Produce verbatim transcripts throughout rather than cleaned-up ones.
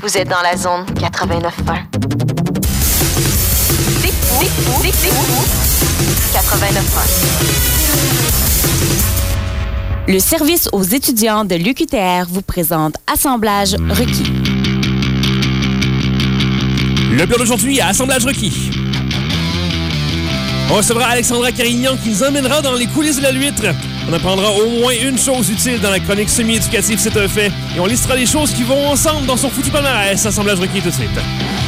Vous êtes dans la zone quatre-vingt-neuf un. C'est fou, c'est fou, c'est fou. quatre-vingt-neuf un. Le service aux étudiants de l'U Q T R vous présente Assemblage requis. Le plan d'aujourd'hui à Assemblage requis. On recevra Alexandra Carignan qui nous emmènera dans les coulisses de la L'Huître. On apprendra au moins une chose utile dans la chronique semi-éducative, c'est un fait. Et on listera les choses qui vont ensemble dans son foutu palmarès. Assemblage requis tout de suite.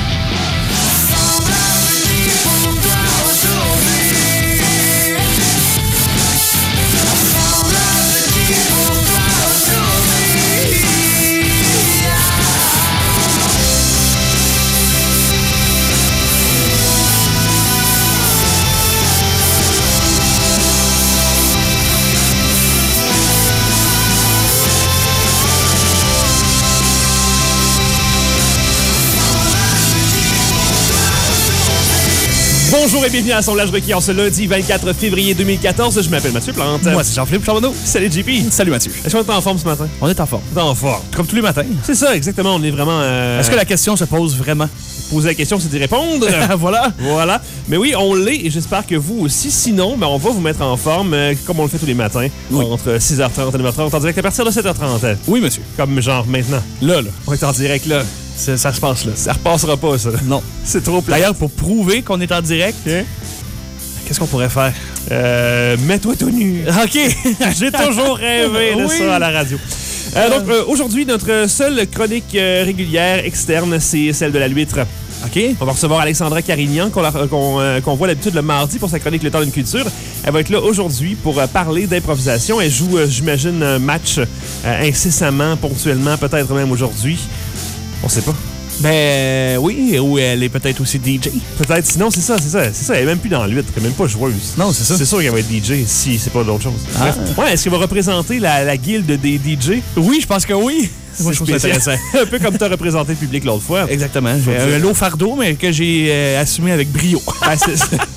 Bonjour et bienvenue à Assemblage requis en ce lundi vingt-quatre février deux mille quatorze. Je m'appelle Mathieu Plante. Moi, c'est Jean-Philippe Charbonneau. Salut J P. Salut Mathieu. Est-ce qu'on est en forme ce matin? On est en forme. On est en forme. Comme tous les matins. C'est ça, exactement. On est vraiment... Euh... Est-ce que la question se pose vraiment? Poser la question, c'est d'y répondre. Voilà. Voilà. Mais oui, on l'est et j'espère que vous aussi. Sinon, ben, on va vous mettre en forme euh, comme on le fait tous les matins. Oui. Entre six heures trente et neuf heures trente en direct à partir de sept heures trente. Oui, monsieur. Comme genre maintenant. Là, là. On est en direct là. C'est, ça se passe là. Ça repassera pas, ça. Non. C'est trop plat. D'ailleurs, pour prouver qu'on est en direct, hein? Qu'est-ce qu'on pourrait faire? Euh, mets-toi tout nu. OK. J'ai toujours rêvé de oui. ça à la radio. Euh, donc, euh, aujourd'hui, notre seule chronique euh, régulière externe, c'est celle de la L'Huître. OK. On va recevoir Alexandra Carignan, qu'on, qu'on, euh, qu'on voit d'habitude le mardi pour sa chronique Le temps d'une culture. Elle va être là aujourd'hui pour euh, parler d'improvisation. Elle joue, euh, j'imagine, un match euh, incessamment, ponctuellement, peut-être même aujourd'hui. On sait pas. Ben euh, oui, ou elle est peut-être aussi D J. Peut-être, sinon c'est ça, c'est ça, c'est ça. Elle est même plus dans l'Huître, elle est même pas joueuse. Non, c'est ça. C'est sûr qu'elle va être D J si c'est pas d'autre chose. Ah. Bref. Ouais, est-ce qu'elle va représenter la, la guilde des D J? Oui, je pense que oui. Moi, je trouve ça intéressant. Un peu comme tu as représenté le public l'autre fois. Exactement. J'ai un lourd fardeau, mais que j'ai euh, assumé avec brio. Ah, c'est ça. Tu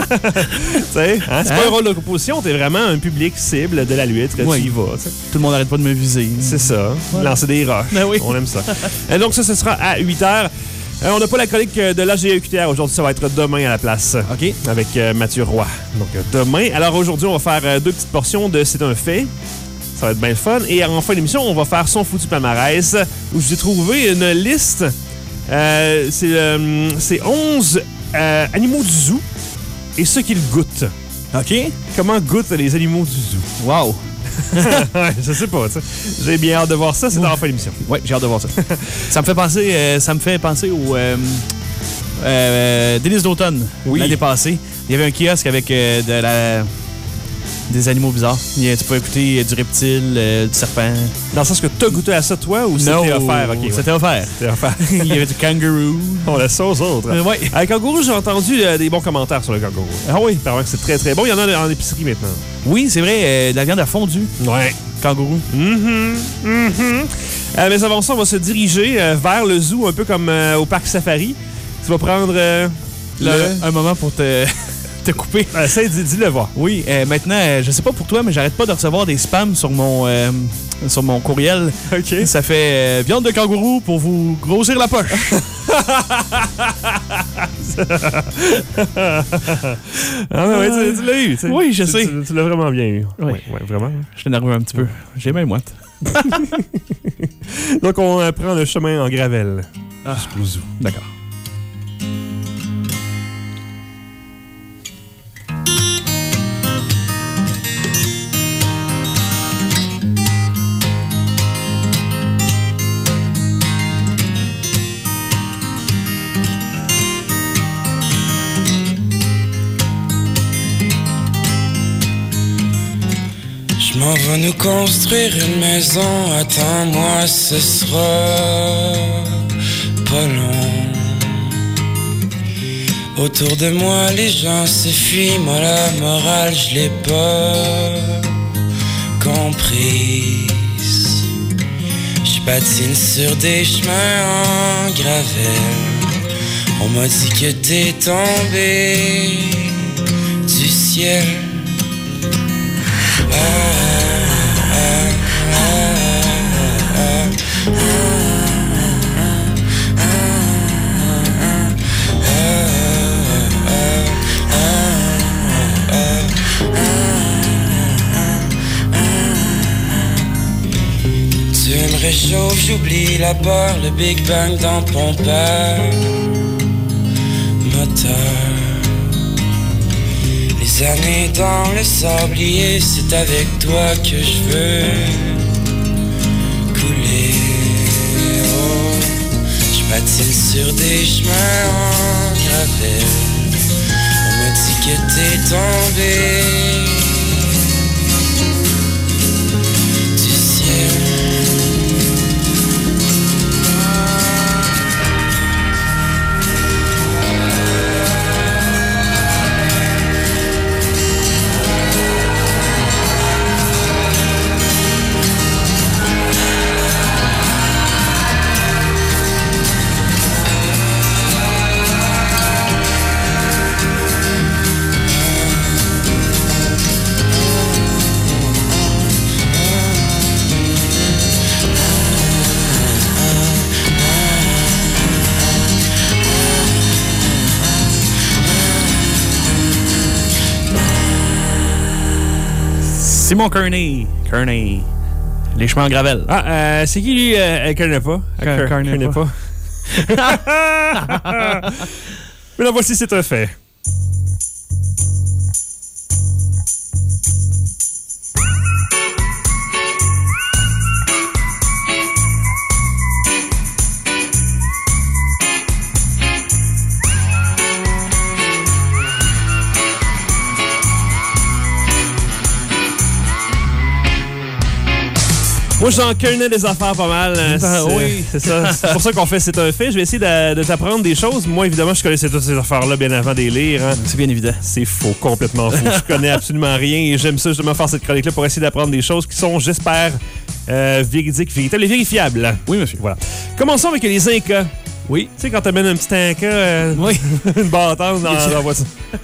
sais, hein, c'est hein? pas un rôle de composition, t'es vraiment un public cible de la L'Huître. Oui. Tu y vas. T'sais. Tout le monde n'arrête pas de me viser. C'est ça. Ouais. Lancer des roches. Ben oui. On aime ça. Et donc, ça, ce sera à huit heures. Euh, on n'a pas la chronique de l'A G E Q T R aujourd'hui, ça va être demain à la place. OK. Avec euh, Mathieu Roy. Donc, euh, demain. Alors, aujourd'hui, on va faire euh, deux petites portions de C'est un fait. Ça va être bien le fun. Et en fin d'émission, on va faire son foutu palmarès où j'ai trouvé une liste. Euh, c'est, euh, c'est onze euh, animaux du zoo et ceux qu'ils goûtent. OK. Comment goûtent les animaux du zoo? Wow. Je sais pas, tu sais. J'ai bien hâte de voir ça, c'est dans la fin d'émission. Oui, j'ai hâte de voir ça. ça me fait penser, euh, ça me fait penser au euh, euh, Délices d'automne. Oui. L'année passée. Il y avait un kiosque avec euh, de la, des animaux bizarres. Tu peux écouter du reptile, euh, du serpent. Dans le sens que tu as goûté à ça, toi, ou c'était non, offert? Okay, c'était ouais. offert. C'était offert. Il y avait du kangourou. On laisse ça aux autres. Euh, oui. Avec kangourou, j'ai entendu euh, des bons commentaires sur le kangourou. Ah oui? Apparemment que c'est très, très bon. Il y en a en épicerie maintenant. Oui, c'est vrai. Euh, de la viande à fondue. Ouais. Kangourou. Mm-hmm. Mm-hmm. Euh, mais avant ça, on va se diriger euh, vers le zoo, un peu comme euh, au parc Safari. Tu vas prendre euh, le... Le, un moment pour te... te couper. Essaye, dis, dis-le voir. Oui, euh, maintenant, euh, je sais pas pour toi, mais j'arrête pas de recevoir des spams sur mon euh, sur mon courriel. OK. Ça fait euh, viande de kangourou pour vous grossir la poche. Ah non, ouais, tu, tu l'as eu. Tu, oui, je tu, sais. Tu, tu l'as vraiment bien eu. Oui, ouais, ouais, vraiment. Je t'ai nerveux un petit peu. J'ai même moite. Donc, on euh, prend le chemin en gravelle. Ah, jusqu'au zoo. D'accord. On va nous construire une maison, attends-moi, ce sera pas long. Autour de moi, les gens se fuient, moi la morale, je l'ai pas comprise. Je patine sur des chemins en gravelle. On m'a dit que t'es tombé du ciel. Ah, ah, ah, ah, ah, réchauffe, j'oublie la barre, le Big Bang dans ton père moteur. Les années dans le sablier, c'est avec toi que je veux couler. Oh, je patine sur des chemins en gravelle. On m'a dit que t'es tombé du ciel. Simon Kearney. Kearney. Les chemins en gravel. Ah, euh, c'est qui lui? Euh, elle connaît pas. Elle Kearney connaît pas. Mais là, voici, c'est un fait. Moi, j'en connais des affaires pas mal. Hein. Ah, oui. C'est ça. C'est pour ça qu'on fait C'est un fait. Je vais essayer de, de t'apprendre des choses. Moi, évidemment, je connaissais toutes ces affaires-là bien avant de les lire. Hein. C'est bien évident. C'est faux, complètement faux. Je connais absolument rien et j'aime ça justement faire cette chronique-là pour essayer d'apprendre des choses qui sont, j'espère, euh, véridiques, véritables et vérifiables. Oui, monsieur. Voilà. Commençons avec les Incas. Oui. Tu sais, quand t'amènes un petit Inca, euh, oui. une bâtonne dans, dans la voiture.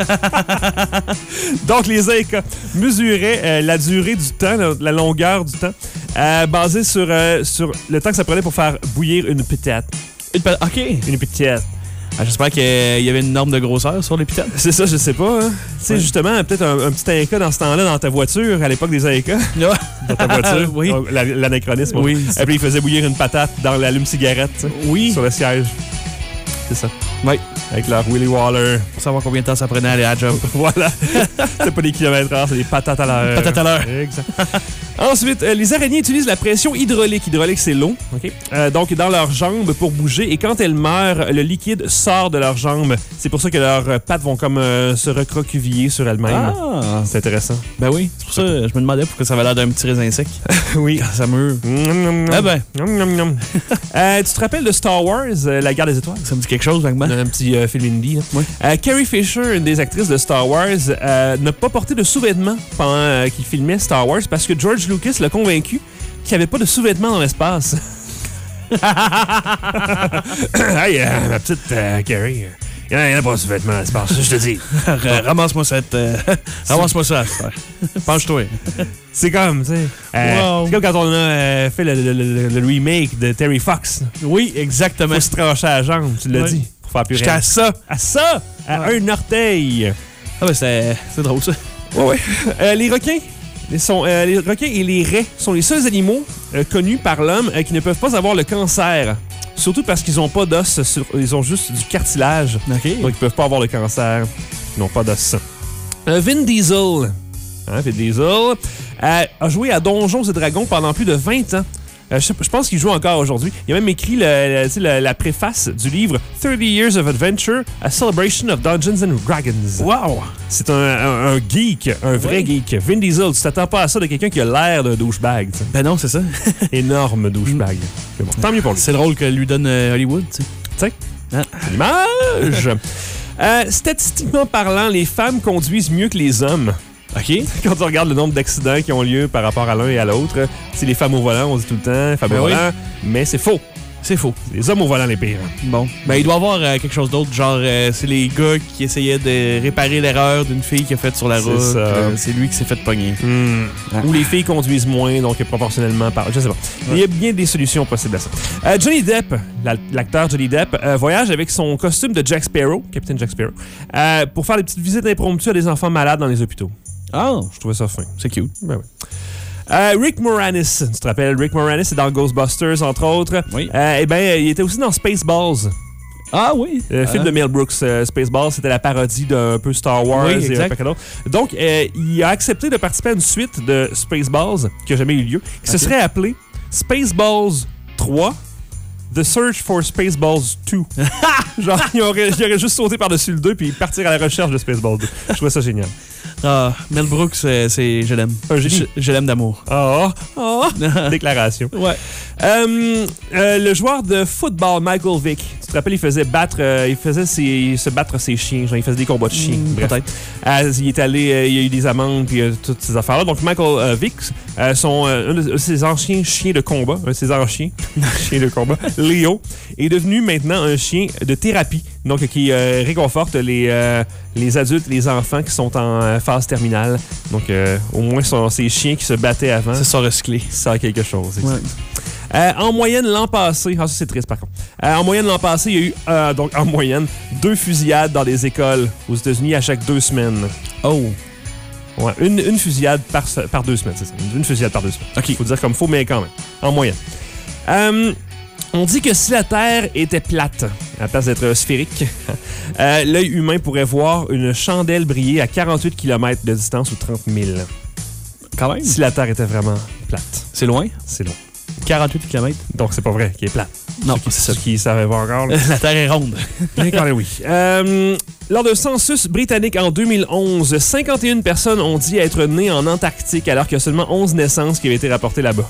Donc, les Incas mesuraient euh, la durée du temps, la, la longueur du temps, euh, basée sur, euh, sur le temps que ça prenait pour faire bouillir une pitette. Une pa- OK. Une pitette. Ah, j'espère qu'il y avait une norme de grosseur sur les pitates. C'est ça, je sais pas. Hein? Tu sais, Ouais. justement, peut-être un, un petit Inca dans ce temps-là, dans ta voiture, à l'époque des Incas. Dans ta voiture. Oui. Oh, la- l'anachronisme. Oui. Et puis, il faisait bouillir une patate dans l'allume-cigarette, tu sais, Oui. sur le siège. C'est ça. Oui. Avec leur Willy Waller. Pour savoir combien de temps ça prenait à aller à la job. Voilà. C'est pas des kilomètres heure, c'est des patates à l'heure. Patates à l'heure. Exact. Ensuite, euh, les araignées utilisent la pression hydraulique. Hydraulique, c'est l'eau. OK? Euh, donc, dans leurs jambes pour bouger. Et quand elles meurent, le liquide sort de leurs jambes. C'est pour ça que leurs pattes vont comme euh, se recroqueviller sur elles-mêmes. Ah. C'est intéressant. Ben oui. C'est pour ça que je me demandais pourquoi ça avait l'air d'un petit raisin sec. Oui. Quand ça meurt. Ah Ah ben. euh, tu te rappelles de Star Wars, euh, La Guerre des Étoiles? Ça me dit quelque chose, vaguement. Un petit euh, film indie. Hein. Oui. Euh, Carrie Fisher, une des actrices de Star Wars, euh, n'a pas porté de sous-vêtements pendant euh, qu'il filmait Star Wars parce que George Lucas l'a convaincu qu'il n'y avait pas de sous-vêtements dans l'espace. Hey, euh, ma petite euh, Carrie, il n'y en a pas de sous-vêtements dans l'espace, je te dis. Ramasse-moi cette. euh, Ramasse-moi ça. Penche-toi. C'est comme, tu sais. euh, Wow. C'est comme quand on a euh, fait le, le- le- le remake de Terry Fox. Oui, exactement. Faut se trancher à la jambe, tu l'as Oui. dit. Pour faire plus J'étais rien. à ça. À ça! À Ouais. un orteil! Ah ben c'est c'est drôle ça. Ouais, ouais. Euh, les requins. Les, sont, euh, les requins et les raies sont les seuls animaux euh, connus par l'homme euh, qui ne peuvent pas avoir le cancer. Surtout parce qu'ils n'ont pas d'os, sur- ils ont juste du cartilage. OK. Donc, ils ne peuvent pas avoir le cancer. Ils n'ont pas d'os. Euh, Vin Diesel. Hein, Vin Diesel euh, a joué à Donjons et Dragons pendant plus de vingt ans. Euh, je, sais- je pense qu'il joue encore aujourd'hui. Il a même écrit le- le- tu sais, la, la préface du livre thirty Years of Adventure, A Celebration of Dungeons and Dragons. Wow. C'est un, un- un geek, un vrai Oui. geek. Vin Diesel, tu t'attends pas à ça de quelqu'un qui a l'air d'un douchebag. tu sais. Ben non, c'est ça. Énorme douchebag. Mais bon, tant mieux pour lui. C'est le rôle que lui donne euh, Hollywood, tu sais. Tu sais, Hein? l'image. Euh, statistiquement parlant, les femmes conduisent mieux que les hommes. OK. Quand on regarde le nombre d'accidents qui ont lieu par rapport à l'un et à l'autre, c'est les femmes au volant, on dit tout le temps, les femmes Ben au oui. volant, mais c'est faux. C'est faux. C'est les hommes au volant les pires. Bon. Ben, il doit y avoir euh, quelque chose d'autre. Genre, euh, c'est les gars qui essayaient de réparer l'erreur d'une fille qui a fait sur la C'est route. ça. Euh, c'est lui qui s'est fait pogner. Hmm. Ah. Ou les filles conduisent moins, donc proportionnellement par. Je sais pas. Il y a bien des solutions possibles à ça. Euh, Johnny Depp, la- l'acteur Johnny Depp, euh, voyage avec son costume de Jack Sparrow, Capitaine Jack Sparrow, euh, pour faire des petites visites impromptues à des enfants malades dans les hôpitaux. Ah, Je trouvais ça fin. c'est cute. Ben oui. Euh, Rick Moranis, tu te rappelles, Rick Moranis, c'est dans Ghostbusters, entre autres. Oui. Euh, eh bien, il était aussi dans Spaceballs. Ah oui. Le ah. film de Mel Brooks, euh, Spaceballs, c'était la parodie d'un peu Star Wars Oui, et un exact. paquet d'autres. Donc, euh, il a accepté de participer à une suite de Spaceballs qui n'a jamais eu lieu, qui okay. se serait appelée Spaceballs trois, The Search for Spaceballs deux. Genre, il aurait, il aurait juste sauté par-dessus le deux puis partir à la recherche de Spaceballs deux. Je trouvais ça génial. Ah, Mel Brooks, c'est, c'est je l'aime. Un génie. Je, je l'aime d'amour. Ah, ah, déclaration. Ouais. Euh, euh, le joueur de football, Michael Vick, tu te rappelles, il faisait battre, euh, il faisait ses, se battre ses chiens, genre il faisait des combats de chiens. Mmh, bref. Peut-être. Euh, il est allé, euh, il y a eu des amendes puis euh, toutes ces affaires-là. Donc Michael euh, Vick, euh, son, euh, un de ses anciens chiens de combat, un de ses anciens chiens de combat, Léo, est devenu maintenant un chien de thérapie, donc qui euh, réconforte les, euh, les adultes, les enfants qui sont en euh, phase terminale. Donc euh, au moins sont ces chiens qui se battaient avant. C'est ça recyclé. Ça a quelque chose. Ouais. Euh, en moyenne, l'an passé... Ah, ça, c'est triste, par contre. Euh, en moyenne, l'an passé, il y a eu, euh, donc, en moyenne, deux fusillades dans des écoles aux États-Unis à chaque deux semaines. Oh. Ouais, une, une fusillade par, par deux semaines, c'est ça. Une fusillade par deux semaines. OK. Faut dire comme faut, mais quand même. En moyenne. Euh, on dit que si la Terre était plate, à la place d'être sphérique, euh, l'œil humain pourrait voir une chandelle briller à quarante-huit kilomètres de distance ou trente mille. Quand même. Si la Terre était vraiment plate. C'est loin. C'est long. quarante-huit kilomètres. Donc, c'est pas vrai qu'il est plate. Non, c'est c'est ça. Qui savait pas encore. Là. La Terre est ronde. D'accord, oui. Euh, lors d'un census britannique en deux mille onze, cinquante et une personnes ont dit être nées en Antarctique alors qu'il y a seulement onze naissances qui avaient été rapportées là-bas.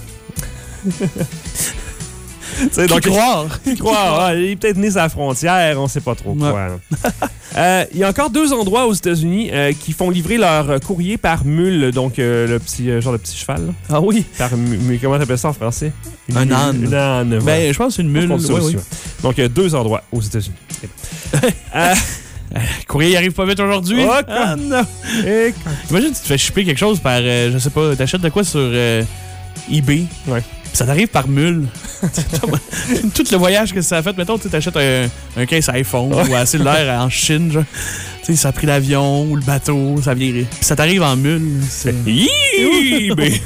Qui donc, croire? Qui croire? Ah, il est peut-être né à la frontière, on sait pas trop quoi. Ouais. euh, il y a encore deux endroits aux États-Unis euh, qui font livrer leur courrier par mule, donc euh, le petit euh, genre de petit cheval. Là. Ah oui? Par mu- comment t'appelles ça en français? Une Un mule, âne. Une âne. Ben, voilà. je pense que c'est une mule. Oui, Oui, oui. ouais. Donc, euh, deux endroits aux États-Unis. euh, Le courrier il arrive pas vite aujourd'hui. Oh, ah non! Et... Imagine, tu te fais shipper quelque chose par, euh, je sais pas, t'achètes de quoi sur euh, eBay. Ouais. Pis ça t'arrive par mule. Tout le voyage que ça a fait, mettons, tu t'achètes un, un case iPhone Ouais. ou un cellulaire en Chine, genre. Tu sais, ça a pris l'avion ou le bateau, ça vient. Puis ça t'arrive en mule. C'est eBay.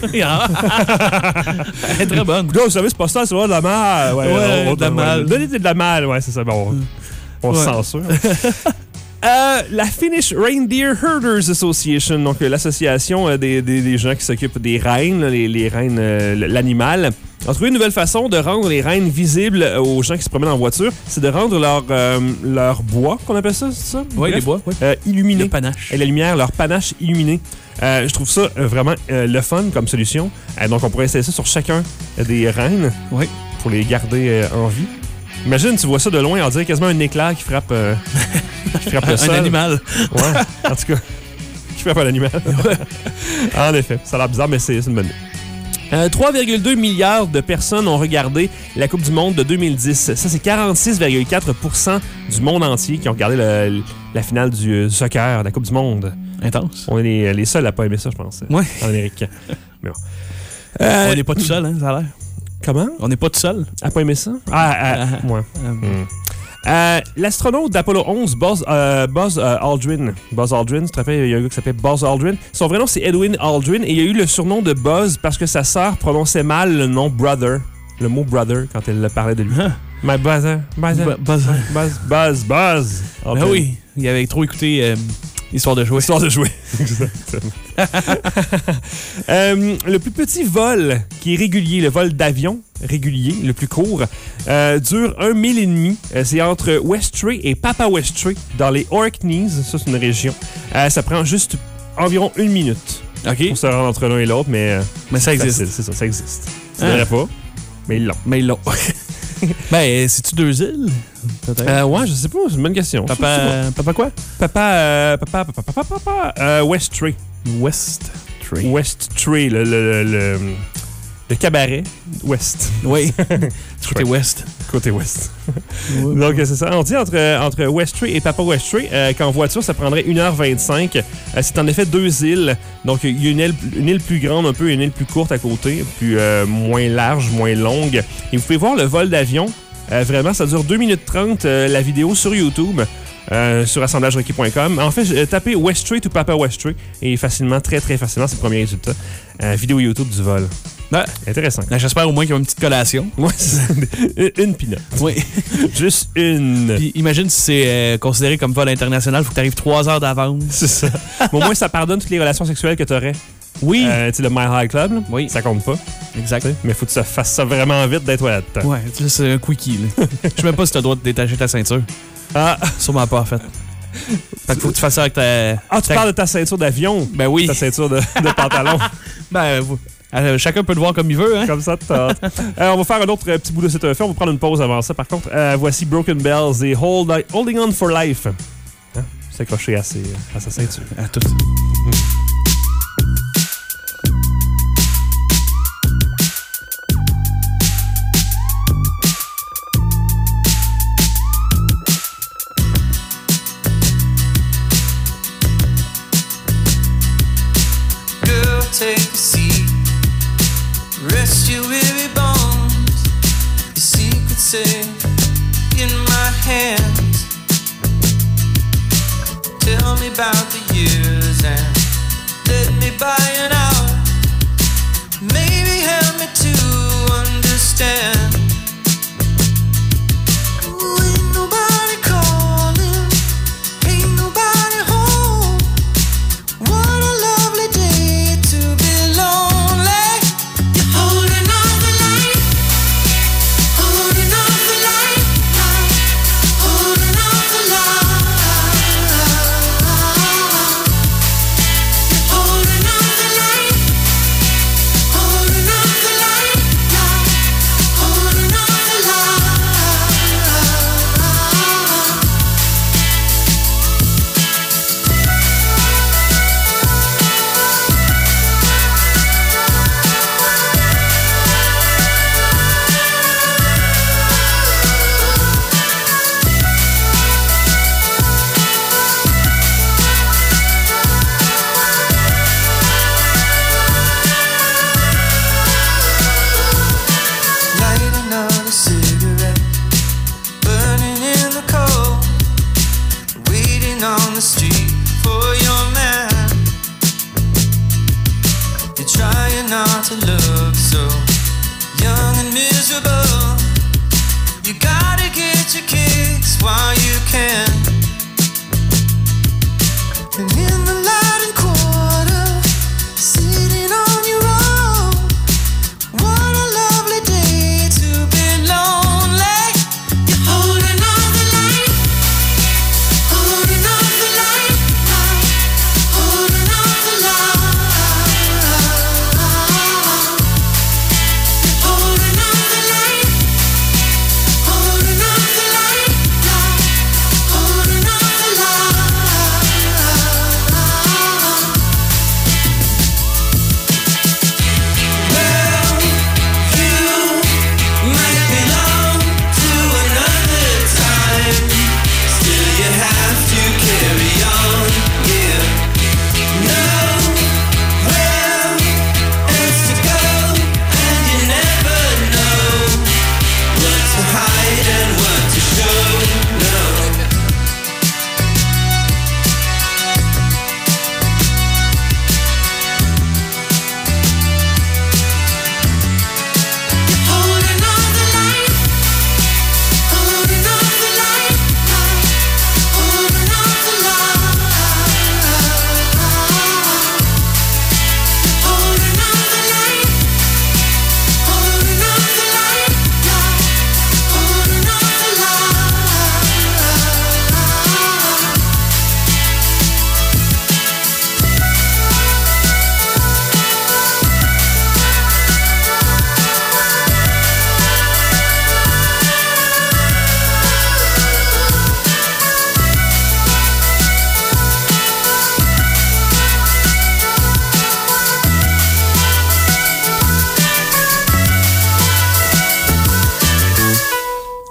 Elle est très bonne. Là, vous savez, c'est pas ça, c'est vraiment de la malle. Ouais, Ouais, on- on- de la on- malle. Donnez de la malle, ouais, c'est ça. Bon, on, on Ouais. se censure. Euh, la Finnish Reindeer Herders Association, donc euh, l'association euh, des, des, des gens qui s'occupent des reines, là, les, les reines, euh, l'animal, a trouvé une nouvelle façon de rendre les reines visibles euh, aux gens qui se promènent en voiture. C'est de rendre leur, euh, leur bois, qu'on appelle ça, c'est ça? Oui, Bref, les bois, oui. euh, illuminé. Le panache. Et la lumière, leur panache illuminé. Euh, je trouve ça euh, vraiment euh, le fun comme solution. Euh, donc, on pourrait essayer ça sur chacun des reines Oui. pour les garder euh, en vie. Imagine, tu vois ça de loin, on dirait quasiment un éclair qui frappe, euh, qui frappe le Un sol. animal. Ouais, en tout cas, qui frappe un animal. En effet, ça a l'air bizarre, mais c'est c'est une bonne idée. Euh, trois virgule deux milliards de personnes ont regardé la Coupe du Monde de deux mille dix. Ça, c'est quarante-six virgule quatre pour cent du monde entier qui ont regardé le- la finale du soccer, la Coupe du Monde. Intense. On est les, les seuls à pas aimer ça, je pense, Ouais. en Amérique. Mais bon. Euh, On n'est pas tout seul, hein, ça a l'air. Comment? On n'est pas tout seul. À pas aimer ça? Ah, ah, Ah, ouais. Euh, Hmm. Euh, l'astronaute d'Apollo onze, Buzz, euh, Buzz euh, Aldrin. Buzz Aldrin, tu te rappelles, il y a un gars qui s'appelle Buzz Aldrin. Son vrai nom, c'est Edwin Aldrin, et il a eu le surnom de Buzz parce que sa sœur prononçait mal le nom brother, le mot brother, quand elle parlait de lui. Huh. My brother, brother, Bu- Buzz. Buzz, Buzz, Buzz. Ben Aldrin. oui, il avait trop écouté euh, Histoire de jouer. Histoire de jouer. euh, le plus petit vol qui est régulier, le vol d'avion régulier, le plus court, euh, dure un mille et demi. Euh, c'est entre Westray et Papawestray, dans les Orkneys. Ça, c'est une région. Euh, ça prend juste environ une minute OK. pour se rendre entre l'un et l'autre, mais euh, Mais ça existe. facile, c'est ça, ça existe. Ça Hein? devrait pas, mais ils l'ont. Mais ils l'ont. Ben, c'est-tu deux îles? Peut-être. Euh, ouais, je sais pas, c'est une bonne question. Je sais papa, papa quoi? pas. Papa, euh, papa, papa, papa, papa, euh, Westray. West Tree. West Tree, le, le, le, le, le cabaret West, Oui. Côté ouest. côté Ouest. Donc, c'est ça. On dit entre, entre West Tree et Papa West Tree euh, qu'en voiture, ça prendrait une heure vingt-cinq. Euh, c'est en effet deux îles. Donc, il y a une île, une île plus grande un peu et une île plus courte à côté, plus euh, moins large, moins longue. Et vous pouvez voir le vol d'avion. Euh, vraiment, ça dure deux minutes trente, euh, la vidéo sur YouTube. euh, sur assemblage requis point com. En fait, euh, tapez Westray ou Papa Westray et facilement, très très facilement, c'est le premier résultat. Euh, vidéo YouTube du vol. Ouais. Intéressant. Ben, j'espère au moins qu'il y a une petite collation. Ouais, une, une peanut. Oui. Juste une. Puis imagine si c'est euh, considéré comme vol international, il faut que tu arrives trois heures d'avance. C'est ça. Mais au moins, ça pardonne toutes les relations sexuelles que tu aurais. Oui. Euh, tu sais, le Mile High Club, là, oui. Ça compte pas. Exact. T'sais, mais faut que tu fasses ça vraiment vite des toilettes. Ouais, là, c'est un quickie. Là. Je sais même pas si tu as le droit de détacher ta ceinture. Ah. Sûrement pas, en fait. Fait qu'il faut que tu fasses ça avec ta... Ah, tu ta... parles de ta ceinture d'avion? Ben oui. Ta ceinture de, de pantalon. Ben, vous... Euh, chacun peut le voir comme il veut. Hein? Comme ça, t'as... euh, on va faire un autre euh, petit bout de cette fait. On va prendre une pause avant ça. Par contre, euh, voici Broken Bells et Hold, Holding On for Life. Hein? S'accrocher à, ses, à sa ceinture. À tout. Mmh. Take a seat, rest your weary bones, your secret safe in my hands. Tell me about the years and let me buy an hour. Maybe help me to understand. Ooh, ain't nobody calling, ain't nobody home. What a lovely day to be lonely. You're holding on for life, holding on for life, holding on for life. You're holding on for life.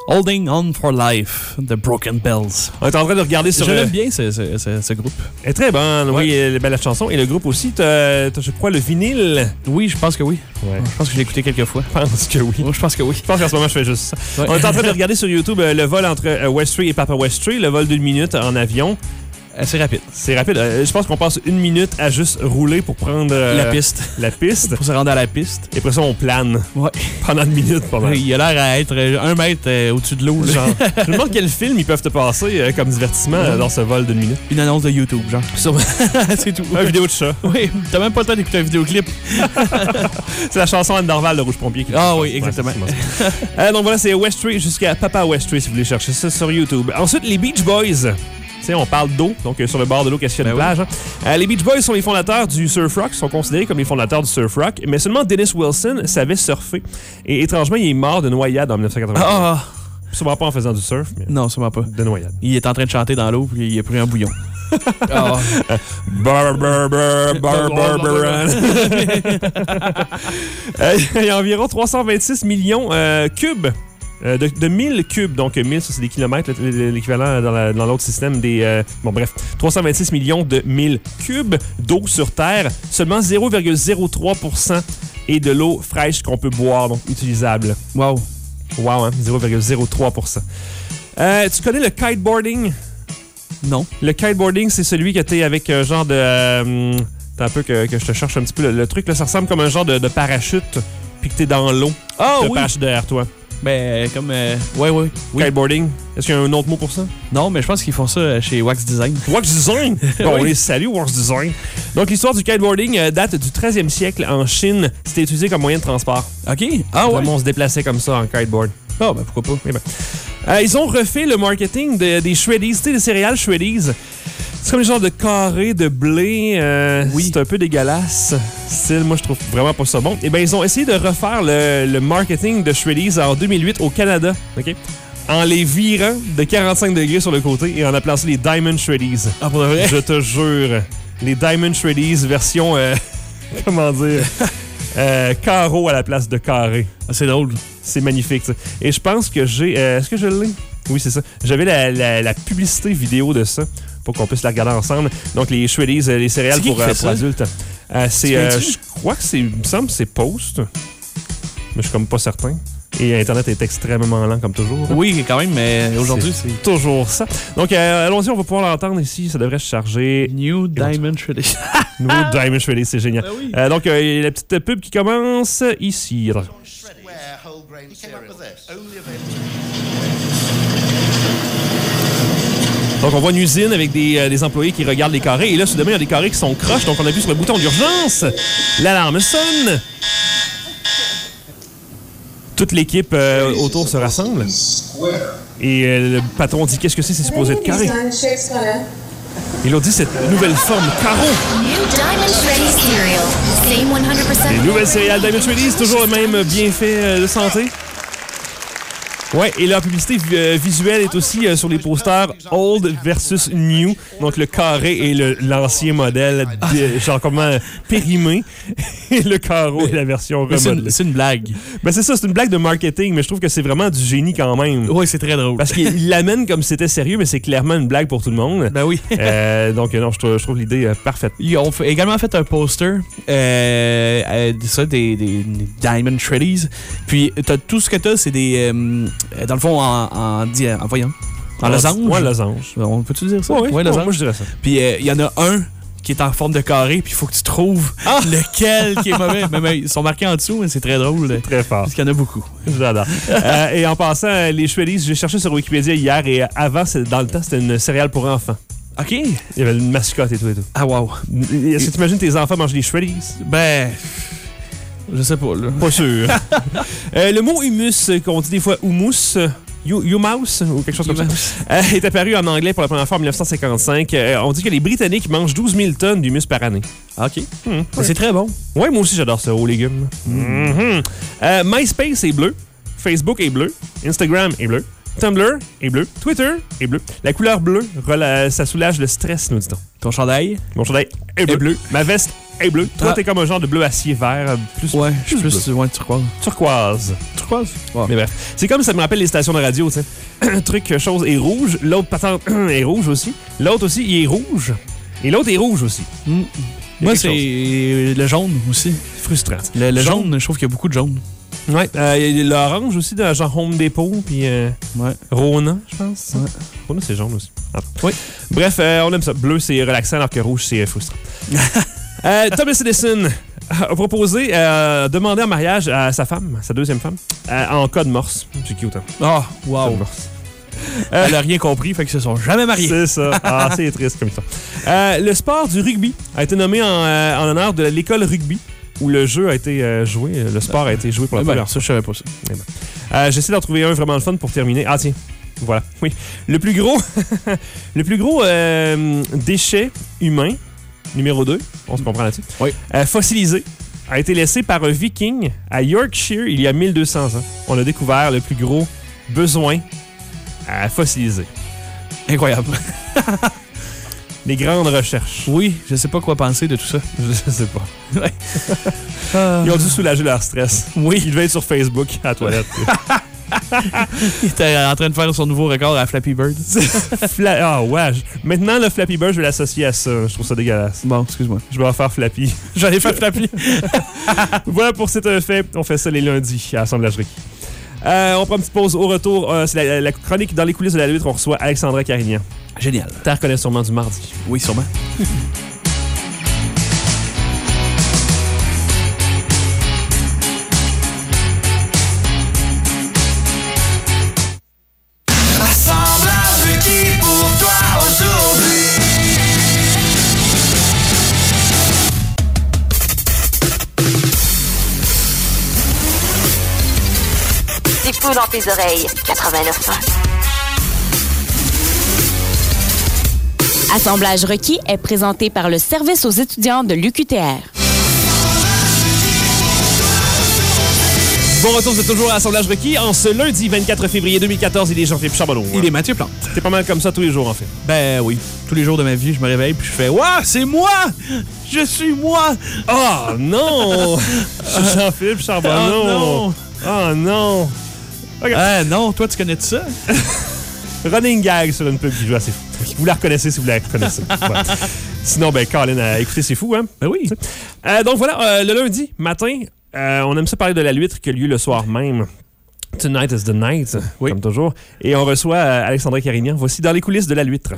Holding On for Life, The Broken Bells. On est en train de regarder sur... Je euh, l'aime bien, ce, ce, ce, ce groupe. Elle est très bonne, Ouais. oui, elle est belle la chanson. Et le groupe aussi, t'as, t'as, je crois, le vinyle. Oui, je pense que oui. Ouais. Je pense que je l'ai écouté quelques fois. Je pense que oui. Moi, je pense que oui. Je pense qu'en ce moment, je fais juste ça. Ouais. On est en train de regarder sur YouTube euh, le vol entre euh, Westray et Papa Westray, le vol d'une minute en avion. C'est rapide. C'est rapide. Euh, je pense qu'on passe une minute à juste rouler pour prendre euh, La piste. la piste. Pour se rendre à la piste. Et après ça, on plane Ouais. pendant une minute. Pendant. Il a l'air à être un mètre euh, au-dessus de l'eau. là. Genre, je me demande quel film ils peuvent te passer euh, comme divertissement euh, dans ce vol d'une minute. Une annonce de YouTube, genre. C'est tout. Une vidéo de chat. Oui, t'as même pas le temps d'écouter un vidéoclip. C'est la chanson Anne Dorval de Rouge Pompier. Qui Ah oui, Ouais, exactement. c'est ça. euh, donc voilà, c'est Westray jusqu'à Papa Westray si vous voulez chercher ça sur YouTube. Ensuite, les Beach Boys. Tu sais, on parle d'eau, donc euh, sur le bord de l'eau, qu'est-ce qu'il y a de Ben plage. Hein. Euh, les Beach Boys sont les fondateurs du surf rock, sont considérés comme les fondateurs du surf rock, mais seulement Dennis Wilson savait surfer. Et étrangement, il est mort de noyade en dix-neuf cent quatre-vingt-quinze. Ah! Sûrement pas en faisant du surf, mais Non, sûrement pas. de noyade. Il est en train de chanter dans l'eau, puis il a pris un bouillon. Ah. Bar, bar, bar, bar, bar, bar. Euh, Il y a environ trois cent vingt-six millions euh, cubes. Euh, de, de mille cubes, donc mille, ça c'est des kilomètres, l'équivalent dans, la, dans l'autre système des... Euh, bon bref, trois cent vingt-six millions de mille cubes d'eau sur Terre. Seulement zéro virgule zéro trois pour cent est de l'eau fraîche qu'on peut boire, donc utilisable. Wow. Wow, hein, zéro virgule zéro trois pour cent. Euh, tu connais le kiteboarding? Non. Le kiteboarding, c'est celui que t'es avec un genre de... Euh, t'as un peu que, que je te cherche un petit peu le, le truc, là, ça ressemble comme un genre de, de parachute, puis que t'es dans l'eau. Ah le oui. parachute derrière toi. Ben, comme... Euh, ouais, ouais. Oui. Kiteboarding. Est-ce qu'il y a un autre mot pour ça? Non, mais je pense qu'ils font ça chez Wax Design. Wax Design! Bon, Oui. on les salue, Wax Design. Donc, l'histoire du kiteboarding euh, date du treizième siècle en Chine. C'était utilisé comme moyen de transport. OK. Ah ouais. Vraiment, on se déplaçait comme ça en kiteboard. Ah, ben pourquoi pas. Eh ben. Euh, ils ont refait le marketing de- des Shreddies, tu sais, des céréales Shreddies. C'est comme les genres de carrés de blé. euh, Oui. C'est un peu dégueulasse. Style, moi, je trouve vraiment pas ça bon. Eh bien, ils ont essayé de refaire le, le marketing de Shreddies en deux mille huit au Canada, OK? En les virant de quarante-cinq degrés sur le côté et en appelant ça les Diamond Shreddies. Ah, pour de vrai? Je te jure. Les Diamond Shreddies version, euh, comment dire, euh, carreau à la place de carré. Ah, c'est drôle. C'est magnifique, ça. Et je pense que j'ai... euh, Est-ce que je l'ai? Oui, c'est ça. J'avais la, la, la publicité vidéo de ça pour qu'on puisse la regarder ensemble. Donc, les Shreddies, euh, les céréales C'est qui pour, qui euh, fait pour ça? adultes. Euh, c'est, Tu euh, viens-tu? je crois que c'est... Il me semble que c'est Post. Mais je suis comme pas certain. Et Internet est extrêmement lent, comme toujours. là. Oui, quand même, mais aujourd'hui, c'est... Toujours ça. Donc, euh, allons-y, on va pouvoir l'entendre ici. Ça devrait se charger. New Diamond Shreddies. Nouveau Diamond Shreddies, c'est génial. Ben oui. Euh, donc, euh, il y a la petite pub qui commence ici. Square whole grain cereal. Only available. Donc, on voit une usine avec des, euh, des employés qui regardent les carrés. Et là, soudainement, il y a des carrés qui sont croches. Donc, on appuie sur le bouton d'urgence. L'alarme sonne. Toute l'équipe euh, autour se rassemble. Et euh, le patron dit qu'est-ce que c'est, c'est supposé être carré. Et l'on dit cette nouvelle forme carreau. New Diamond Shreddies cereal. Same one hundred percent. Les nouvelles céréales Diamond Shreddies, toujours le même bienfait euh, de santé. Ouais, et la publicité vi- euh, visuelle est aussi euh, sur les posters Old versus New. Donc le carré et le- l'ancien modèle, de- genre comment périmé. Et le carreau est la version Mais c'est, une, remodelée. c'est une blague. Ben c'est ça, c'est une blague de marketing, mais je trouve que c'est vraiment du génie quand même. Oui, c'est très drôle. Parce qu'il l'amène comme si c'était sérieux, mais c'est clairement une blague pour tout le monde. Ben oui. Euh, donc non, je trouve, je trouve l'idée euh, parfaite. Ils ont fait- également fait un poster, euh, euh, ça, des, des, des Diamond Shreddies. Puis, t'as, tout ce que t'as, c'est des. euh, dans le fond, en. En, di- en voyant. En losange. Ouais, losange. On peut-tu dire ça? Ouais, ouais, losange. moi je dirais ça. Puis, euh, il y en a un qui est en forme de carré, puis il faut que tu trouves Ah! lequel qui est mauvais. Mais, mais ils sont marqués en dessous, mais c'est très drôle. Très fort. Parce qu'il y en a beaucoup. J'adore. euh, et en passant, euh, les Shreddies, j'ai cherché sur Wikipédia hier et euh, avant, c'est- dans le temps, c'était une céréale pour enfants. OK. Il y avait une mascotte et tout et tout. Ah, wow. Est-ce que tu imagines tes enfants manger des Shreddies? Ben. Je sais pas, là. Pas sûr. Euh, le mot humus, euh, qu'on dit des fois humus, euh, you- humus, ou quelque chose comme ça, euh, est apparu en anglais pour la première fois en dix-neuf cent cinquante-cinq. Euh, on dit que les Britanniques mangent douze mille tonnes d'humus par année. OK. Hmm. C'est très bon. Ouais, moi aussi j'adore ça, aux légumes. Mhm. Euh, MySpace est bleu, Facebook est bleu, Instagram est bleu, Tumblr est bleu. Twitter est bleu. La couleur bleue, rela- ça soulage le stress, nous dit-on. Ton chandail? Mon chandail est bleu. Est bleu. Ma veste est bleue. Toi, Ah. t'es comme un genre de bleu acier vert. Plus, Ouais, je suis plus plus ouais, turquoise. turquoise. Turquoise? Ouais. Mais bref. C'est comme ça me rappelle les stations de radio, tu sais. Un truc, chose est rouge. L'autre patente est rouge aussi. L'autre aussi, il est rouge. Et l'autre est rouge aussi. Mm. Il y a Moi, quelque c'est le jaune aussi. Frustrant. Le, le Jaune. jaune, je trouve qu'il y a beaucoup de jaune. Ouais. Euh, il y a l'orange aussi, de genre Home Depot. Puis euh, Ouais. Rona, je pense. Ouais. Rona, c'est jaune aussi. Ah. Oui. Bref, euh, on aime ça. Bleu, c'est relaxant, alors que rouge, c'est euh, frustrant. euh, Thomas Edison a proposé euh, demander en mariage à sa femme, sa deuxième femme, euh, en code morse. C'est cute, hein? Ah, Code wow. morse. Elle a rien compris, fait qu'ils se sont jamais mariés. C'est ça. Ah, c'est triste comme ça. Euh, le sport du rugby a été nommé en, euh, en honneur de l'école rugby, où le jeu a été euh, joué, le sport a été joué pour la Ah ben, première ça, je savais pas ça. Euh, J'essaie d'en trouver un vraiment le fun pour terminer. Ah tiens, voilà. Oui. Le plus gros, le plus gros euh, déchet humain, numéro deux, on se comprend là-dessus, Oui. euh, fossilisé, a été laissé par un viking à Yorkshire il y a mille deux cents ans. On a découvert le plus gros besoin à fossiliser. Incroyable. Les grandes recherches. Oui, je sais pas quoi penser de tout ça. Je sais pas. Ouais. Ils ont dû soulager leur stress. Oui. Ils devaient être sur Facebook à la toilette. Il était en train de faire son nouveau record à Flappy Bird. Fla- Ah ouais. Maintenant, le Flappy Bird, je vais l'associer à ça. Je trouve ça dégueulasse. Bon, excuse-moi. Je vais en faire Flappy. J'en ai fait Flappy. Voilà pour C'est un fait. On fait ça les lundis à Assemblage Requis. Euh, on prend une petite pause. Au retour, euh, c'est la, la chronique dans les coulisses de la lutte. On reçoit Alexandra Carignan. Génial. Tu la reconnais sûrement du mardi. Oui, sûrement. Assemblage Requis pour toi aujourd'hui. C'est fou dans tes oreilles. quatre-vingt-neuf point un. Assemblage requis est présenté par le service aux étudiants de l'U Q T R. Bon retour, vous êtes toujours à Assemblage Requis. En ce lundi vingt-quatre février deux mille quatorze, il est Jean-Philippe Charbonneau. Il est Mathieu Plante. C'est pas mal comme ça tous les jours, en fait. Ben oui. Tous les jours de ma vie, je me réveille puis je fais « Ouah, c'est moi! Je suis moi! Oh non! Je suis Jean-Philippe Charbonneau. Oh non! Oh non! Okay. Ah non, toi, tu connais de ça? Running gag sur une pub qui joue assez fou. Vous la reconnaissez si vous la reconnaissez. Ouais. Sinon, ben, Colin, euh, écoutez, c'est fou, hein? Ben oui. Euh, donc voilà, euh, le lundi matin, euh, on aime ça parler de la lutte qui a lieu le soir même. Tonight is the night, Oui. comme toujours. Et on reçoit euh, Alexandra Carignan. Voici dans les coulisses de la lutte.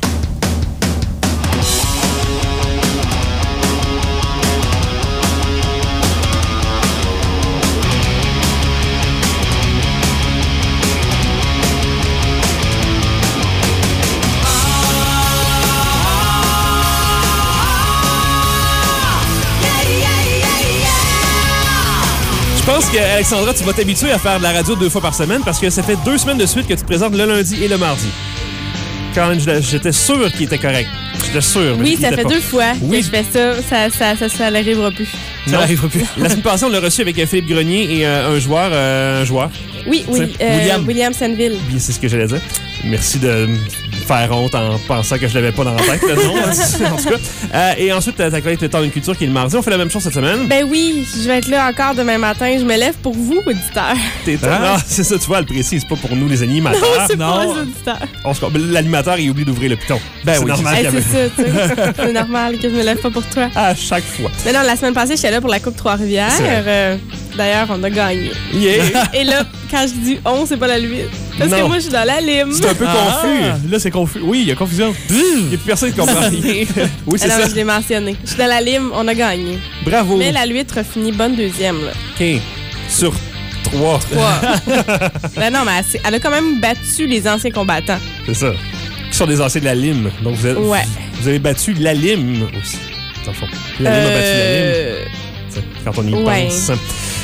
Je pense que, Alexandra, tu vas t'habituer à faire de la radio deux fois par semaine parce que ça fait deux semaines de suite que tu te présentes le lundi et le mardi. Quand j'étais sûr qu'il était correct. J'étais sûr. mais Oui, il ça était fait pas. deux fois Oui. que je fais ça. Ça, ça, ça, ça n'arrivera plus. Ça Non. n'arrivera plus. La semaine passée, on l'a reçu avec euh, Philippe Grenier et euh, un joueur. euh, un joueur. Oui, oui. C'est euh, William. William Senville. Bien, c'est ce que j'allais dire. Merci de me faire honte en pensant que je l'avais pas dans la tête, le nom. En tout cas. Euh, et ensuite, ta collègue Temps d'une culture qui est le mardi. On fait la même chose cette semaine. Ben oui, je vais être là encore demain matin. Je me lève pour vous, auditeurs. T'es- Ah. Ah, c'est ça, tu vois, elle précise. C'est pas pour nous, les animateurs. Non, c'est Non. pour les auditeurs. On se- L'animateur, il oublie d'ouvrir le piton. Ben c'est oui. normal Hey, qu'il y c'est avait- ça, tu sais. C'est normal que je me lève pas pour toi. À chaque fois. Mais non, la semaine passée, j'étais là pour la Coupe Trois-Rivières. C'est vrai. Euh, D'ailleurs, on a gagné. Yeah. Et là, quand je dis on, c'est pas la lutte. Parce Non. que moi, je suis dans la lime. C'est un peu confus. Ah, là, c'est confus. Oui, il y a confusion. Il n'y a plus personne qui comprend rien. Oui, c'est Alors, ça. je l'ai mentionné. Je suis dans la lime, on a gagné. Bravo. Mais la lutte a fini bonne deuxième, là. OK. Sur trois. Trois. Ben non, mais elle, s'est- elle a quand même battu les anciens combattants. C'est ça. Qui sont des anciens de la Lime. Donc, vous, êtes- Ouais. vous avez battu la Lime aussi. Dans le fond. La Lime a battu la Lime. Euh, Tu sais, quand on y Ouais. pense.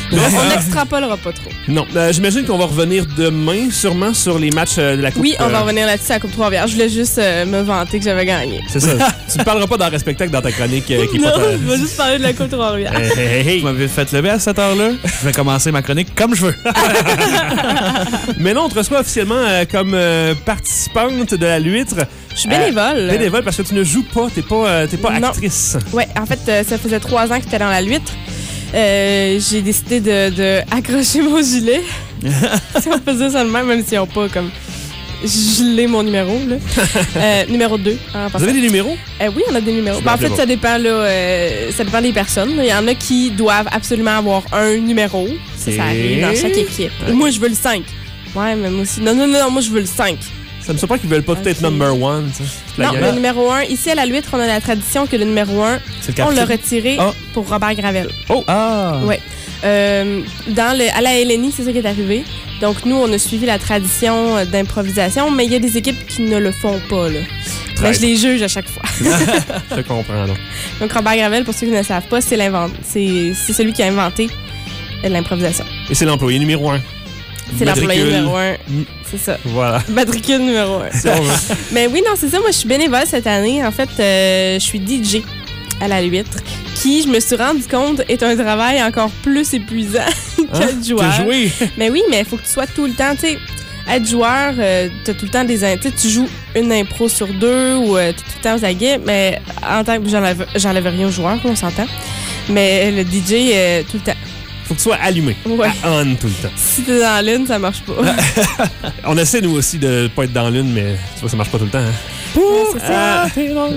On n'extrapolera pas trop. Non. Euh, J'imagine qu'on va revenir demain, sûrement, sur les matchs euh, de la Coupe. Oui, on va euh, revenir là-dessus à la Coupe Trois-Rivières. Je voulais juste euh, me vanter que j'avais gagné. C'est ça. Tu ne parleras pas dans Respectacle dans ta chronique euh, qui est Non, pas ta- je vais juste parler de la Coupe Trois-Rivières. Hey, hey, hey. Vous m'avez fait lever à cette heure-là. Je vais commencer ma chronique comme je veux. Mais non, on te reçoit officiellement euh, comme euh, participante de la Luître. Je suis bénévole. Euh, bénévole parce que tu ne joues pas, t'es pas, euh, t'es pas Non. actrice. Ouais, en fait, euh, ça faisait trois ans que j'étais dans la Luître. Euh, j'ai décidé de, de accrocher mon gilet. Si on faisait ça de même, même si on pas comme gelé mon numéro. Là. Euh, numéro deux. En Vous avez des numéros? Euh, oui, on a des numéros. Je Ben, en me rappelais fait, pas. ça dépend, là, euh, ça dépend des personnes. Il y en a qui doivent absolument avoir un numéro. Ça, ça Ok. arrive dans chaque équipe. Ouais. Moi, je veux le cinq. Ouais, mais moi aussi. Non, non, non, moi, je veux le cinq. Ça me surprend qu'ils veulent pas tout être Ok. number one. tu sais. Toute la Non, gang. le numéro un. Ici, à la Luître, on a la tradition que le numéro un, C'est le on l'a capitaine. retiré Ah. pour Robert Gravel. Ah! Ouais. Euh, dans le, à la L N I, c'est ça qui est arrivé. Donc, nous, on a suivi la tradition euh, d'improvisation, mais il y a des équipes qui ne le font pas. Là. Mais je les juge à chaque fois. Je comprends, non. Donc, Robert Gravel, pour ceux qui ne le savent pas, c'est l'invent- c'est c'est celui qui a inventé euh, l'improvisation. Et c'est l'employé numéro un. C'est l'employé Matricule. numéro un. Mm. C'est ça. Voilà. Matricule numéro un. Si on veut. Mais oui, non, c'est ça. Moi, je suis bénévole cette année. En fait, euh, je suis D J à la Luître, qui, je me suis rendu compte, est un travail encore plus épuisant qu'être joueur. Que jouer! Mais oui, mais il faut que tu sois tout le temps, tu sais, être joueur, euh, t'as tout le temps des... in- Tu sais, tu joues une impro sur deux ou euh, t'es tout le temps aux aguets, mais en tant que... J'enlève j'enlève rien aux joueurs, on s'entend. Mais le D J, euh, tout le temps. Faut que tu sois allumé. Ouais. À on tout le temps. Si t'es dans l'une, ça marche pas. On essaie, nous aussi, de pas être dans l'une, mais tu vois, ça marche pas tout le temps. Hein. Ouais, c'est ça.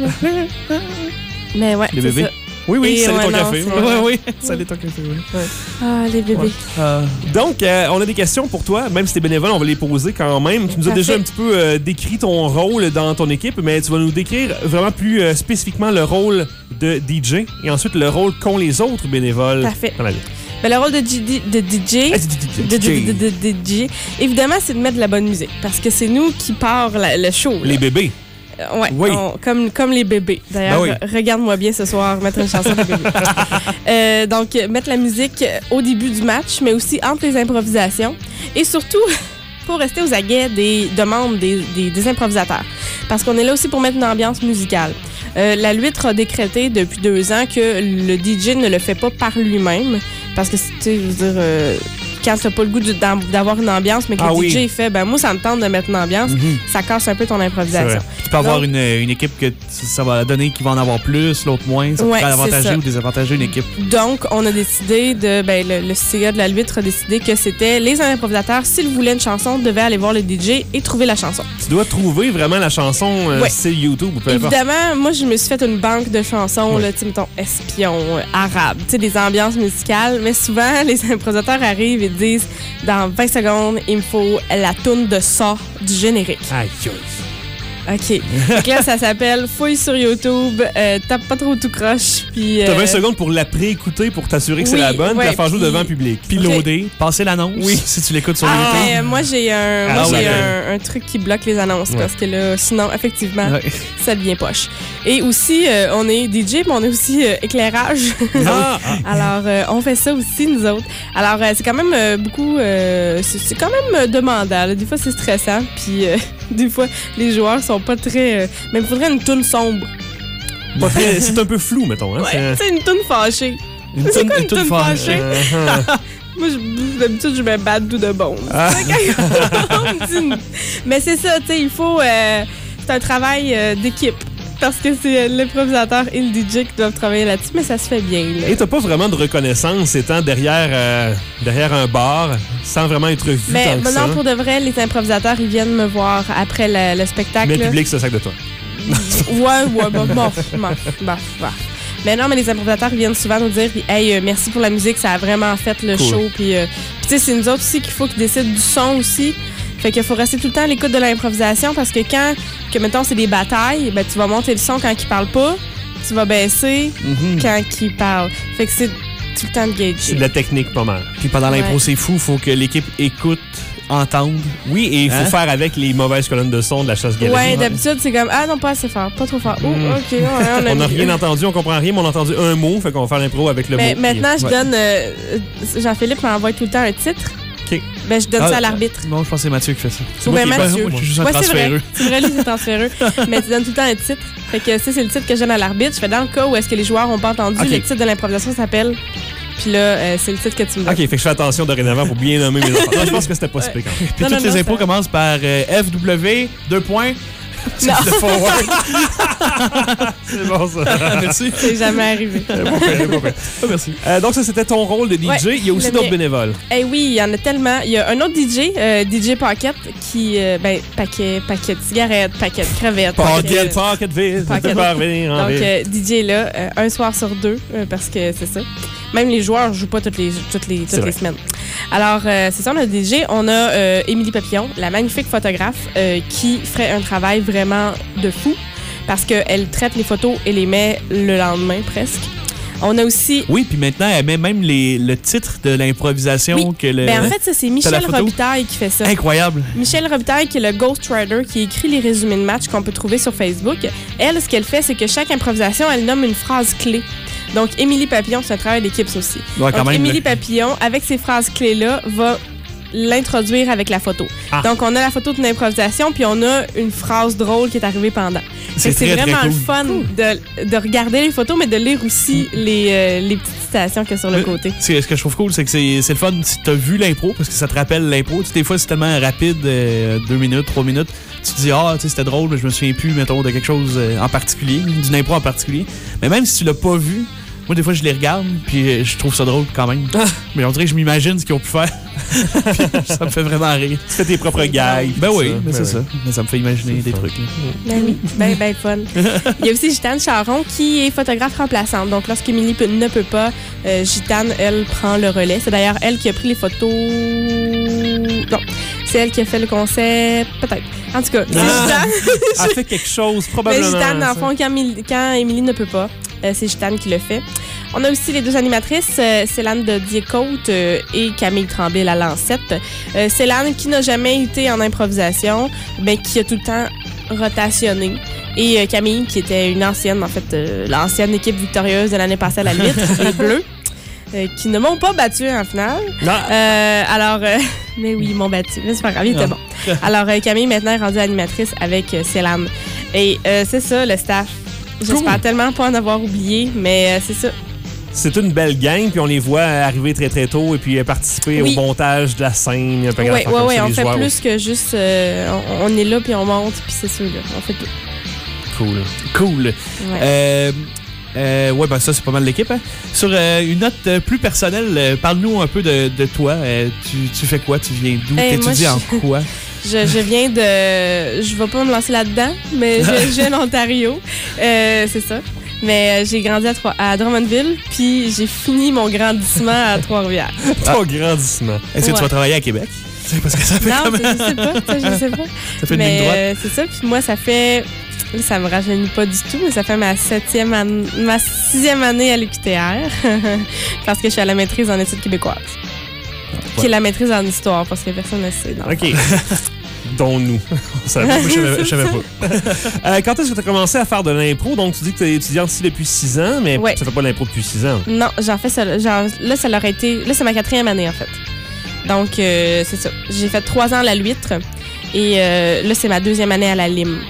Mais ouais, Les c'est bébés. ça. Oui, oui, Et salut ouais, ton non, café. c'est- Ouais. Oui, oui. Salut ton café, oui. Ah, les bébés. Ah. Donc, euh, on a des questions pour toi. Même si t'es bénévole, on va les poser quand même. Tu nous as Parfait. déjà un petit peu euh, décrit ton rôle dans ton équipe, mais tu vas nous décrire vraiment plus euh, spécifiquement le rôle de D J et ensuite le rôle qu'ont les autres bénévoles Parfait. dans la vie. Ben, le rôle de, G D de D J... Ah, D J. de, de, de, de, de D J, évidemment, c'est de mettre de la bonne musique. Parce que c'est nous qui part la- le show. là. Les bébés. Euh, ouais, Oui. on- comme, comme les bébés. D'ailleurs, Ben oui. re- regarde-moi bien ce soir, mettre une chanson de bébé. Euh, donc, euh, mettre la musique au début du match, mais aussi entre les improvisations. Et surtout, pour rester aux aguets des demandes des, des, des improvisateurs. Parce qu'on est là aussi pour mettre une ambiance musicale. Euh, la Luître a décrété depuis deux ans que le D J ne le fait pas par lui-même. Parce que, tu sais, je veux dire, euh, quand t'as pas le goût de- d'am- d'avoir une ambiance, mais que Ah le oui. D J fait, ben moi, ça me tente de mettre une ambiance, Mhm. ça casse un peu ton C'est improvisation. vrai. Tu peux avoir Donc- une, une équipe que tu- ça va donner qui va en avoir plus, l'autre moins. Ça Ouais, peut c'est avantager ça. ou désavantager une équipe. Donc, Donc, on a décidé de. Ben, le, le C A de la Luître a décidé que c'était les improvisateurs, s'ils voulaient une chanson, devaient aller voir le D J et trouver la chanson. Tu dois trouver vraiment la chanson euh, Ouais. style YouTube ou peu importe. Évidemment, moi, je me suis fait une banque de chansons, Ouais. là, tu sais, mettons, espion, euh, arabe, tu sais, des ambiances musicales. Mais souvent, les improvisateurs arrivent et disent dans vingt secondes, il me faut la toune de ça du générique. Aïe, aïe. OK. Donc là, ça s'appelle Fouille sur YouTube, euh, tape pas trop tout croche, puis. T'as euh, vingt secondes pour la pré-écouter pour t'assurer que c'est oui, la bonne, ouais, puis la faire jouer puis- devant le public. Puis Ok. loader, passer l'annonce. Oui. Si tu l'écoutes sur Ah, YouTube. mais, euh, moi, j'ai un, Ah, moi, j'ai ouais. un, un truc qui bloque les annonces Ouais. parce que là, sinon, effectivement, Ouais. ça devient poche. Et aussi, euh, on est D J, mais on est aussi euh, éclairage. Ah, Alors, euh, on fait ça aussi, nous autres. Alors, euh, c'est quand même euh, beaucoup... euh, c'est c'est quand même euh, demandant. là. Des fois, c'est stressant. Puis, euh, des fois, les joueurs sont pas très... euh, mais il faudrait une toune sombre. pas très- c'est un peu flou, mettons. Hein? Ouais, c'est une toune fâchée. Une C'est toune quoi une une toune toune fâchée. fâchée? Uh-huh. Moi, je- d'habitude, je mets bad tout de bon. Ah. On me dit une- Mais c'est ça, tu sais, il faut... euh, c'est un travail euh, d'équipe. Parce que c'est euh, l'improvisateur et le D J qui doivent travailler là-dessus, mais ça se fait bien. Là. Et t'as pas vraiment de reconnaissance étant derrière, euh, derrière un bar, sans vraiment être vu Mais tant que maintenant, ça. pour de vrai, les improvisateurs, ils viennent me voir après le, le spectacle. Mais le public se sac de toi. Ouais, ouais, bon, bof, bof, bof, bof. Mais non, mais les improvisateurs, ils viennent souvent nous dire Hey, euh, merci pour la musique, ça a vraiment fait le Cool. show. Puis, euh, puis tu sais, c'est nous autres aussi qu'il faut qu'ils décident du son aussi. Fait qu'il faut rester tout le temps à l'écoute de l'improvisation parce que quand, que mettons, c'est des batailles, ben, tu vas monter le son quand ils parlent pas, tu vas baisser Mhm. quand ils parlent. Fait que c'est tout le temps de C'est gager. de la technique pas mal. Puis pendant l'impro, Ouais. c'est fou. Faut que l'équipe écoute entendre. Oui, et il faut Hein? faire avec les mauvaises colonnes de son de la chasse galerie. Ouais, d'habitude, c'est comme, ah non, pas assez fort, pas trop fort. Oh, OK, ouais, on a On n'a mis- rien entendu, on comprend rien, mais on a entendu un mot, fait qu'on va faire l'impro avec le Mais mot. maintenant, je Ouais. donne. euh, Jean-Philippe m'envoie tout le temps un titre. OK. Ben, je donne Ah, ça à l'arbitre. Non, je pense que c'est Mathieu qui fait ça. Ou moi bien qui est pas- Mathieu. moi, je suis juste un Ouais, c'est vrai. transféreux. C'est vrai, lui, c'est transféreux. Mais tu donnes tout le temps un titre. Fait que ça, c'est le titre que je donne à l'arbitre. Je fais dans le cas où est-ce que les joueurs n'ont pas entendu, Ok. le titre de l'improvisation s'appelle. Puis là, euh, c'est le titre que tu me donnes. OK, fait que je fais attention dorénavant pour bien nommer mes enfants. Non, je pense que c'était pas si pire quand même. Puis Non, toutes non, les non, impôts ça- commencent par euh, F W, deux points. Non. C'est le forward. C'est bon, ça. Merci. C'est jamais arrivé. C'est pas pire, c'est pas pire. Ah, merci. Euh, donc, ça, c'était ton rôle de D J. Ouais, Il y a aussi le d'autres mien. bénévoles. Eh oui, il y en a tellement. Il y a un autre D J, euh, D J Pocket, qui. euh, ben, paquet, paquet de cigarettes, paquet de crevettes. Pocket, pocket vide. Pocket. Tu peux revenir en Donc, ville. euh, D J est là, euh, un soir sur deux, euh, parce que c'est ça. Même les joueurs jouent pas toutes les, toutes les, C'est toutes les vrai. semaines. Alors, euh, c'est ça, on a D J. On a euh, Émilie Papillon, la magnifique photographe, euh, qui ferait un travail vraiment de fou, parce qu'elle traite les photos et les met le lendemain, presque. On a aussi... Oui, puis maintenant, elle met même les, le titre de l'improvisation Oui. que le. Ben, en fait, ça, c'est la Michel photo? Robitaille qui fait ça. Incroyable. Michel Robitaille, qui est le Ghost Rider, qui écrit les résumés de match qu'on peut trouver sur Facebook. Elle, ce qu'elle fait, c'est que chaque improvisation, elle nomme une phrase clé. Donc, Émilie Papillon, c'est un travail d'équipe, ça aussi. Ouais, quand Donc, même. Émilie Papillon, avec ces phrases clés-là, va l'introduire avec la photo. Ah. Donc, on a la photo d'une improvisation, puis on a une phrase drôle qui est arrivée pendant. C'est Fait que très, très vraiment cool. le fun de, de regarder les photos, mais de lire aussi les, euh, les petites citations qu'il y a sur le Euh, côté. C'est- Ce que je trouve cool, c'est que c'est c'est le fun si t'as vu l'impro, parce que ça te rappelle l'impro. Tu sais, des fois, c'est tellement rapide, euh, deux minutes, trois minutes. Tu te dis, ah, tu sais, c'était drôle, mais je me souviens plus, mettons, de quelque chose euh, en particulier, d'une impro en particulier. Mais même si tu l'as pas vu, moi, des fois, je les regarde, puis euh, je trouve ça drôle quand même. Mais on dirait que je m'imagine ce qu'ils ont pu faire. Puis ça me fait vraiment rire. Tu fais tes propres gags. Ben tout oui, ça. mais Ben c'est oui. ça. Mais ça me fait imaginer C'est des fun. trucs. là. Ben oui, ben, ben fun. Il y a aussi Gitane Charon qui est photographe remplaçante. Donc, lorsqu'Émilie peut- ne peut pas, euh, Gitane, elle, prend le relais. C'est d'ailleurs elle qui a pris les photos. Non, c'est elle qui a fait le concept. Peut-être. En tout cas, c'est Ah. Gitane. Elle fait quelque chose, Mais probablement. Gitane, dans le ça. fond, quand, Émilie- quand Émilie ne peut pas, euh, c'est Gitane qui le fait. On a aussi les deux animatrices, euh, Célane de Diécote euh, et Camille Tremblay, la Lancette. Euh, Célane, qui n'a jamais été en improvisation, mais qui a tout le temps rotationné. Et euh, Camille, qui était une ancienne, en fait, euh, l'ancienne équipe victorieuse de l'année passée à la Litre, les Bleus, euh, qui ne m'ont pas battu en finale. Non. Euh, alors, euh, mais oui, ils m'ont battu. Mais c'est pas grave, il était bon. Alors, euh, Camille, maintenant, est rendue animatrice avec euh, Célane. Et euh, c'est ça, le staff. J'espère Cool. tellement pas en avoir oublié, mais euh, c'est ça. C'est une belle gang, puis on les voit arriver très très tôt et puis euh, participer Oui. au montage de la scène. un peu Oui, grave, oui, comme oui, ça, on les fait joueurs plus aussi. que juste. euh, on, on est là, puis on monte, puis c'est sûr, là. On fait tout. Cool. Cool. Ouais. Euh, euh, ouais, ben ça, c'est pas mal l'équipe. Hein? Sur euh, une note euh, plus personnelle, euh, parle-nous un peu de, de toi. Euh, tu, tu fais quoi? Tu viens d'où? Hey, T'étudies moi, en je- quoi? Je, je viens de. Je vais pas me lancer là-dedans, mais je, je viens d'Ontario. Euh, c'est ça. Mais euh, j'ai grandi à, Trois- à Drummondville, puis j'ai fini mon grandissement à Trois-Rivières. Ton grandissement. Est-ce que Ouais. tu vas travailler à Québec? C'est parce que ça fait Non, quand même... c'est- je sais pas. ça, Je sais pas. Ça fait une ligne Mais droite. euh, c'est ça. Puis moi, ça fait. Là, ça me rajeunit pas du tout, mais ça fait ma septième année, ma sixième année à l'U Q T R. Parce que je suis à la maîtrise en études québécoises. Qui est la maîtrise en histoire, parce que personne ne sait. dans le OK. Dont nous. On savait pas. Moi, je savais- je savais pas. Euh, quand est-ce que tu as commencé à faire de l'impro? Donc, tu dis que tu es étudiante ici depuis six ans, mais Ouais. tu fais pas de l'impro depuis six ans. Non, j'en fais ça. Genre, là, ça leur a été. Là, c'est ma quatrième année, en fait. Donc, euh, c'est ça. J'ai fait trois ans à la Luître. Et euh, là, c'est ma deuxième année à la Lime.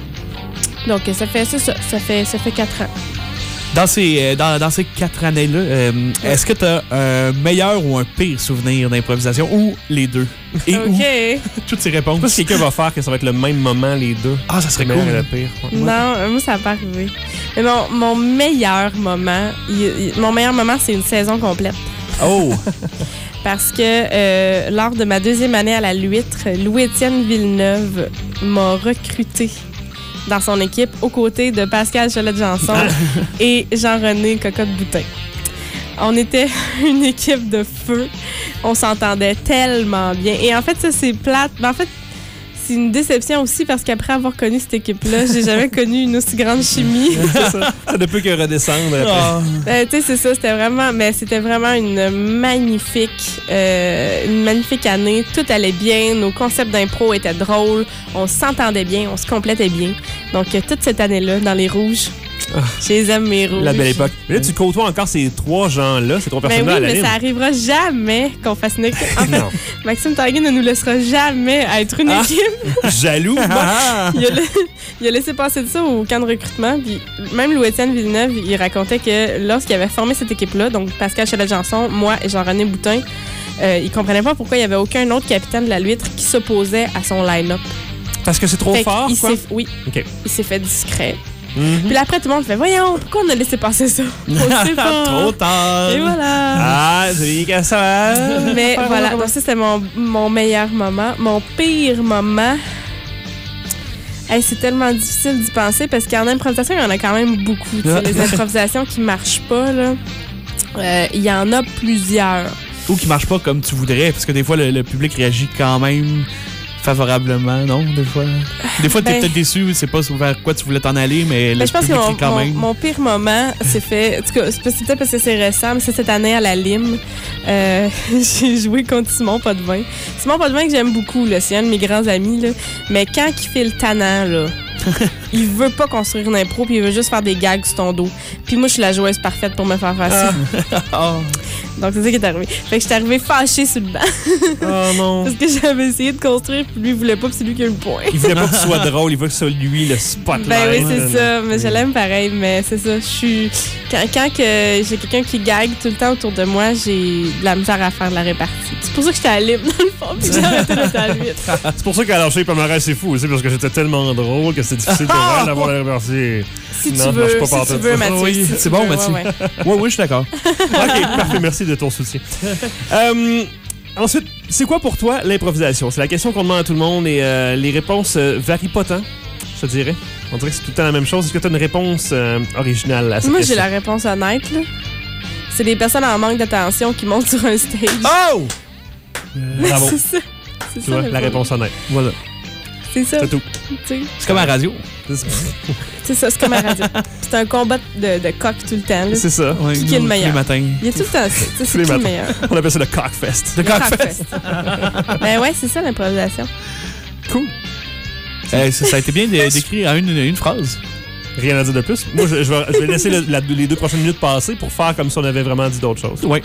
Donc, ça fait c'est ça. Ça fait, ça fait quatre ans. Dans ces, euh, dans, dans ces quatre années-là, euh, est-ce que tu as un meilleur ou un pire souvenir d'improvisation ou les deux? Et OK. où? Toutes ces réponses. Je sais pas si quelqu'un va faire que ça va être le même moment, les deux. Ah, ça serait Le cool. meilleur et le pire. Ouais. Non, euh, moi, ça n'a pas arrivé. Mais mon, mon meilleur moment, il- il- mon meilleur moment, c'est une saison complète. Oh! Parce que euh, lors de ma deuxième année à la Luître, Louis-Étienne Villeneuve m'a recruté dans son équipe aux côtés de Pascal Cholette-Janson et Jean-René Cocotte-Boutin. On était une équipe de feu. On s'entendait tellement bien. Et en fait, ça, c'est plate. Mais en fait, c'est une déception aussi parce qu'après avoir connu cette équipe-là, j'ai jamais connu une aussi grande chimie. C'est ça. Ça ne peut que redescendre après. Ah. Euh, tu sais, c'est ça, c'était vraiment, mais c'était vraiment une magnifique, euh, une magnifique année. Tout allait bien, nos concepts d'impro étaient drôles, on s'entendait bien, on se complétait bien. Donc, euh, toute cette année-là, dans les rouges, Ah. je les aime, mes rouges. La belle époque. Mais là, tu côtoies encore ces trois gens-là, ces trois Ben personnes-là oui, à la mais ligne. ça arrivera jamais qu'on fasse une équipe. En fait, Non. Maxime Tanguay ne nous laissera jamais être une Ah. équipe. Jaloux, moi. Ah. Il a, la- il a laissé passer de ça au camp de recrutement. Puis même Louis-Étienne Villeneuve, il racontait que lorsqu'il avait formé cette équipe-là, donc Pascal Chalet-Janson, moi et Jean-René Boutin, euh, il comprenait pas pourquoi il y avait aucun autre capitaine de la Luître qui s'opposait à son line-up. Parce que c'est trop Fait fort, qu'il quoi? s'est- Oui, OK. il s'est fait discret. Mhm. Puis là, après, tout le monde fait « Voyons, pourquoi on a laissé passer ça? » On sait pas. Trop tard. Et voilà. Ah, c'est qu'à ça. Mais voilà, donc ça, c'était mon, mon meilleur moment. Mon pire moment... Hey, c'est tellement difficile d'y penser parce qu'en improvisation, il y en a quand même beaucoup. tu sais, les improvisations qui marchent pas, là, euh, il y en a plusieurs. Ou qui marche pas comme tu voudrais, parce que des fois, le, le public réagit quand même favorablement, non? Des fois, des fois t'es Ben- peut-être déçu, c'est pas vers quoi tu voulais t'en aller, mais Mais le je pense que public mon, rit quand mon- même. mon pire moment, c'est fait. En tout cas, c'est c'est peut-être parce que c'est récent, mais c'est cette année à la Lime. Euh, j'ai joué contre Simon Potvin. Simon Potvin, que j'aime beaucoup, là, c'est un de mes grands amis. Là, mais quand il fait le tannant, là, il veut pas construire une impro, puis il veut juste faire des gags sur ton dos. Puis moi, je suis la joueuse parfaite pour me faire faire ça. Ah. Donc, c'est ça qui est arrivé. Fait que j'étais arrivée fâchée sur le banc. Oh non. Parce que j'avais essayé de construire, puis lui, il voulait pas, puis c'est lui qui a eu le point. Il voulait pas que ce soit drôle, il veut que ce soit lui, le spotlight. Ben oui, c'est Non, ça. non. Mais je l'aime pareil, mais c'est ça. Je suis. Quand, quand que j'ai quelqu'un qui gague tout le temps autour de moi, j'ai de la misère à faire de la répartie. C'est pour ça que j'étais à libre, dans le fond, puis j'ai arrêté d'être à l'huître. C'est pour ça qu'à lâcher Palmarès, c'est fou aussi, parce que j'étais tellement drôle que c'est difficile pour elle d'avoir la répartie. Si Non, tu je veux, marche pas si par tu tout veux, ça. Mathieu. Oui, si tu c'est bon, veux, Mathieu. ouais, ouais. Oui, oui, je suis d'accord. OK, parfait, merci de ton soutien. Euh, ensuite, c'est quoi pour toi l'improvisation? C'est la question qu'on demande à tout le monde et euh, les réponses euh, varient pas tant, je te dirais. On dirait que c'est tout le temps la même chose. Est-ce que tu as une réponse euh, originale à cette Moi, j'ai question? la réponse honnête, là. C'est des personnes en manque d'attention qui montent sur un stage. Oh! Bravo. C'est ça. C'est Tu ça, vois, le la fun. réponse honnête. Voilà, C'est ça. c'est tout. Tu sais. C'est comme à la radio. C'est ça, c'est comme à la radio. C'est un combat de, de coq tout le temps. Là. C'est ça. Ouais, Qui qui est le tous meilleur? les matins. Il y a tout le temps ça. Tu sais, Tous C'est les qui le matins. meilleur? On appelle ça le cockfest. Le Le coq Cockfest. Ben ouais, c'est ça l'improvisation. Cool. Eh, ça, ça a été bien dé- décrit en une, une phrase. Rien à dire de plus. Moi, je, je vais, je vais laisser le- la- les deux prochaines minutes passer pour faire comme si on avait vraiment dit d'autres choses. Oui.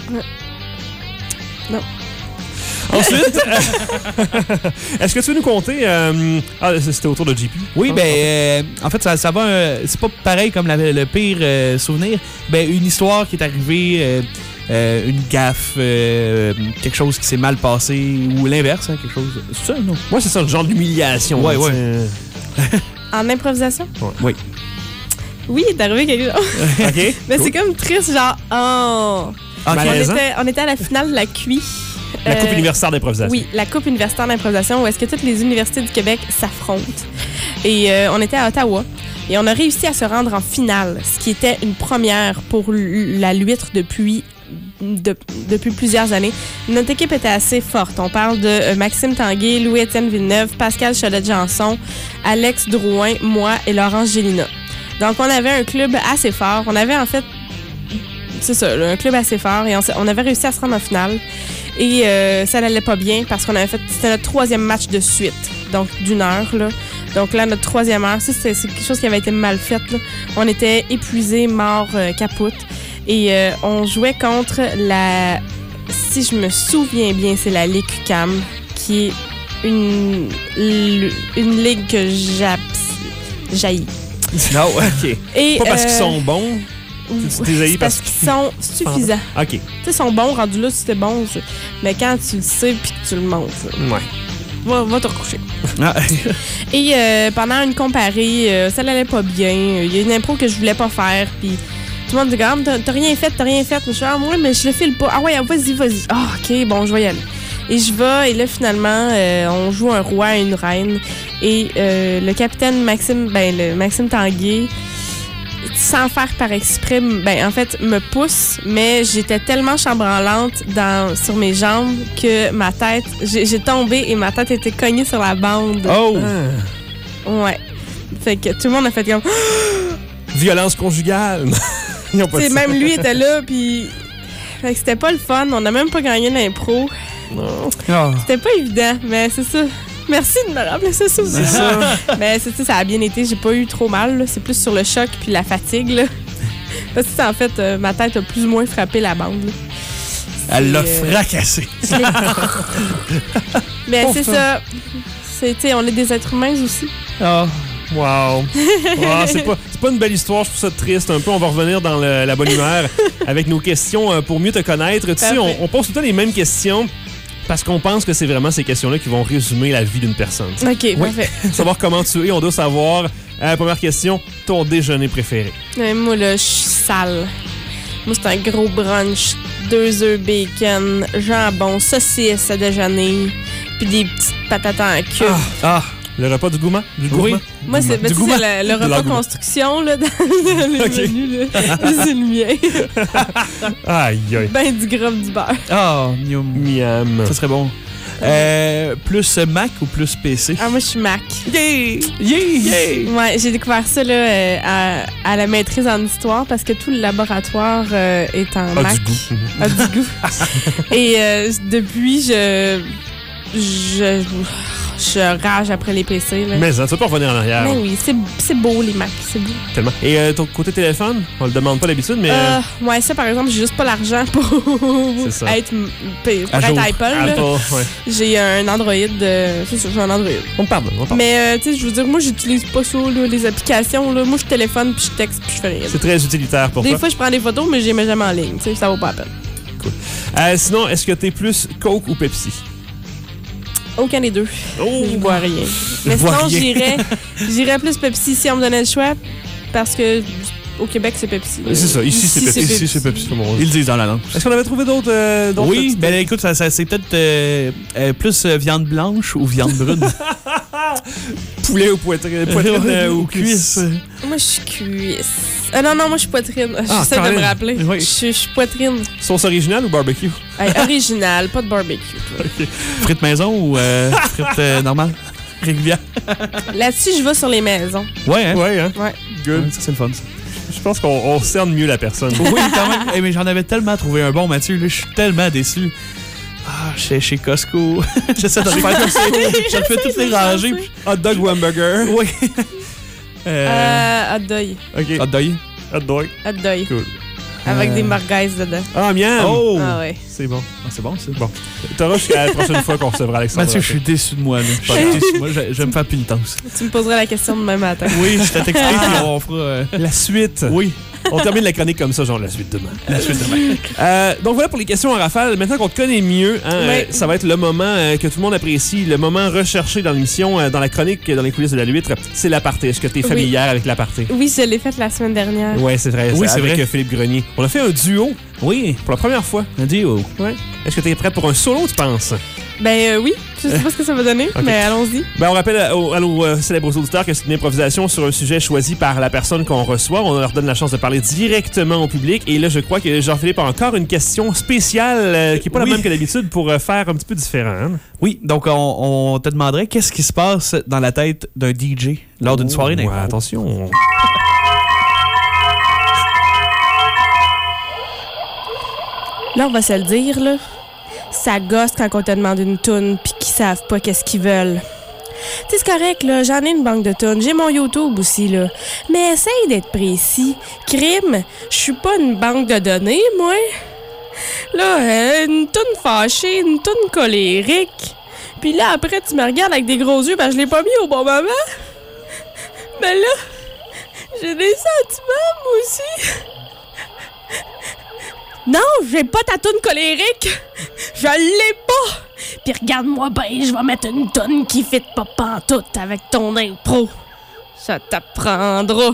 Non. Ensuite, est-ce que tu veux nous conter... euh, ah, c'était autour de J P. Oui, ben, euh, en fait, ça, ça va. euh, c'est pas pareil comme la- le pire euh, souvenir. Ben, une histoire qui est arrivée, euh, euh, une gaffe, euh, quelque chose qui s'est mal passé, ou l'inverse, hein, quelque chose. C'est ça, non? Moi, c'est ça, le genre d'humiliation. Ouais, là, ouais. tu sais. En improvisation? Oui. Oui, il est arrivé quelque chose. OK. Mais cool. c'est comme triste, genre, oh. Ok. On Malaisant. était, on était à la finale de la Q I. La Coupe Euh, universitaire d'improvisation. Oui, la Coupe universitaire d'improvisation où est-ce que toutes les universités du Québec s'affrontent. Et euh, on était à Ottawa. Et on a réussi à se rendre en finale, ce qui était une première pour l- la Luître depuis, de- depuis plusieurs années. Notre équipe était assez forte. On parle de euh, Maxime Tanguay, Louis-Étienne Villeneuve, Pascal Cholette-Janson, Alex Drouin, moi et Laurence Gélina. Donc, on avait un club assez fort. On avait en fait, c'est ça, là, un club assez fort et on, s- on avait réussi à se rendre en finale. Et euh, ça n'allait pas bien parce qu'on avait fait, c'était notre troisième match de suite, donc d'une heure, là. Donc là, notre troisième heure, ça, c'est c'est quelque chose qui avait été mal fait, là. On était épuisés, morts, euh, capoute. Et euh, on jouait contre la, si je me souviens bien, c'est la Ligue U Q A M, qui est une, une ligue que j'haïs. Non, OK. Et, Pas parce euh, qu'ils sont bons. tu t'es haï c'est parce parce qu'ils sont suffisants. OK. Tu sais, ils sont bons, rendus là, c'était bon. c'est- Mais quand tu le sais puis que tu le montres, là, Ouais. va, va te recoucher. Ah, Et euh, pendant une comparée, euh, ça n'allait pas bien. Il y a une impro que je voulais pas faire. Puis tout le monde dit, ah, t'as t'as rien fait, t'as rien fait. Mais je suis, ah, ouais, mais je le file pas. Ah, ouais, vas-y, vas-y. Ah, OK, bon, je vais y aller. Et je vais, et là, finalement, euh, on joue un roi et une reine. Et euh, le capitaine Maxime, ben, le Maxime Tanguay, tu sans faire par exprès, m- ben en fait, me pousse, mais j'étais tellement chambranlante dans, sur mes jambes que ma tête, j'ai, j'ai tombé et ma tête était cognée sur la bande. Oh! Ouais. Fait que tout le monde a fait comme... Violence conjugale. Ils ont pas T'sais, dit ça. même lui était là, puis... Fait que c'était pas le fun. On a même pas gagné l'impro. Non. Ah. C'était pas évident, mais c'est ça. Merci de me rappeler ça, ça aussi. Mais c'est ça, ça a bien été. J'ai pas eu trop mal. Là. C'est plus sur le choc puis la fatigue. Là. Parce que en fait, euh, ma tête a plus ou moins frappé la bande. Là. Elle l'a euh, fracassé. Mais c'est ça. C'est, t'sais, on est des êtres humains aussi. Ah. Wow. Ah, c'est pas, c'est pas une belle histoire, je trouve ça triste un peu. On va revenir dans le- la bonne humeur avec nos questions euh, pour mieux te connaître. Tu sais, on, on pose tout le temps les mêmes questions parce qu'on pense que c'est vraiment ces questions-là qui vont résumer la vie d'une personne. OK, parfait. Savoir comment tu es, on doit savoir, euh, première question, ton déjeuner préféré. Ouais, moi, là, je suis sale. Moi, c'est un gros brunch. Deux œufs bacon, jambon, saucisse à déjeuner, puis des petites patates en cube. Ah. Le repas du gourmand? Du Oui. gourmand? Moi, c'est, ben, Du tu sais, gourmand. c'est le, le De repas l'engouement. construction là, dans le Ok. menu. Là. C'est le mien. Aïe, aïe. Ben du gras du beurre. Ah, miam. Miam. Ça serait bon. Euh, plus Mac ou plus P C? Ah, moi, je suis Mac. Yeah! Yeah! Yeah! Ouais, j'ai découvert ça là, euh, à, à la maîtrise en histoire parce que tout le laboratoire euh, est en A Mac. du goût. A du goût. Et euh, depuis, je, je. Je rage après les P C. Là. Mais, Mais hein, tu vas pas revenir en arrière. oui, c'est, c'est beau, les Macs. C'est beau. Tellement. Et euh, ton côté téléphone, on le demande pas d'habitude, mais... Euh, ouais, ça, par exemple, j'ai juste pas l'argent pour C'est ça. être, pour À être jour. Apple. là. Apple, ouais. J'ai un Android. Euh, c'est ça, j'ai un Android. On parle, on parle. Mais, euh, tu sais, je veux dire, moi, j'utilise pas ça, là, les applications. Là. Moi, je téléphone, puis je texte, puis je fais rien. C'est très utilitaire pour Des toi. fois, je prends des photos, mais je les mets jamais en ligne. Tu sais, ça vaut pas la peine. Euh, sinon, est-ce que t'es plus Coke ou Pepsi? Aucun des deux. Oh! Je bois rien. Mais Bois sinon, rien. j'irais, j'irais plus Pepsi si on me donnait le choix, parce que au Québec, c'est Pepsi. C'est ça, ici, c'est Pepsi. Ici, c'est Pepsi. Ils le disent dans la langue. Est-ce qu'on avait trouvé d'autres... euh, d'autres Oui, petites- ben écoute, ça, ça- c'est peut-être euh, euh, plus euh, viande blanche ou viande brune. Poulet ou poitrine, poitrine euh, ou cuisse. Moi, je suis cuisse. Ah non, non, moi, je suis poitrine. Ah, J'essaie de Colin. me rappeler. Oui. Je suis- je suis poitrine. Sauce originale ou barbecue? Hey, original, pas de barbecue. toi. Frites maison ou euh, frites euh, normales? Régulières? Là-dessus, je vais sur les maisons. Ouais, hein? Ouais, hein? Ouais. Good. Ouais, ça, c'est le fun, ça. Je pense qu'on on cerne mieux la personne. Oui, quand même. Hey, mais j'en avais tellement trouvé un bon, Mathieu. Là, je suis tellement déçu. Ah, chez, chez Costco. J'essaie de le faire comme ça. Je le fais toutes les rangées. puis- Hot dog ou hamburger? Oui. Euh, Euh, hot dog. OK. hot dog. Hot dog. Hot dog. Cool. Avec Euh. des marguises dedans. Ah, miam! Oh! Ah ouais. C'est bon. Ah, c'est bon, ça. Bon. T'auras jusqu'à la prochaine fois qu'on recevra Alexandre. Mathieu, je suis déçu de moi. Là. Je suis déçu de moi. Je, je vais me faire pénitence. Tu me poseras la question demain matin. Oui, je t'ai texté puis on fera... euh, La suite. Oui, On termine la chronique comme ça, genre la suite demain. la suite demain. Euh, donc voilà pour les questions en rafale. Maintenant qu'on te connaît mieux, hein, Ouais. euh, ça va être le moment euh, que tout le monde apprécie, le moment recherché dans l'émission, euh, dans la chronique, dans les coulisses de la Luître. C'est l'aparté. Est-ce que tu es Oui. familière avec l'aparté? Oui, je l'ai faite la semaine dernière. Ouais, c'est vrai. Oui, c'est avec vrai. euh, Philippe Grenier. On a fait un duo Oui, pour la première fois. on dit oh. Ouais. Est-ce que tu es prête pour un solo, tu penses? Ben euh, oui, je sais pas ce que ça va donner, Ok. mais allons-y. Ben, on rappelle à, aux- à nos euh, célèbres auditeurs que c'est une improvisation sur un sujet choisi par la personne qu'on reçoit. On leur donne la chance de parler directement au public. Et là, je crois que Jean-Philippe a encore une question spéciale euh, qui n'est pas Oui. la même que d'habitude pour euh, faire un petit peu différent. hein. Oui, donc on, on te demanderait qu'est-ce qui se passe dans la tête d'un D J lors d'une soirée d'impro. Ouais, attention. Là, on va se le dire, là. Ça gosse quand on te demande une toune pis qu'ils savent pas qu'est-ce qu'ils veulent. Tu sais, c'est correct, là. J'en ai une banque de tunes. J'ai mon YouTube aussi, là. Mais essaye d'être précis. Crime, je suis pas une banque de données, moi. Là, euh, une toune fâchée, une toune colérique. Puis là, après, tu me regardes avec des gros yeux, ben je l'ai pas mis au bon moment. Ben là, j'ai des sentiments, moi aussi. Non, j'ai pas ta toune colérique. Je l'ai pas. Puis regarde-moi ben, je vais mettre une toune qui fit pas pantoute avec ton impro. Ça t'apprendra.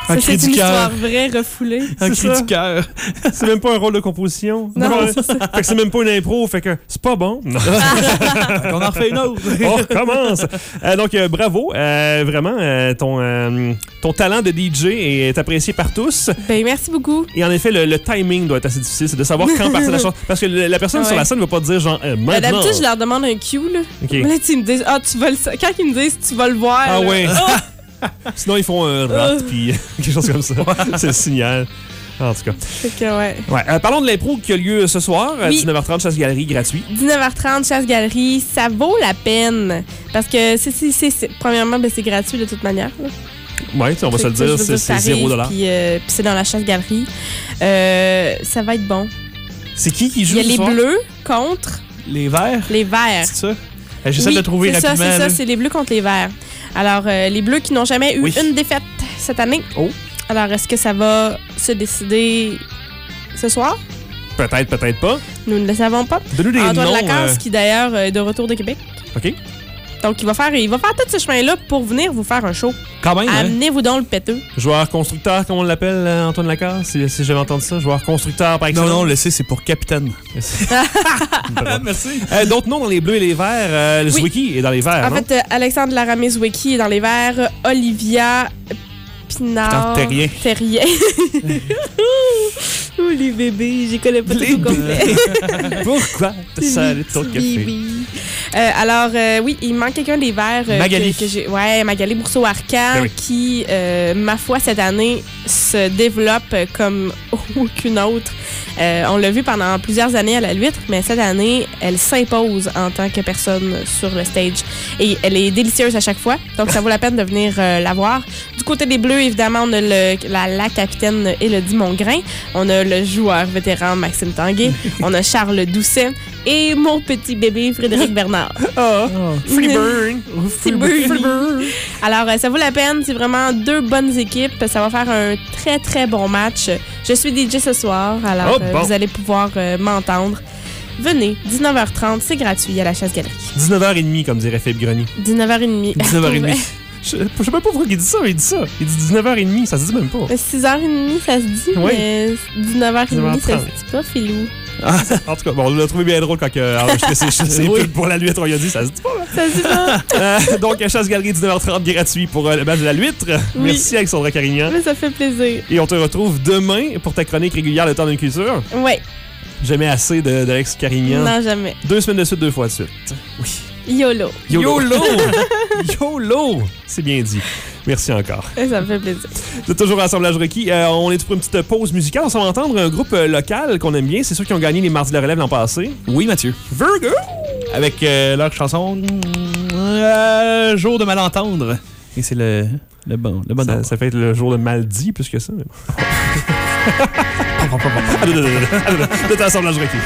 Ça, Un cri c'est du une cœur. histoire vraie, refoulée. Un C'est cri ça. du cœur. C'est même pas un rôle de composition. Non, Ouais. c'est ça. Fait que c'est même pas une impro, fait que c'est pas bon. Non. On en refait une autre. On recommence. Euh, donc, euh, bravo. Euh, vraiment, euh, ton, euh, ton talent de D J est apprécié par tous. Ben, merci beaucoup. Et en effet, le, le timing doit être assez difficile. C'est de savoir quand partir la chanson. Parce que le- la personne Ouais. sur la scène ne va pas te dire genre euh, Ben, maintenant. D'habitude, je leur demande un cue, là. OK. Là, tu ils me disent, ah, tu vas le... Quand ils me disent, tu vas le voir. Ah là. ouais. Oh! Sinon, ils font un rat puis quelque chose comme ça. C'est le signal. En tout cas. Fait que, ouais. Ouais. Euh, parlons de l'impro qui a lieu ce soir, à Oui. dix-neuf heures trente, chasse-galerie, gratuit. dix-neuf heures trente, chasse-galerie, ça vaut la peine. Parce que, c'est, c'est, c'est, c'est- premièrement, ben, c'est gratuit de toute manière. Là. Ouais, tu sais, on va se le Fait que, dire, je veux c'est ça c'est zéro arrive, dollar. Puis, euh, puis c'est dans la chasse-galerie. Euh, ça va être bon. C'est qui qui Il joue y a ce les soir? bleus contre Les verts, les verts. c'est ça? Euh, J'essaie Oui, de le trouver c'est rapidement. ça, c'est là. ça, c'est les bleus contre les verts. Alors, euh, les bleus qui n'ont jamais eu Oui. une défaite cette année. Oh. Alors, est-ce que ça va se décider ce soir? Peut-être, peut-être pas. Nous ne le savons pas. Donne-nous des Antoine noms. Lacasse, euh, qui d'ailleurs est de retour de Québec. OK. Donc, il va faire, il va faire tout ce chemin-là pour venir vous faire un show. Quand même, hein? Amenez-vous donc le péteux. Joueur constructeur, comme on l'appelle, euh, Antoine Lacasse, si, si j'avais entendu ça. Joueur constructeur, par Non, exemple. non, le C, c'est pour capitaine. Merci. Euh, D'autres noms dans les bleus et les verts. Euh, le Oui. Zwicky est dans les verts, En non? fait, euh, Alexandre Laramé-Zwicky est dans les verts. Olivia Pinard. Putain, Terrien. Terrien. Oh, les bébés, j'y connais pas tout Les au complet. Pourquoi t'as salé ton Petit café? bébé. Euh, alors, euh, oui, il manque quelqu'un des verts. euh, Magali. que- que j'ai- ouais, Magali Bourseau-Arcan, Ben oui. qui, euh, ma foi, cette année, se développe comme aucune autre. Euh, on l'a vu pendant plusieurs années à la L'Huître, mais cette année, elle s'impose en tant que personne sur le stage. Et elle est délicieuse à chaque fois, donc ça vaut la peine de venir euh, la voir. Du côté des Bleus, évidemment, on a le, la, la capitaine Élodie Mongrain. On a le joueur vétéran Maxime Tanguay. On a Charles Doucet. Et mon petit bébé Frédéric Bernard. Ah, Free Burn. Free Burn. Alors, euh, ça vaut la peine. C'est vraiment deux bonnes équipes. Ça va faire un très, très bon match. Je suis D J ce soir, alors Oh, euh, bon. vous allez pouvoir euh, m'entendre. Venez, dix-neuf heures trente, c'est gratuit à la Chasse-Galerie. dix-neuf heures trente, comme dirait Philippe Grenier. dix-neuf heures trente. dix-neuf heures trente. Je, je sais même pas pourquoi il dit ça, mais il dit ça. Il dit dix-neuf heures trente, ça se dit même pas. six heures trente, ça se dit, Oui. mais dix-neuf heures trente, ça se dix-neuf heures dit pas, Philou. En tout cas, bon, on l'a trouvé bien drôle quand euh, enregistré ses ses Oui. pubs pour la L'Huître, on lui a dit, ça se dit pas. Ça se dit pas. Euh, donc, Chasse-Galerie, dix-neuf heures trente, gratuit pour euh, le match de la L'Huître. Merci, Alexandra Carignan. Mais ça fait plaisir. Et on te retrouve demain pour ta chronique régulière Le Temps d'une culture. Ouais, Jamais assez de- d'Alex Carignan. non, jamais. Deux semaines de suite, deux fois de suite. Oui. YOLO. YOLO! YOLO! C'est bien dit. Merci encore. Ça me fait plaisir. C'est toujours Assemblage requis. Euh, on est pour une petite pause musicale. On s'en va entendre un groupe euh, local qu'on aime bien. C'est ceux qui ont gagné les Mardis de la Relève l'an passé. Oui, Mathieu. Virgo! Avec euh, leur chanson euh, Jour de malentendre. Et c'est le, le bon, le bon Ça, ordre. ça fait être le jour de mal dit plus que ça. Mais... C'est Assemblage requis.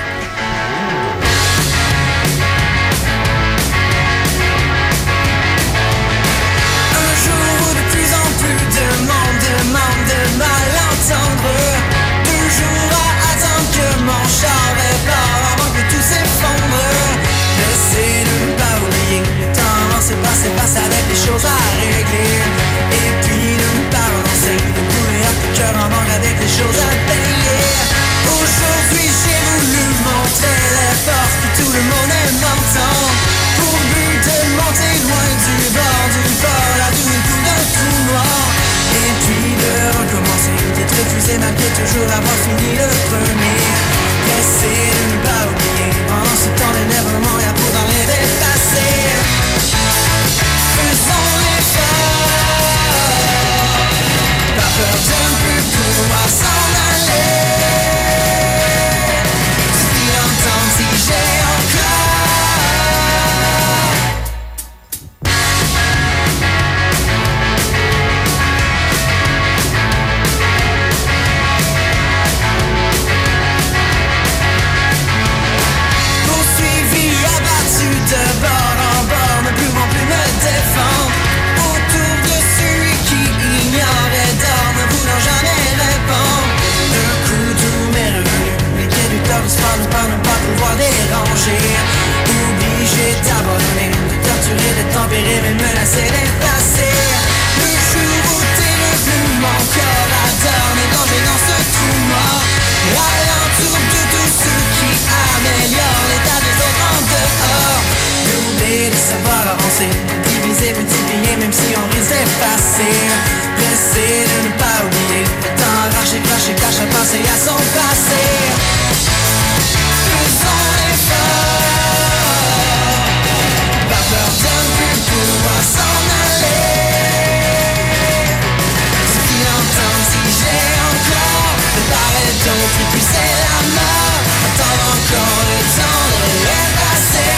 Un jour où de plus en plus de monde demande de malentendre. Deux jours à attendre que mon char répare avant que tout s'effondre. Laissez de ne pas oublier, temps c'est passé, passe avec les choses à régler. Et puis de ne pas renoncer, de courir à tout cœur en manque avec les choses à payer. Aujourd'hui j'ai voulu mon passer, diviser, multiplier, même si on risque d'effacer. Pressé de ne pas oublier, le temps arraché, craché, cache à penser à son passé. Faisons l'effort, pas peur de ne plus pouvoir s'en aller. Suffit d'entendre si j'ai encore préparé d'autres et puis c'est la mort. Attendre encore le temps de l'effacer.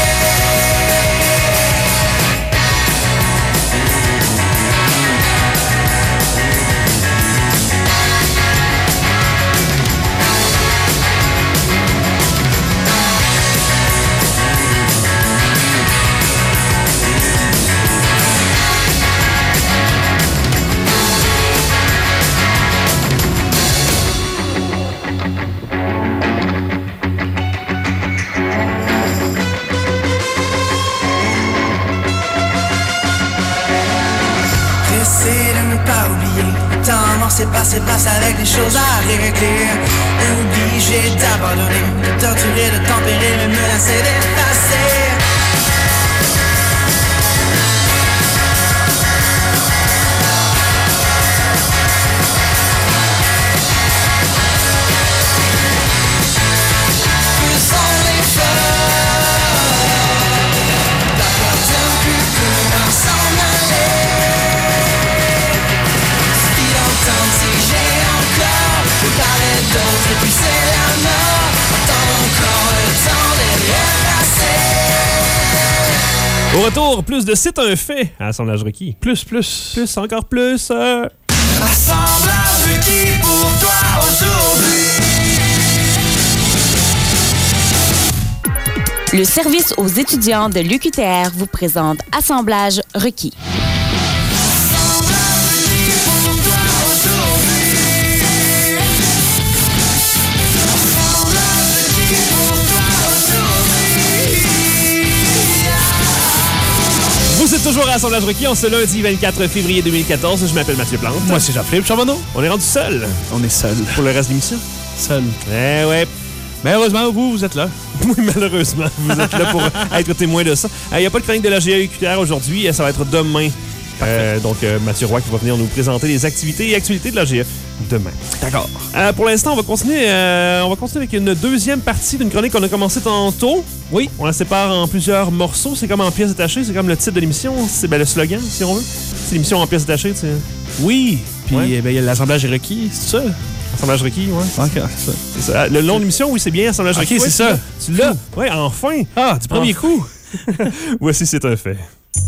C'est passé, passe avec des choses à régler. Obligé d'abandonner, de torturer, de tempérer, me menacer d'effacer. Faisons l'effort, la peur de ne plus pouvoir s'en aller. Si j'ai encore préparé d'autres et puis c'est la mort. Attends encore le temps de les passer. Au retour, plus de C'est un fait à Assemblage requis. Plus, plus, plus, encore plus. Euh... Assemblage requis pour toi aujourd'hui. Le service aux étudiants de l'U Q T R vous présente Assemblage requis. Vous êtes toujours à Assemblage requis en ce lundi vingt-quatre février deux mille quatorze. Je m'appelle Mathieu Plante. Moi, c'est Jean-Philippe Charbonneau. On est rendu seul On est seul. pour le reste de l'émission. Seul. Eh ouais. Mais heureusement, vous, vous êtes là. Oui, malheureusement, vous êtes là pour être témoin de ça. Il n'y a pas de chronique de la G A U Q T R aujourd'hui. Ça va être demain. Euh, donc, euh, Mathieu Roy qui va venir nous présenter les activités et actualités de l'A G A demain. D'accord. Euh, pour l'instant, on va continuer euh, on va continuer avec une deuxième partie d'une chronique qu'on a commencé tantôt. Oui. On la sépare en plusieurs morceaux. C'est comme en pièces détachées. C'est comme le titre de l'émission. C'est ben, le slogan, si on veut. C'est l'émission en pièces détachées. T'sais. Oui. Puis, Ouais. eh ben, il y a l'assemblage est requis, c'est ça? Assemblage requis, ouais. OK, c'est ça. C'est ça. Le long de l'émission, oui, c'est bien. Assemblage OK, requis. c'est Ouais, ça. Tu l'as. Oui, enfin. Ah, du premier Ah. coup. Voici, c'est un fait.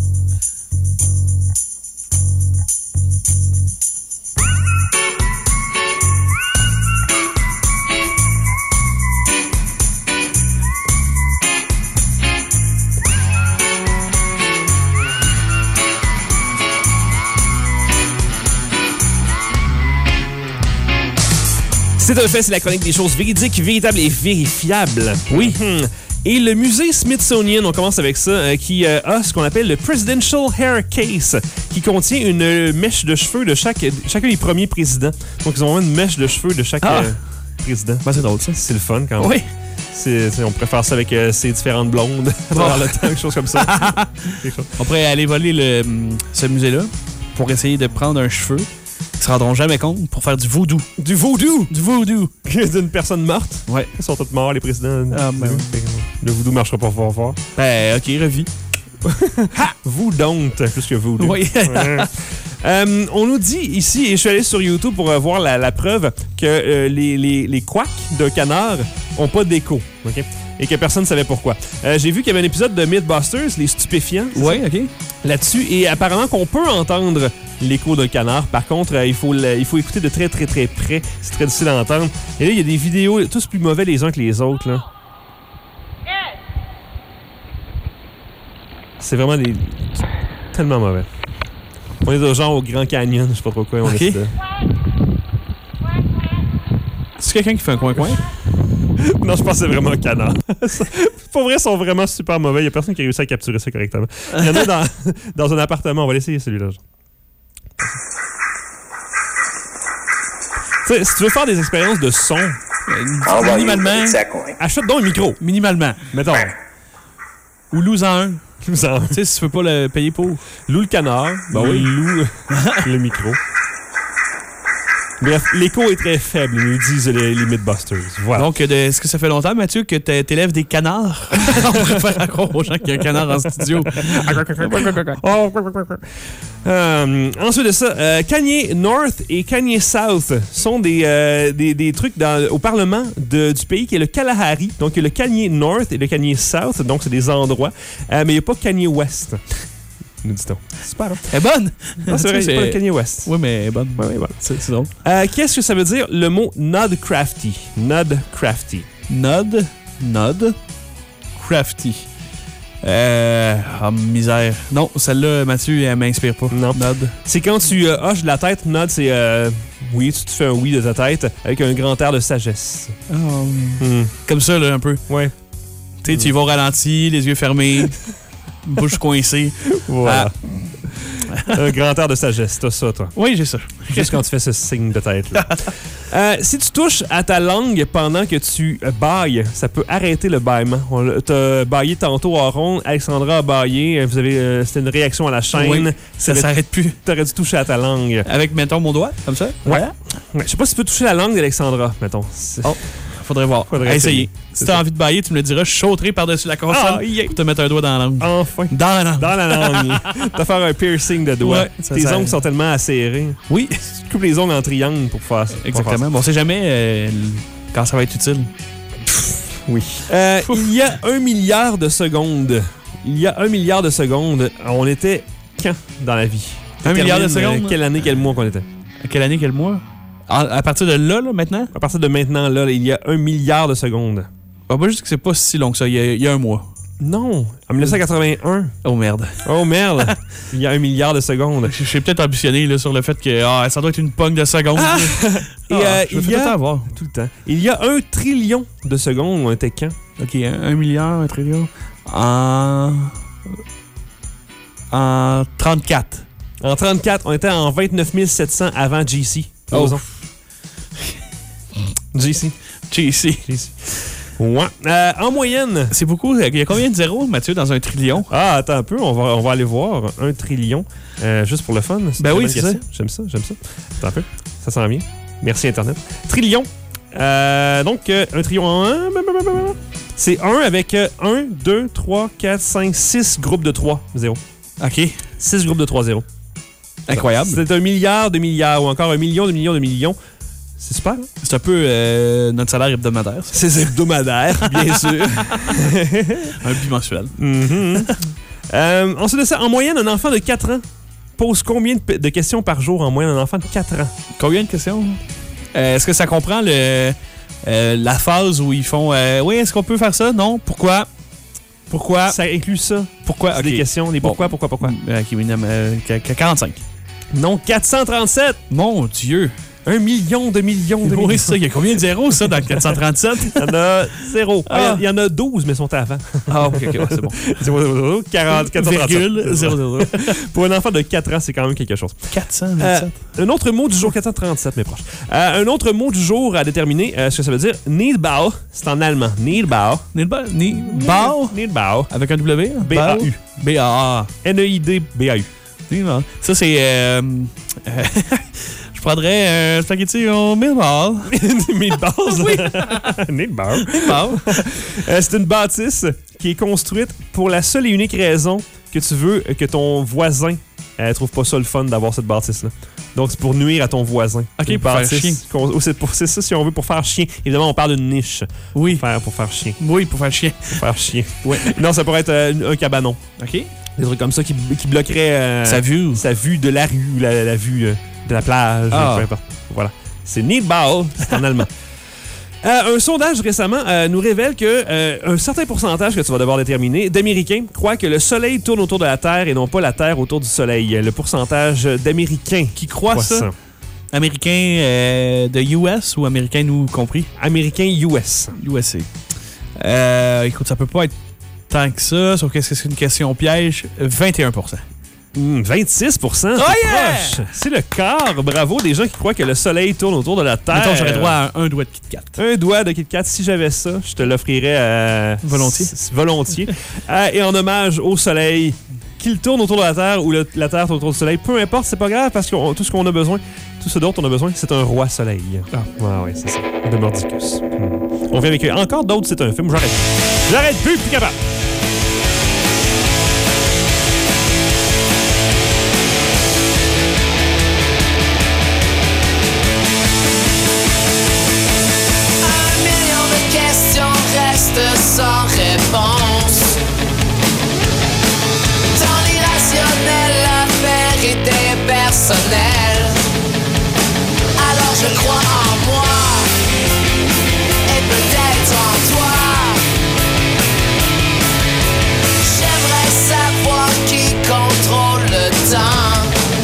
C'est un fait, c'est la chronique des choses véridiques, véritables et vérifiables. Oui. Hmm. Et le musée Smithsonian, on commence avec ça, euh, qui euh, a ce qu'on appelle le Presidential Hair Case, qui contient une euh, mèche de cheveux de chaque, chacun des premiers présidents. Donc, ils ont vraiment une mèche de cheveux de chaque Ah. euh, président. Ben, c'est drôle, ça. C'est le fun quand même. Oui. C'est, c'est- on pourrait faire ça avec euh, ces différentes blondes à travers le temps, quelque chose comme ça. Quelque chose. On pourrait aller voler le, hum, ce musée-là pour essayer de prendre un cheveu. Ils se rendront jamais compte pour faire du voodoo. Du voodoo! Du voodoo. D'une personne morte. Ouais. Ils sont tous morts, les présidents. Ah, ben oui. Le voodoo marchera pas fort fort. Ben, OK, revis. Vous don't, plus que voodoo. Oui. Ouais. Euh, on nous dit ici, et je suis allé sur YouTube pour euh, voir la, la preuve, que euh, les, les, les couacs d'un canard ont pas d'écho. OK? Et que personne ne savait pourquoi. Euh, j'ai vu qu'il y avait un épisode de Mythbusters, les stupéfiants, Ouais, OK. là-dessus, et apparemment qu'on peut entendre l'écho d'un canard. Par contre, euh, il, faut le- il faut écouter de très, très, très près. C'est très difficile à entendre. Et là, il y a des vidéos tous plus mauvais les uns que les autres. Là. C'est vraiment des... tellement mauvais. On est de genre au Grand Canyon, je sais pas trop quoi. On Ok. est de... C'est quelqu'un qui fait un coin-coin? Non, je pense que c'est vraiment un canard. Pour vrai, ils sont vraiment super mauvais. Il n'y a personne qui a réussi à capturer ça correctement. Il y en a dans, dans un appartement. On va l'essayer, celui-là. Tu sais, si tu veux faire des expériences de son, Minimalement. achète donc un micro. Minimalement. Mettons. Ou loue-en un. Il me semble. Tu sais, si tu peux pas le payer pour. Lou le canard. Ben oui. Lou le micro. Bref, l'écho est très faible, nous disent les, les Mythbusters. Voilà. Donc, de- est-ce que ça fait longtemps, Mathieu, que t'a- t'élèves des canards? On préfère encore aux gens qu'il y a un canard en studio. Euh, ensuite de ça, euh, Kanye North et Kanye South sont des, euh, des, des trucs dans, au Parlement de- du pays qui est le Kalahari. Donc, il y a le Kanye North et le Kanye South. Donc, c'est des endroits. Euh, mais il n'y a pas Kanye West. Nous dit-on. Super. Hein? Elle est bonne! Ah, c'est vrai, il n'y a pas le Kanye West. Oui, mais elle est bonne. Ouais, ouais, voilà. C'est c'est drôle. Euh, Qu'est-ce que ça veut dire le mot Nodcrafty? Nodcrafty. Nod. Nod. Crafty. Euh. Ah, misère. Non, celle-là, Mathieu, elle m'inspire pas. Non. Nod. C'est quand tu euh, hoches de la tête. Nod, c'est euh, oui, tu te fais un oui de ta tête avec un grand air de sagesse. Hmm. Comme ça, là, un peu. Ouais. Tu sais, tu y vas au ralenti, les yeux fermés, bouche coincée. Voilà. Un grand air de sagesse, t'as ça, toi. Oui, j'ai ça. Juste quand tu fais ce signe de tête-là. Euh, si tu touches à ta langue pendant que tu euh, bailles, ça peut arrêter le bâillement. On l'a- T'as baillé tantôt en rond, Alexandra a baillé, vous avez, euh, c'était une réaction à la chaîne. Oui, ça T'aurais- s'arrête plus. T'aurais dû toucher à ta langue. Avec, mettons, mon doigt, comme ça? Ouais. Ouais, je sais pas si tu peux toucher la langue d'Alexandra, mettons. C'est- Oh. Faudrait voir. Faudrait À essayer. essayer. Si C'est t'as ça. envie de bailler, tu me le diras, je sauterai par-dessus la console Ah, yeah. pour te mettre un doigt dans la langue. Enfin. Dans la langue. Dans la langue. T'as faire un piercing de doigt. Ouais, ça, Tes ça- ongles sont tellement acérés. Oui, Tu coupes les ongles en triangle pour faire ça. exactement. Bon, on sait jamais euh, quand ça va être utile. Oui. Euh, il y a un milliard de secondes. Il y a un milliard de secondes. On était quand dans la vie? Un milliard de Détermine, euh, secondes? Quelle année, quel mois qu'on était? À quelle année, quel mois? À, à partir de là, là, maintenant? À partir de maintenant, là, il y a un milliard de secondes. Ah, bah, juste que c'est pas si long que ça. Il y a, il y a un mois. Non, en mille neuf cent quatre-vingt-un. Oh merde. Oh merde, il y a un milliard de secondes. Je je suis peut-être ambitionné là, sur le fait que ah, ça doit être une pogne de secondes. Ah! Et Et euh, je me il fais y tout le temps a avoir. tout le temps. Il y a un trillion de secondes. On était quand? Ok, un, un milliard, un trillion. En. En trente-quatre. En trente-quatre, on était en vingt-neuf mille sept cents avant G C. Oh. G C. J C. G C. Ouais. Euh, en moyenne. C'est beaucoup. Il y a combien de zéros, Mathieu, dans un trillion? Ah, attends un peu, on va, on va aller voir. Un trillion. Euh, juste pour le fun. C'est Ben une oui, bonne c'est question. ça. J'aime ça, j'aime ça. Attends un peu. Ça s'en vient. Merci, Internet. Trillion. Euh, donc, euh, un trillion en un. C'est un avec un, deux, trois, quatre, cinq, six groupes de trois. Zéro. Ok. six groupes de trois zéro. Incroyable. C'est un milliard de milliards ou encore un million de millions de millions. C'est super. Hein? C'est un peu euh, notre salaire hebdomadaire. ça. C'est hebdomadaire, bien sûr. Un bimensuel. Mhm. Euh, ensuite de ça, en moyenne, un enfant de quatre ans pose combien de, p- de questions par jour en moyenne? Un enfant de quatre ans. Combien de questions? Euh, est-ce que ça comprend le, euh, la phase où ils font euh, oui, est-ce qu'on peut faire ça? Non. Pourquoi? Pourquoi? Ça inclut ça. Pourquoi? C'est Ok. des questions, des Bon. pourquoi, pourquoi, pourquoi. Euh, ok, oui, non, mais, euh, qu- qu- quarante-cinq. Non, quatre cent trente-sept. Mon Dieu! Un million de millions de millions. Oui, c'est ça. Il y a combien de zéros, ça, dans le quatre cent trente-sept? Il y en a zéro. Ah. Ah, il y en a douze, mais sont avant. Ah, ok, ok, ouais, c'est bon. zéro, zéro, zéro, quarante, quatre cent trente-sept. Virgule, zéro, zéro, zéro. Pour un enfant de quatre ans, c'est quand même quelque chose. quatre cent Euh, vingt-sept. un autre mot du jour, quatre cent trente-sept, mes proches. Euh, un autre mot du jour à déterminer euh, ce que ça veut dire. Niedbau, c'est en allemand. Niedbau. Niedbau? Ni- Bau? Niedbau. Avec un W? B A U. B A A. N E I D B A U. Niedbau. Ça, c'est... Euh, euh, je prendrais un spaghetti au meatball. Meatballs. Oui. Niedbau. Meatball. Euh, c'est une bâtisse qui est construite pour la seule et unique raison que tu veux que ton voisin ne trouve pas ça le fun d'avoir cette bâtisse-là. Donc, c'est pour nuire à ton voisin. Ok, Une pour faire bâtisse chien. qu'on- oh, c'est, pour, c'est ça, si on veut, pour faire chien. Évidemment, on parle d'une niche. Oui. Pour faire, pour faire chien. Oui, pour faire chien. Pour faire chien. Oui. Non, ça pourrait être euh, un cabanon. OK. Des trucs comme ça qui, qui bloqueraient euh, Sa vue. sa vue de la rue, la, la vue euh, de la plage, Ah. peu importe. Voilà. C'est Niedbau, c'est en allemand. Euh, un sondage récemment euh, nous révèle que euh, un certain pourcentage que tu vas devoir déterminer d'Américains croient que le Soleil tourne autour de la Terre et non pas la Terre autour du Soleil. Le pourcentage d'Américains Qui croit croient ça? ça. Américain euh, de U S ou américain nous compris? Américains U S. U S A. Euh, écoute, ça peut pas être tant que ça, sauf que c'est une question piège. vingt et un pour cent. Mmh, vingt-six pour cent, Oh c'est yeah! proche. C'est le quart. Bravo, des gens qui croient que le soleil tourne autour de la Terre. Mettons, j'aurais droit à un doigt de Kit Kat. Un doigt de Kit Kat, si j'avais ça, je te l'offrirais euh, Volontiers. s- volontiers. Euh, et en hommage au soleil, qu'il tourne autour de la Terre ou le- la Terre tourne autour du soleil, peu importe, c'est pas grave parce que on- tout ce qu'on a besoin, tout ce dont on a besoin, c'est un roi soleil. Ah, ouais, ouais, c'est ça. De Mordicus. Hmm. On vient avec encore d'autres, c'est un film. J'arrête. J'arrête plus, plus capable. Un million de questions restent sans réponse. Dans l'irrationnel, la vérité personnelle. Alors je crois en moi et peut-être en toi. J'aimerais savoir qui contrôle le temps.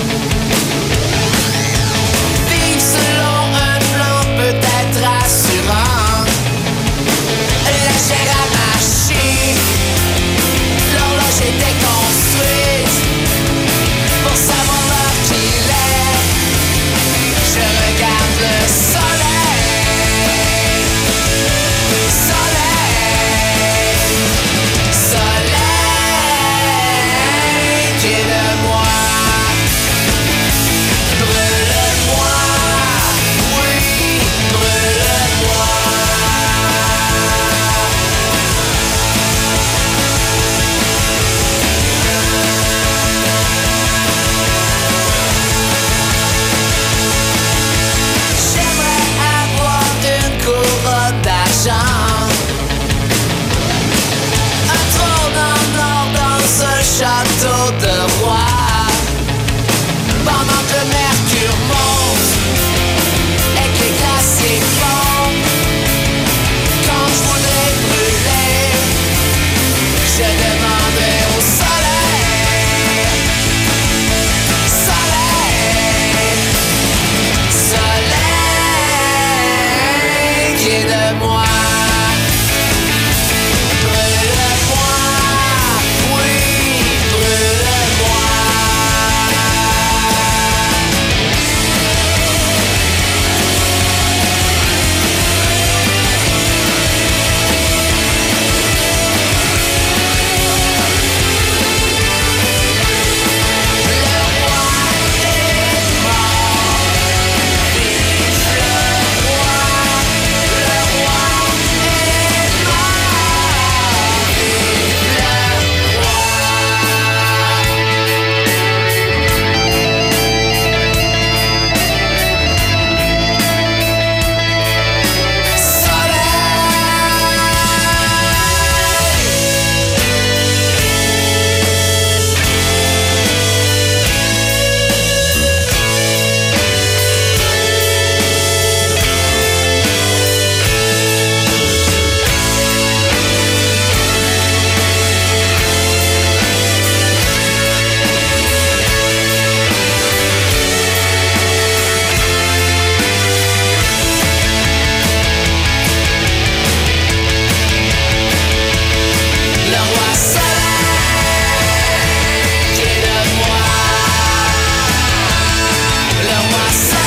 Vivre selon un plan peut-être rassurant. La chair à machine, l'horloge était construite pour savoir l'heure qu'il est. Je regarde le soleil, soleil, soleil qui est de moi. Brûle-moi, oui, brûle-moi. J'aimerais avoir une couronne d'argent, un trône en or dans un château de roi. Pendant que le mercure monte et que les glaciers fondent, quand je voudrais brûler, je demanderai au soleil, soleil, soleil qui est de moi. Brûle-moi, oui, brûle-moi. Le roi soleil qui est de moi. Le roi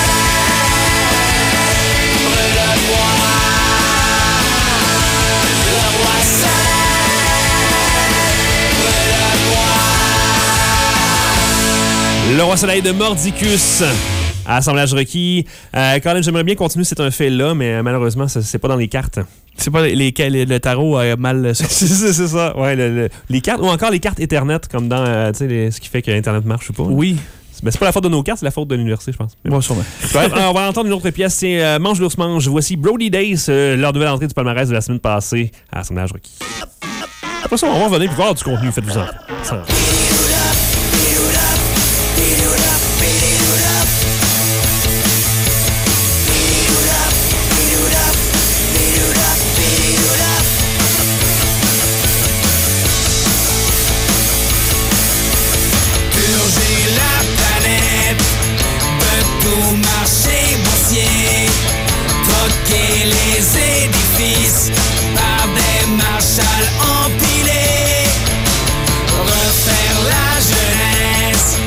soleil brûle-moi. Le roi soleil brûle-moi. Le roi soleil de Mordicus. À Assemblage requis. Euh, Colin, j'aimerais bien continuer, c'est un fait là, mais euh, malheureusement, ça- c'est pas dans les cartes. C'est pas les, les- le tarot a mal sorti. c'est ça, c'est ça. Ouais, le- le- les cartes, ou encore les cartes Ethernet, comme dans euh, tu sais, les- ce qui fait que Internet marche ou pas. Oui. Mais c'est pas la faute de nos cartes, c'est la faute de l'université, je pense. Bon, sûrement. Bref, on va entendre une autre pièce. C'est euh, Mange l'ours mange. Voici Brody Days, euh, leur nouvelle entrée du palmarès de la semaine passée à Assemblage requis. Après ça, on va revenir et voir du contenu. Faites-vous en. Ça. Purger la planète de tout marché boursier, troquer les édifices par des Marshalls empilés, refaire la jeunesse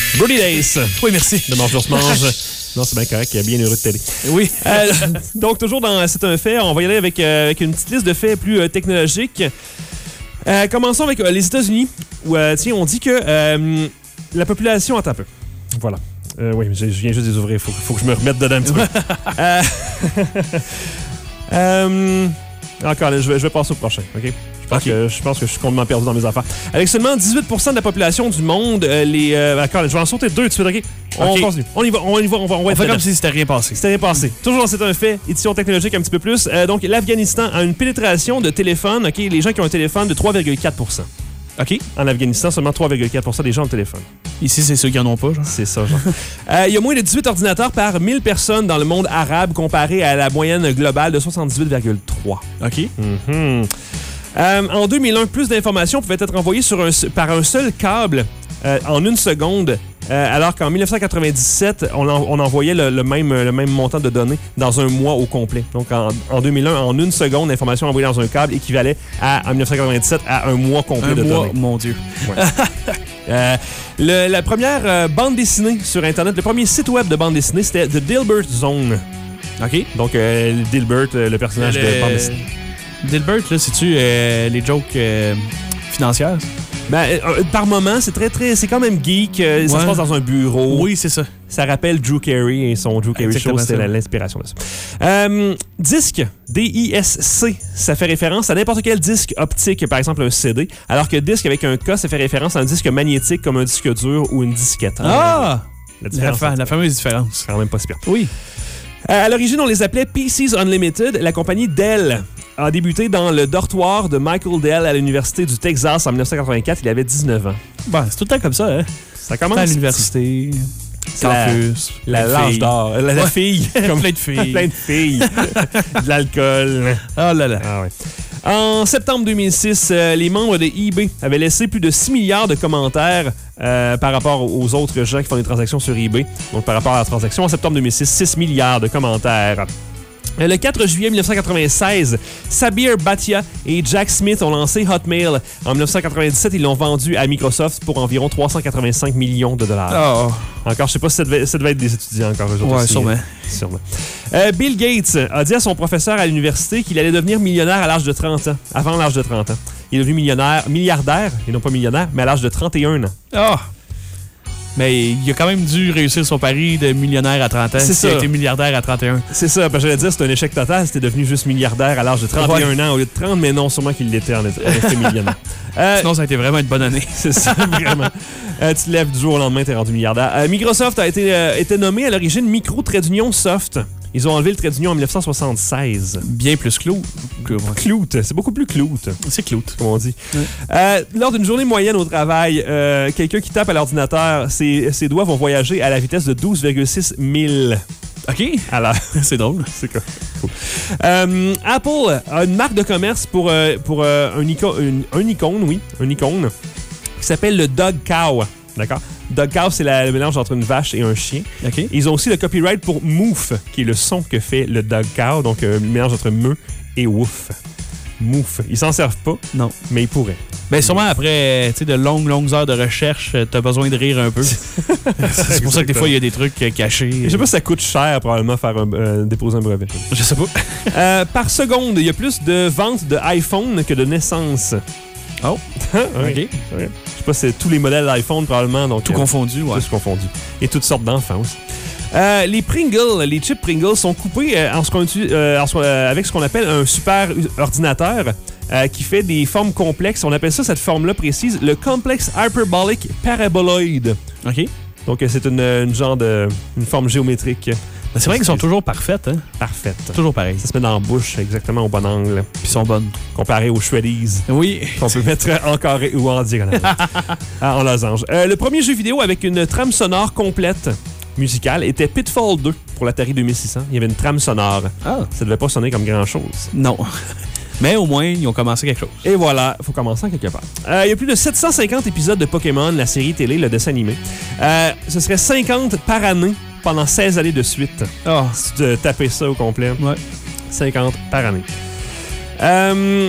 Brody Days. Oui, merci. De Mange se mange. Non, c'est bien correct, il y a bien heureux de télé. Oui. Euh, donc, toujours dans C'est un fait, on va y aller avec, euh, avec une petite liste de faits plus euh, technologiques. Euh, commençons avec euh, les États-Unis, où, euh, tiens, on dit que euh, la population... Attends un peu. Voilà. Euh, oui, je viens juste de les ouvrir. Il faut, faut que je me remette dedans un petit peu. euh, euh, encore, je vais, je vais passer au prochain, OK? Je pense, okay. que, je pense que je suis complètement perdu dans mes affaires. Avec seulement dix-huit pour cent de la population du monde, euh, les... Euh, d'accord, je vais en sauter deux tout de suite, OK? On okay. continue. On y va, on y va, on va, on va on être fait dedans. comme si c'était rien passé. C'était rien passé. Toujours, c'est un fait. Édition technologique un petit peu plus. Euh, donc, l'Afghanistan a une pénétration de téléphone, OK? Les gens qui ont un téléphone de trois virgule quatre pour cent. OK. En Afghanistan, seulement trois virgule quatre pour cent des gens ont le téléphone. Ici, c'est ceux qui en ont pas, genre. C'est ça, genre. euh, il y a moins de dix-huit ordinateurs par mille personnes dans le monde arabe comparé à la moyenne globale de soixante-dix-huit virgule trois. OK. Mm-hmm. Euh, en deux mille un, plus d'informations pouvaient être envoyées sur un, par un seul câble euh, en une seconde, euh, alors qu'en dix-neuf cent quatre-vingt-dix-sept, on, en, on envoyait le, le, même, le même montant de données dans un mois au complet. Donc, en, en deux mille un, en une seconde, l'information envoyée dans un câble équivalait à, en dix-neuf cent quatre-vingt-dix-sept à un mois complet un de mois, données. Mon Dieu. Ouais. euh, le, la première euh, bande dessinée sur Internet, le premier site web de bande dessinée, c'était The Dilbert Zone. OK. Donc, euh, Dilbert, euh, le personnage le... de bande dessinée. Dilbert, là, c'est-tu euh, les jokes euh, financières? Ben, euh, par moment, c'est très, très... C'est quand même geek. Euh, ouais. Ça se passe dans un bureau. Oui, c'est ça. Ça rappelle Drew Carey et son Drew Carey Show. C'était l'inspiration de ça. Euh, disque, D I S C, ça fait référence à n'importe quel disque optique, par exemple un C D, alors que disque avec un K, ça fait référence à un disque magnétique comme un disque dur ou une disquette. Ah! La, la, fa- la fameuse différence. C'est quand même pas si pire. Oui. Euh, à l'origine, on les appelait P Cs Unlimited. La compagnie Dell a débuté dans le dortoir de Michael Dell à l'Université du Texas en dix-neuf cent quatre-vingt-quatre. Il avait dix-neuf ans. Bon, c'est tout le temps comme ça, hein? Ça commence à l'université, campus, la, la l'âge d'or. La, la ouais. fille. Comme plein de filles. Plein de filles. De l'alcool. Oh là là. Ah ouais. En septembre deux mille six, euh, les membres de eBay avaient laissé plus de six milliards de commentaires euh, par rapport aux autres gens qui font des transactions sur eBay. Donc, par rapport à la transaction, en septembre deux mille six, six milliards de commentaires. Le quatre juillet dix-neuf cent quatre-vingt-seize, Sabir Bhatia et Jack Smith ont lancé Hotmail. En dix-neuf cent quatre-vingt-dix-sept, ils l'ont vendu à Microsoft pour environ trois cent quatre-vingt-cinq millions de dollars. Oh. Encore, je sais pas si ça devait, ça devait être des étudiants encore aujourd'hui. Ouais, sûrement. sûrement. Euh, Bill Gates a dit à son professeur à l'université qu'il allait devenir millionnaire à l'âge de trente ans, avant l'âge de trente ans. Il est devenu millionnaire, milliardaire, et non pas millionnaire, mais à l'âge de trente et un ans. Ah! Oh. Mais il a quand même dû réussir son pari de millionnaire à trente ans. C'est ça. Il a été milliardaire à trente et un. C'est ça. Ben, j'allais dire, c'est un échec total. C'était devenu juste milliardaire à l'âge de trente et un ouais. ans au lieu de trente, mais non, sûrement qu'il l'était en effet millionnaire. Euh, Sinon, ça a été vraiment une bonne année. C'est ça, vraiment. Euh, tu te lèves du jour au lendemain, t'es rendu milliardaire. Euh, Microsoft a été, euh, été nommé à l'origine Micro Trait d'Union Soft. Ils ont enlevé le trait d'union en dix-neuf cent soixante-seize. Bien plus clout. Clout. C'est beaucoup plus clout. C'est clout. Comme on dit. Ouais. Euh, lors d'une journée moyenne au travail, euh, quelqu'un qui tape à l'ordinateur, ses, ses doigts vont voyager à la vitesse de douze virgule six mille. OK. Alors, c'est drôle. C'est cool. cool. Euh, Apple a une marque de commerce pour, euh, pour euh, un, icône, une, un icône, oui, un icône, qui s'appelle le Dog Cow. D'accord? Dog Cow, c'est la, le mélange entre une vache et un chien. Okay. Ils ont aussi le copyright pour Moof, qui est le son que fait le Dog Cow, donc euh, le mélange entre me et wouf. Moof. Ils s'en servent pas. Non. Mais ils pourraient. Ben sûrement après de longues, longues heures de recherche, t'as besoin de rire un peu. C'est pour ça que des fois, il y a des trucs cachés. Je sais pas si ça coûte cher probablement faire un, euh, déposer un brevet. Je sais pas. euh, par seconde, il y a plus de ventes de iPhone que de naissances. Oh. oui. OK. Oui. Je sais pas, c'est tous les modèles d'iPhone probablement. Donc, tout euh, confondu, ouais. Tout confondu. Et toutes sortes d'enfants aussi. Euh, les Pringles, les chips Pringles sont coupés euh, en ce qu'on utilise, euh, en ce, euh, avec ce qu'on appelle un super ordinateur euh, qui fait des formes complexes. On appelle ça, cette forme-là précise, le Complex Hyperbolic Paraboloid. OK. Donc, euh, c'est une, une genre de une forme géométrique. Ben, c'est vrai qu'elles sont toujours parfaites, hein? Parfaites. Toujours pareil. Ça se met dans la bouche exactement au bon angle. Puis ils sont bonnes. Comparé aux Shreddies. Oui. Qu'on peut mettre en carré ou en diagonale. ah, en losange. Euh, le premier jeu vidéo avec une trame sonore complète musicale était Pitfall deux pour l'Atari deux mille six cents. Il y avait une trame sonore. Ah. Ça devait pas sonner comme grand-chose. Non. Mais au moins, ils ont commencé quelque chose. Et voilà, il faut commencer en quelque part. Euh, il y a plus de sept cent cinquante épisodes de Pokémon, la série télé, le dessin animé. Euh, ce serait cinquante par année pendant seize années de suite. Oh. Si tu tapais ça au complet. Ouais. cinquante par année. Euh,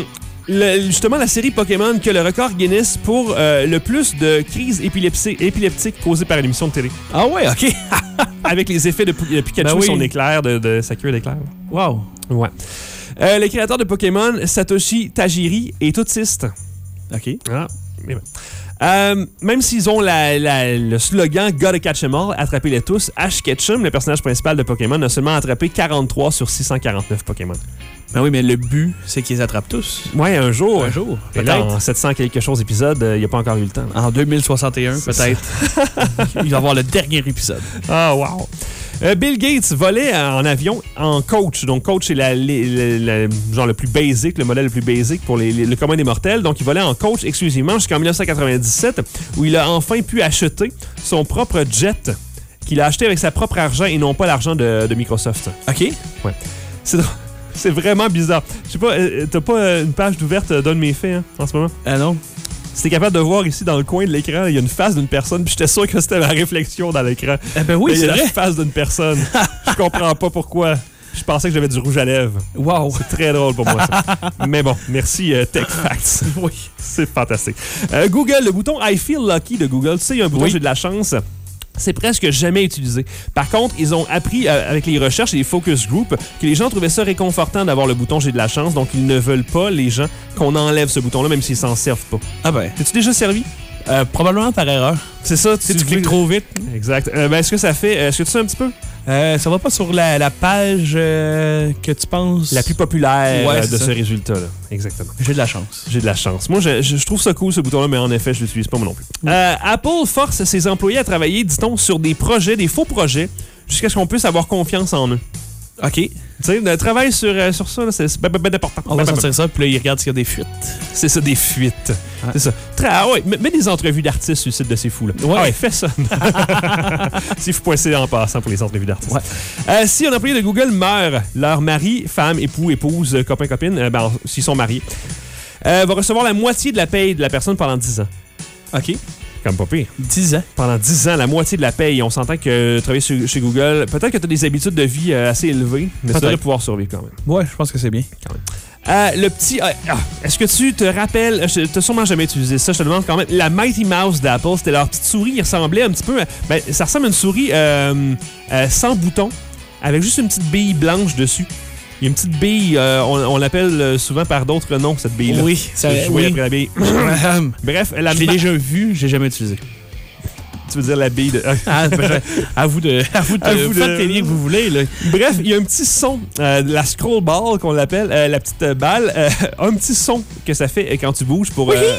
le- justement, la série Pokémon qui a le record Guinness pour euh, le plus de crises épilepsi- épileptiques causées par une émission de télé. Ah ouais, OK. Avec les effets de, de Pikachu, Ben oui. son éclair, de, de sa queue d'éclair. Wow. Ouais. Euh, le créateur de Pokémon, Satoshi Tajiri, est autiste. OK. Ah, mais bon. Euh, même s'ils ont la, la- le slogan Gotta catch 'em all, attrapez-les tous, Ash Ketchum, le personnage principal de Pokémon, a seulement attrapé quarante-trois sur six cent quarante-neuf Pokémon. Ben oui, mais le but, c'est qu'ils les attrapent tous. Ouais, un jour. Un jour, Et là, peut-être. en sept cents quelque chose épisodes, il n'y a pas encore eu le temps. En deux mille soixante et un, C'est peut-être. Il va y avoir le dernier épisode. Ah, wow. Euh, Bill Gates volait en avion en coach. Donc, coach, c'est la, les- le- le- genre le plus basic, le modèle le plus basic pour les, les- le commun des mortels. Donc, il volait en coach exclusivement jusqu'en dix-neuf cent quatre-vingt-dix-sept, où il a enfin pu acheter son propre jet qu'il a acheté avec sa propre argent et non pas l'argent de, de Microsoft. OK. Ouais. C'est drôle. C'est vraiment bizarre. Je sais pas, euh, t'as pas euh, une page d'ouverte euh, d'un de mes faits hein, en ce moment? Ah non? Si t'es capable de voir ici dans le coin de l'écran, il y a une face d'une personne, puis j'étais sûr que c'était ma réflexion dans l'écran. Eh ben oui, Mais il y c'est a vrai. la face d'une personne. Je comprends pas pourquoi. Je pensais que j'avais du rouge à lèvres. Wow. C'est très drôle pour moi, ça. Mais bon, merci euh, Tech Facts. Oui. C'est fantastique. Euh, Google, le bouton I Feel Lucky de Google, tu sais, il y a un bouton Oui. J'ai de la chance. C'est presque jamais utilisé. Par contre, ils ont appris euh, avec les recherches et les focus group que les gens trouvaient ça réconfortant d'avoir le bouton J'ai de la chance, donc ils ne veulent pas, les gens, qu'on enlève ce bouton-là, même s'ils s'en servent pas. Ah ben. T'es-tu déjà servi? Euh, probablement par erreur. C'est ça, Tu sais, tu cliques trop vite. Exact. Euh, ben, est-ce que ça fait... Est-ce que tu sais un petit peu? Euh, ça va pas sur la, la page euh, que tu penses. La plus populaire Ouais, euh, c'est de ça. ce résultat-là. Exactement. J'ai de la chance. J'ai de la chance. Moi, je, je- je trouve ça cool, ce bouton-là, mais en effet, je l'utilise pas moi non plus. Euh, Apple force ses employés à travailler, dit-on, sur des projets, des faux projets, jusqu'à ce qu'on puisse avoir confiance en eux. OK. Tu sais, le travail sur, euh, sur ça, là, c'est c'est ben, ben, ben important. On va Ben, ben, sortir ça, puis là, ils regardent s'il y a des fuites. C'est ça, des fuites. Ouais. C'est ça. Tra- ah ouais, mets mets des entrevues d'artistes sur le site de ces fous-là. Ouais. Ah ouais, fais ça. C'est fou pointer en passant pour les entrevues d'artistes. Ouais. Euh, si un employé de Google meurt, leur mari, femme, époux, épouse, euh, copain, copine, euh, ben, s'ils sont mariés, euh, va recevoir la moitié de la paye de la personne pendant dix ans. OK. Comme pas pire. dix ans. Pendant dix ans, la moitié de la paye. On s'entend que euh, travailler chez, chez Google, peut-être que tu as des habitudes de vie euh, assez élevées, mais tu Peut-être. devrais pouvoir survivre quand même. Ouais, je pense que c'est bien. Euh, le petit. euh, ah, Est-ce que tu te rappelles. Je t'ai sûrement jamais utilisé ça, je te demande quand même. La Mighty Mouse d'Apple, c'était leur petite souris. Il ressemblait un petit peu. à- Ben, ça ressemble à une souris euh, euh, sans bouton, avec juste une petite bille blanche dessus. Il y a une petite bille, euh, on, on l'appelle euh, souvent par d'autres noms, cette bille-là. Oui, ça Je jouais oui. après la bille. Je Bref, la l'ai ma- déjà vu, j'ai jamais utilisé. Tu veux dire la bille de. Ah, ben, je- à vous de, à vous de, À vous de- faites les liens que vous voulez, là. Bref, il y a un petit son, euh, la scroll ball qu'on l'appelle, euh, la petite euh, balle, euh, un petit son que ça fait euh, quand tu bouges pour. euh,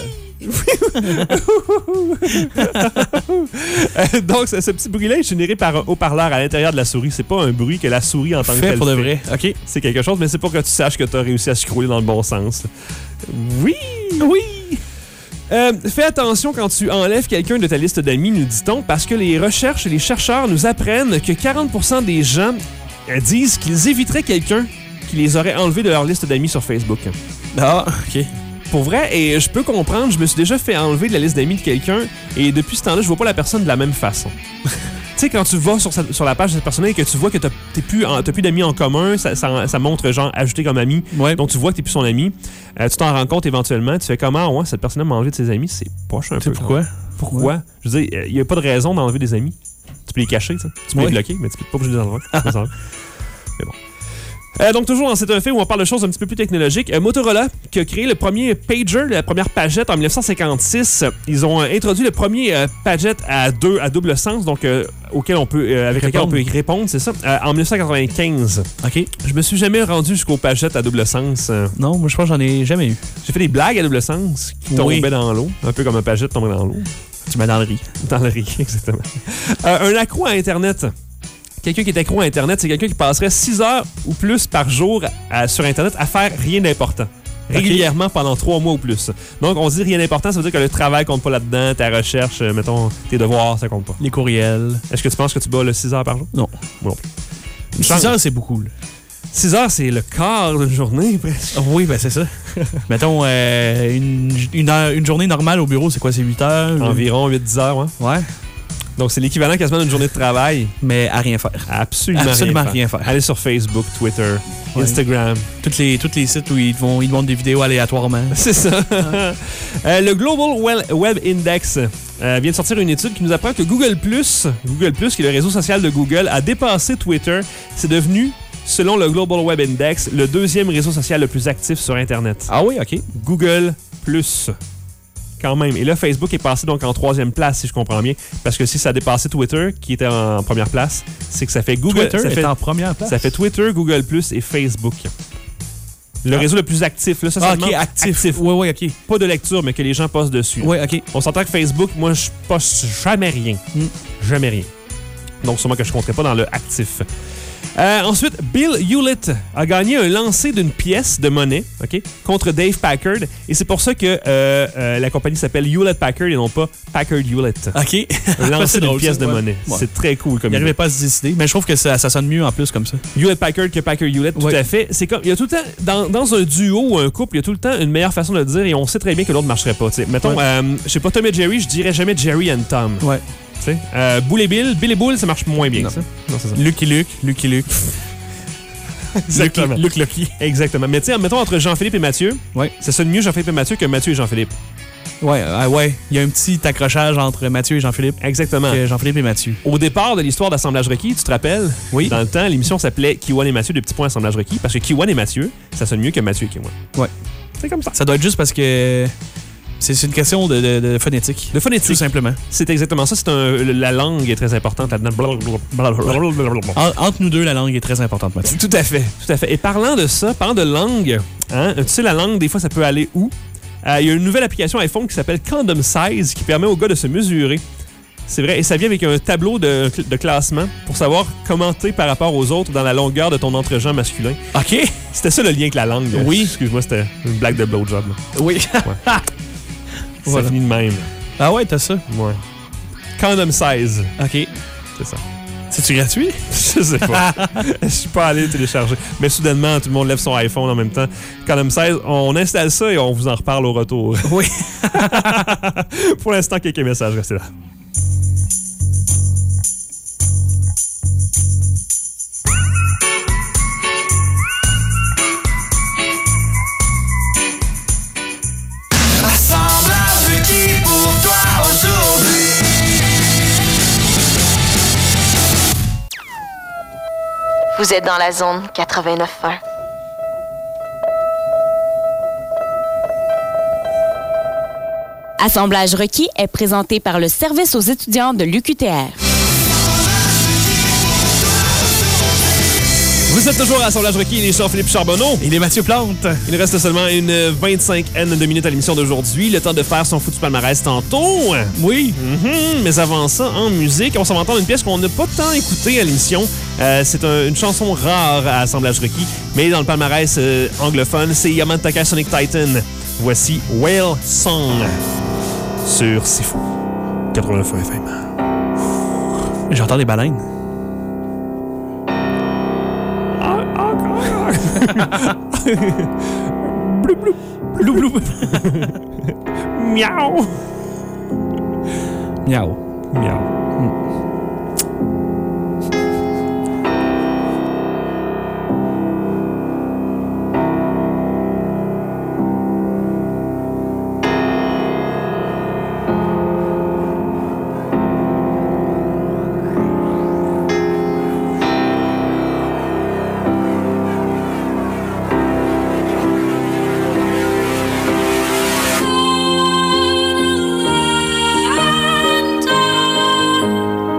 Euh, Donc, ce, ce petit bruit-là est généré par un haut-parleur à l'intérieur de la souris. C'est pas un bruit que la souris en tant que Fait telle pour de fait. vrai. OK. C'est quelque chose, mais c'est pour que tu saches que tu as réussi à scroller dans le bon sens. Oui! Oui. Euh, fais attention quand tu enlèves quelqu'un de ta liste d'amis, nous dit-on, parce que les recherches et les chercheurs nous apprennent que quarante pour cent des gens euh, disent qu'ils éviteraient quelqu'un qui les aurait enlevés de leur liste d'amis sur Facebook. Ah, OK. Pour vrai, et je peux comprendre, je me suis déjà fait enlever de la liste d'amis de quelqu'un, et depuis ce temps-là, je vois pas la personne de la même façon. Tu sais, quand tu vas sur, sa- sur la page de cette personne et que tu vois que t'as t'es plus, en- t'as plus d'amis en commun, ça, ça- ça montre genre ajouté comme ami. Ouais. Donc tu vois que t'es plus son ami. Euh, tu t'en rends compte éventuellement. Tu fais comment, ouais, cette personne-là m'a enlevé de ses amis. C'est poche un Tu sais peu. pourquoi? Pourquoi? Je veux dire, il n'y a pas de raison d'enlever des amis. Tu peux les cacher, tu sais. Tu peux Ouais. les bloquer, mais tu peux pas obligé de les enlever. Les enlever. Mais bon. Euh, donc, toujours dans C'est un fait où on parle de choses un petit peu plus technologiques. Euh, Motorola, qui a créé le premier pager, la première pagette en dix-neuf cent cinquante-six. Ils ont euh, introduit le premier euh, paget à deux, à double sens, donc euh, auquel on peut, euh, avec lequel on Répondre. peut y répondre, c'est ça, euh, en dix-neuf cent quatre-vingt-quinze. OK. Je me suis jamais rendu jusqu'au paget à double sens. Euh, Non, moi, je pense que j'en ai jamais eu. J'ai fait des blagues à double sens qui tombaient Oui. dans l'eau, un peu comme un paget tombait dans l'eau. Tu mets dans le riz. Dans le riz, exactement. Euh, un accro à Internet. Quelqu'un qui est accro à Internet, c'est quelqu'un qui passerait six heures ou plus par jour à- sur Internet à faire rien d'important. Régulièrement pendant trois mois ou plus. Donc, on dit rien d'important, ça veut dire que le travail compte pas là-dedans, ta recherche, euh, mettons, tes devoirs, ça compte pas. Les courriels. Est-ce que tu penses que tu bats le six heures par jour? Non. Moi non plus. six heures, c'est beaucoup, là. six heures, c'est le quart d'une journée, presque. Ah oui, ben c'est ça. Mettons, euh, une, une, heure- une journée normale au bureau, c'est quoi? C'est huit heures? Environ huit dix heures, ouais. Ouais. Donc, c'est l'équivalent quasiment d'une journée de travail. Mais à rien faire. Absolument, Absolument rien, rien faire. faire. Allez sur Facebook, Twitter, Ouais. Instagram. Toutes les, toutes les sites où ils te, vont, ils te montrent des vidéos aléatoirement. C'est ça. Euh, le Global Wel- Web Index euh, vient de sortir une étude qui nous apprend que Google+, Google+, qui est le réseau social de Google, a dépassé Twitter. C'est devenu, selon le Global Web Index, le deuxième réseau social le plus actif sur Internet. Ah oui, OK. Google+. Quand même. Et là, Facebook est passé donc en troisième place, si je comprends bien. Parce que si ça a dépassé Twitter, qui était en première place, c'est que ça fait Google... Twitter ça est fait, en première place. ça fait Twitter, Google+, et Facebook. Le réseau le plus actif. Là, ça, Ah, seulement OK, actif. Oui, oui, OK. Pas de lecture, mais que les gens postent dessus. Oui, OK. On s'entend que Facebook, moi, je poste jamais rien. Mm. Jamais rien. Donc, sûrement que je ne compterai pas dans le actif. Euh, ensuite, Bill Hewlett a gagné un lancer d'une pièce de monnaie, OK, contre Dave Packard. Et c'est pour ça que euh, euh, la compagnie s'appelle Hewlett-Packard et non pas Packard-Hewlett. OK. Un lancer C'est d'une drôle, pièce ça. de Ouais. monnaie. Ouais. C'est très cool comme Il idée. n'arrivait pas à se décider, mais je trouve que ça, ça sonne mieux en plus comme ça. Hewlett-Packard que Packard-Hewlett, tout Ouais. à fait. C'est comme, il y a tout le temps, dans, dans un duo ou un couple, il y a tout le temps une meilleure façon de le dire et on sait très bien que l'autre ne marcherait pas. T'sais. Mettons, Ouais. euh, je sais pas, Tom et Jerry, je dirais jamais Jerry and Tom. Ouais. T'sais. Euh, Boule et Bill, Bill et Boule, ça marche moins bien. Non. Ça. Non, c'est ça. Lucky Luke, Lucky Luke. Exactement. Luke Lucky. Exactement. Mais tu sais, mettons entre Jean-Philippe et Mathieu, Ouais. ça sonne mieux Jean-Philippe et Mathieu que Mathieu et Jean-Philippe. Ouais, ah ouais. Il y a un petit accrochage entre Mathieu et Jean-Philippe. Exactement. Que Jean-Philippe et Mathieu. Au départ de l'histoire d'Assemblage requis, tu te rappelles? Oui. Dans le temps, l'émission s'appelait Kiwan et Mathieu, deux petits points Assemblage requis, parce que Kiwan et Mathieu, ça sonne mieux que Mathieu et Kiwan. Ouais. C'est comme ça. Ça doit être juste parce que c'est c'est une question de, de, de phonétique. De Tout phonétique. simplement. C'est exactement ça. C'est un, la langue est très importante là-dedans. Blablabla. En- entre nous deux, la langue est très importante, Mathieu. Tout à fait, tout à fait. Et parlant de ça, parlant de langue, hein, tu sais, la langue, des fois, ça peut aller où? Euh, Il y a une nouvelle application iPhone qui s'appelle Condom Size qui permet aux gars de se mesurer. C'est vrai, et ça vient avec un tableau de, de classement pour savoir comment t'es par rapport aux autres dans la longueur de ton entrejambe masculin. OK. C'était ça le lien avec la langue. Oui. Excuse-moi, c'était une blague de blowjob. là. Oui. Ça Voilà. finit de même. Ah ouais, t'as ça. Ouais. Condom Size, OK. c'est ça. C'est-tu gratuit? Je sais pas. Je suis pas allé télécharger. Mais soudainement, tout le monde lève son iPhone en même temps. Condom Size, on installe ça et on vous en reparle au retour. Oui. Pour l'instant, quelques messages, restez là. Assemblage requis pour toi aujourd'hui. Vous êtes dans la zone quatre-vingt-neuf un. Assemblage requis est présenté par le service aux étudiants de l'U Q T R. Vous êtes toujours à Assemblage requis, il est Jean-Philippe Charbonneau. Il est Mathieu Plante. Il reste seulement une vingt-cinq de minutes à l'émission d'aujourd'hui. Le temps de faire son foutu palmarès tantôt. Oui. Mhm, mais avant ça, en musique, on s'en va entendre une pièce qu'on n'a pas tant écoutée à l'émission. Euh, c'est un- une chanson rare à Assemblage requis, mais dans le palmarès euh, anglophone, c'est Yamantaka Sonic Titan. Voici Whale Song sur C'est Fou. quatre-vingt-neuf F M. J'entends des baleines. Blou, blou, blou, blou. Miaou. Miaou. Miaou. Under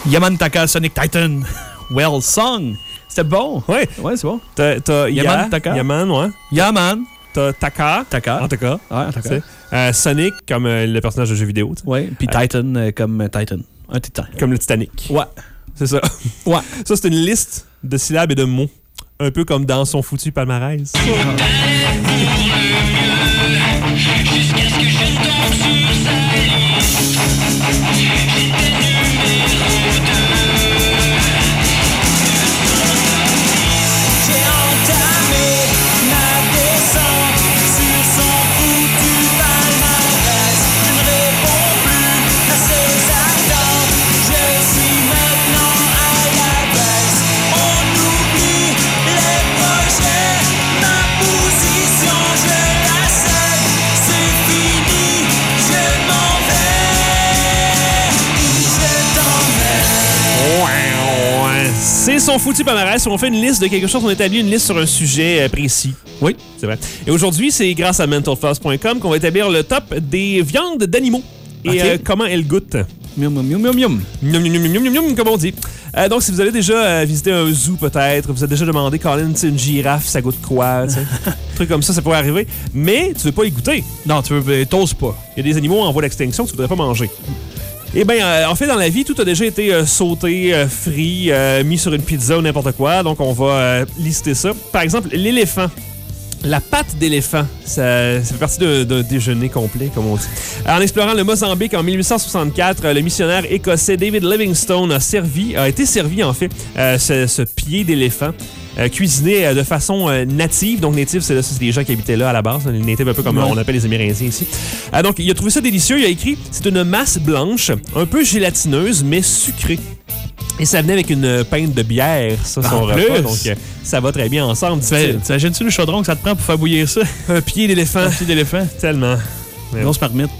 Yamantaka Sonic Titan. Well song. C'était bon. Ouais. Ouais, c'est bon. T'as, t'as Yaman Ya, Taka. Yaman, ouais. Yaman. T'as Taka. Taka. En Taka. Ouais, Taka. Euh, Sonic, comme euh, le personnage de jeu vidéo. tu sais. Ouais. Puis Euh, Titan euh, comme euh, Titan. Un titan. Comme le Titanic. Ouais. C'est ça. Ouais. Ça, c'est une liste de syllabes et de mots. Un peu comme dans son foutu palmarès. C'est son foutu palmarès où on fait une liste de quelque chose, on établit une liste sur un sujet euh, précis. Oui. C'est vrai. Et aujourd'hui, c'est grâce à mental floss point com qu'on va établir le top des viandes d'animaux et Ok. euh, comment elles goûtent. Mium, mium, mium, mium, mium. Mium, mium, mium, mium, mium, comme on dit. Euh, donc, si vous avez déjà euh, visité un zoo, peut-être, vous avez déjà demandé, Colin, tu sais, une girafe, ça goûte quoi? tu sais? Un truc comme ça, ça pourrait arriver. Mais tu veux pas y goûter. Non, tu veux, t'oses pas. Il y a des animaux en voie d'extinction que tu voudrais pas manger. Eh bien, euh, en fait, dans la vie, tout a déjà été euh, sauté, euh, frit, euh, mis sur une pizza ou n'importe quoi. Donc, on va euh, lister ça. Par exemple, l'éléphant. La patte d'éléphant, ça, ça fait partie d'un, d'un déjeuner complet, comme on dit. En explorant le Mozambique en dix-huit cent soixante-quatre, le missionnaire écossais David Livingstone a servi, a été servi en fait, euh, ce, ce pied d'éléphant. Euh, cuisiné euh, de façon euh, native. Donc, native, c'est, là, c'est des gens qui habitaient là à la base. Les natives, un peu comme Ouais. on appelle les Amérindiens ici. Euh, donc, il a trouvé ça délicieux. Il a écrit « C'est une masse blanche, un peu gélatineuse, mais sucrée. » Et ça venait avec une pinte de bière, ça, son En repas. plus. Donc, euh, ça va très bien ensemble, Tu dit-il. T'imagines-tu le chaudron que ça te prend pour faire bouillir ça? Un pied d'éléphant. Un pied d'éléphant. Tellement. Mais Grosse marmite.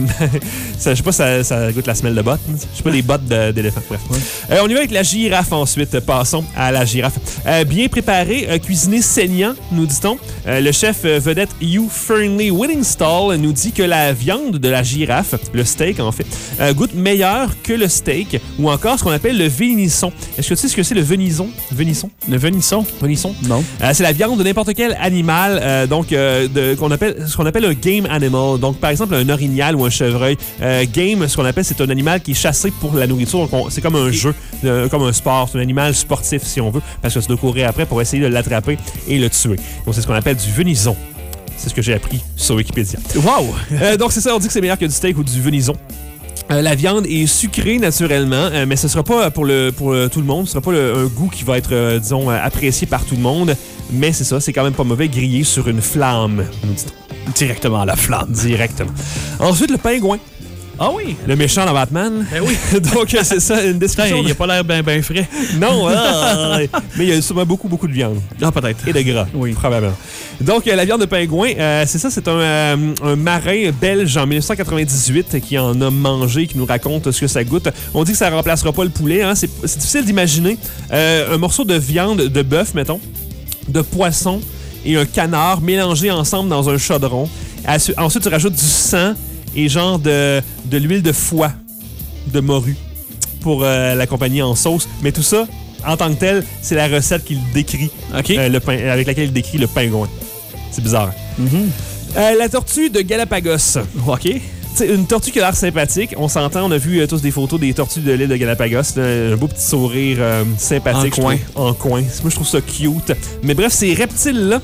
ça, je sais pas si ça, ça goûte la semelle de bottes. Je sais pas des bottes de- d'éléphant. Bref. Euh, on y va avec la girafe ensuite. Passons à la girafe. Euh, bien préparé, euh, cuisiné saignant, nous dit-on. Euh, le chef euh, vedette Hugh Fernley Whittingstall nous dit que la viande de la girafe, le steak en fait, euh, goûte meilleur que le steak ou encore ce qu'on appelle le vénisson. Est-ce que tu sais ce que c'est le venison? Venisson? Le venisson? Venisson? Non. Euh, c'est la viande de n'importe quel animal, euh, donc euh, de, qu'on appelle, ce qu'on appelle un game animal. Donc, par exemple, un orignal ou un chevreuil. Euh, game, ce qu'on appelle, c'est un animal qui est chassé pour la nourriture. Donc, on- c'est comme un jeu, euh, comme un sport. C'est un animal sportif, si on veut, parce que tu dois courir après pour essayer de l'attraper et le tuer. Donc, c'est ce qu'on appelle du venison. C'est ce que j'ai appris sur Wikipédia. Wow! Euh, donc, c'est ça, on dit que c'est meilleur que du steak ou du venison. Euh, la viande est sucrée naturellement, euh, mais ce ne sera pas pour, le, pour le- tout le monde. Ce ne sera pas le- un goût qui va être, euh, disons, euh, apprécié par tout le monde. Mais c'est ça, c'est quand même pas mauvais, grillé sur une flamme, nous dit-on. Directement à la flamme. Directement. Ensuite, le pingouin. Ah oui? Le méchant dans Batman. Ben oui. Donc, euh, c'est ça, une Putain, description. il a pas l'air bien ben frais. Non, ah, mais il y a sûrement beaucoup, beaucoup de viande. Ah, peut-être. Et de gras, Oui. probablement. Donc, euh, la viande de pingouin, euh, c'est ça, c'est un, euh, un marin belge en dix-neuf cent quatre-vingt-dix-huit qui en a mangé, qui nous raconte ce que ça goûte. On dit que ça ne remplacera pas le poulet. Hein. C'est, c'est difficile d'imaginer euh, un morceau de viande de bœuf, mettons, de poisson et un canard mélangés ensemble dans un chaudron. Assu- Ensuite, tu rajoutes du sang et genre de, de l'huile de foie de morue pour euh, l'accompagner en sauce. Mais tout ça, en tant que tel, c'est la recette qu'il décrit, OK. euh, le pain- avec laquelle il décrit le pingouin. C'est bizarre. Mhm. Euh, la tortue de Galapagos. OK. C'est une tortue qui a l'air sympathique. On s'entend, on a vu euh, tous des photos des tortues de l'île de Galapagos. Là, un beau petit sourire euh, sympathique. En coin. je trouve. En coin. Moi, je trouve ça cute. Mais bref, ces reptiles-là,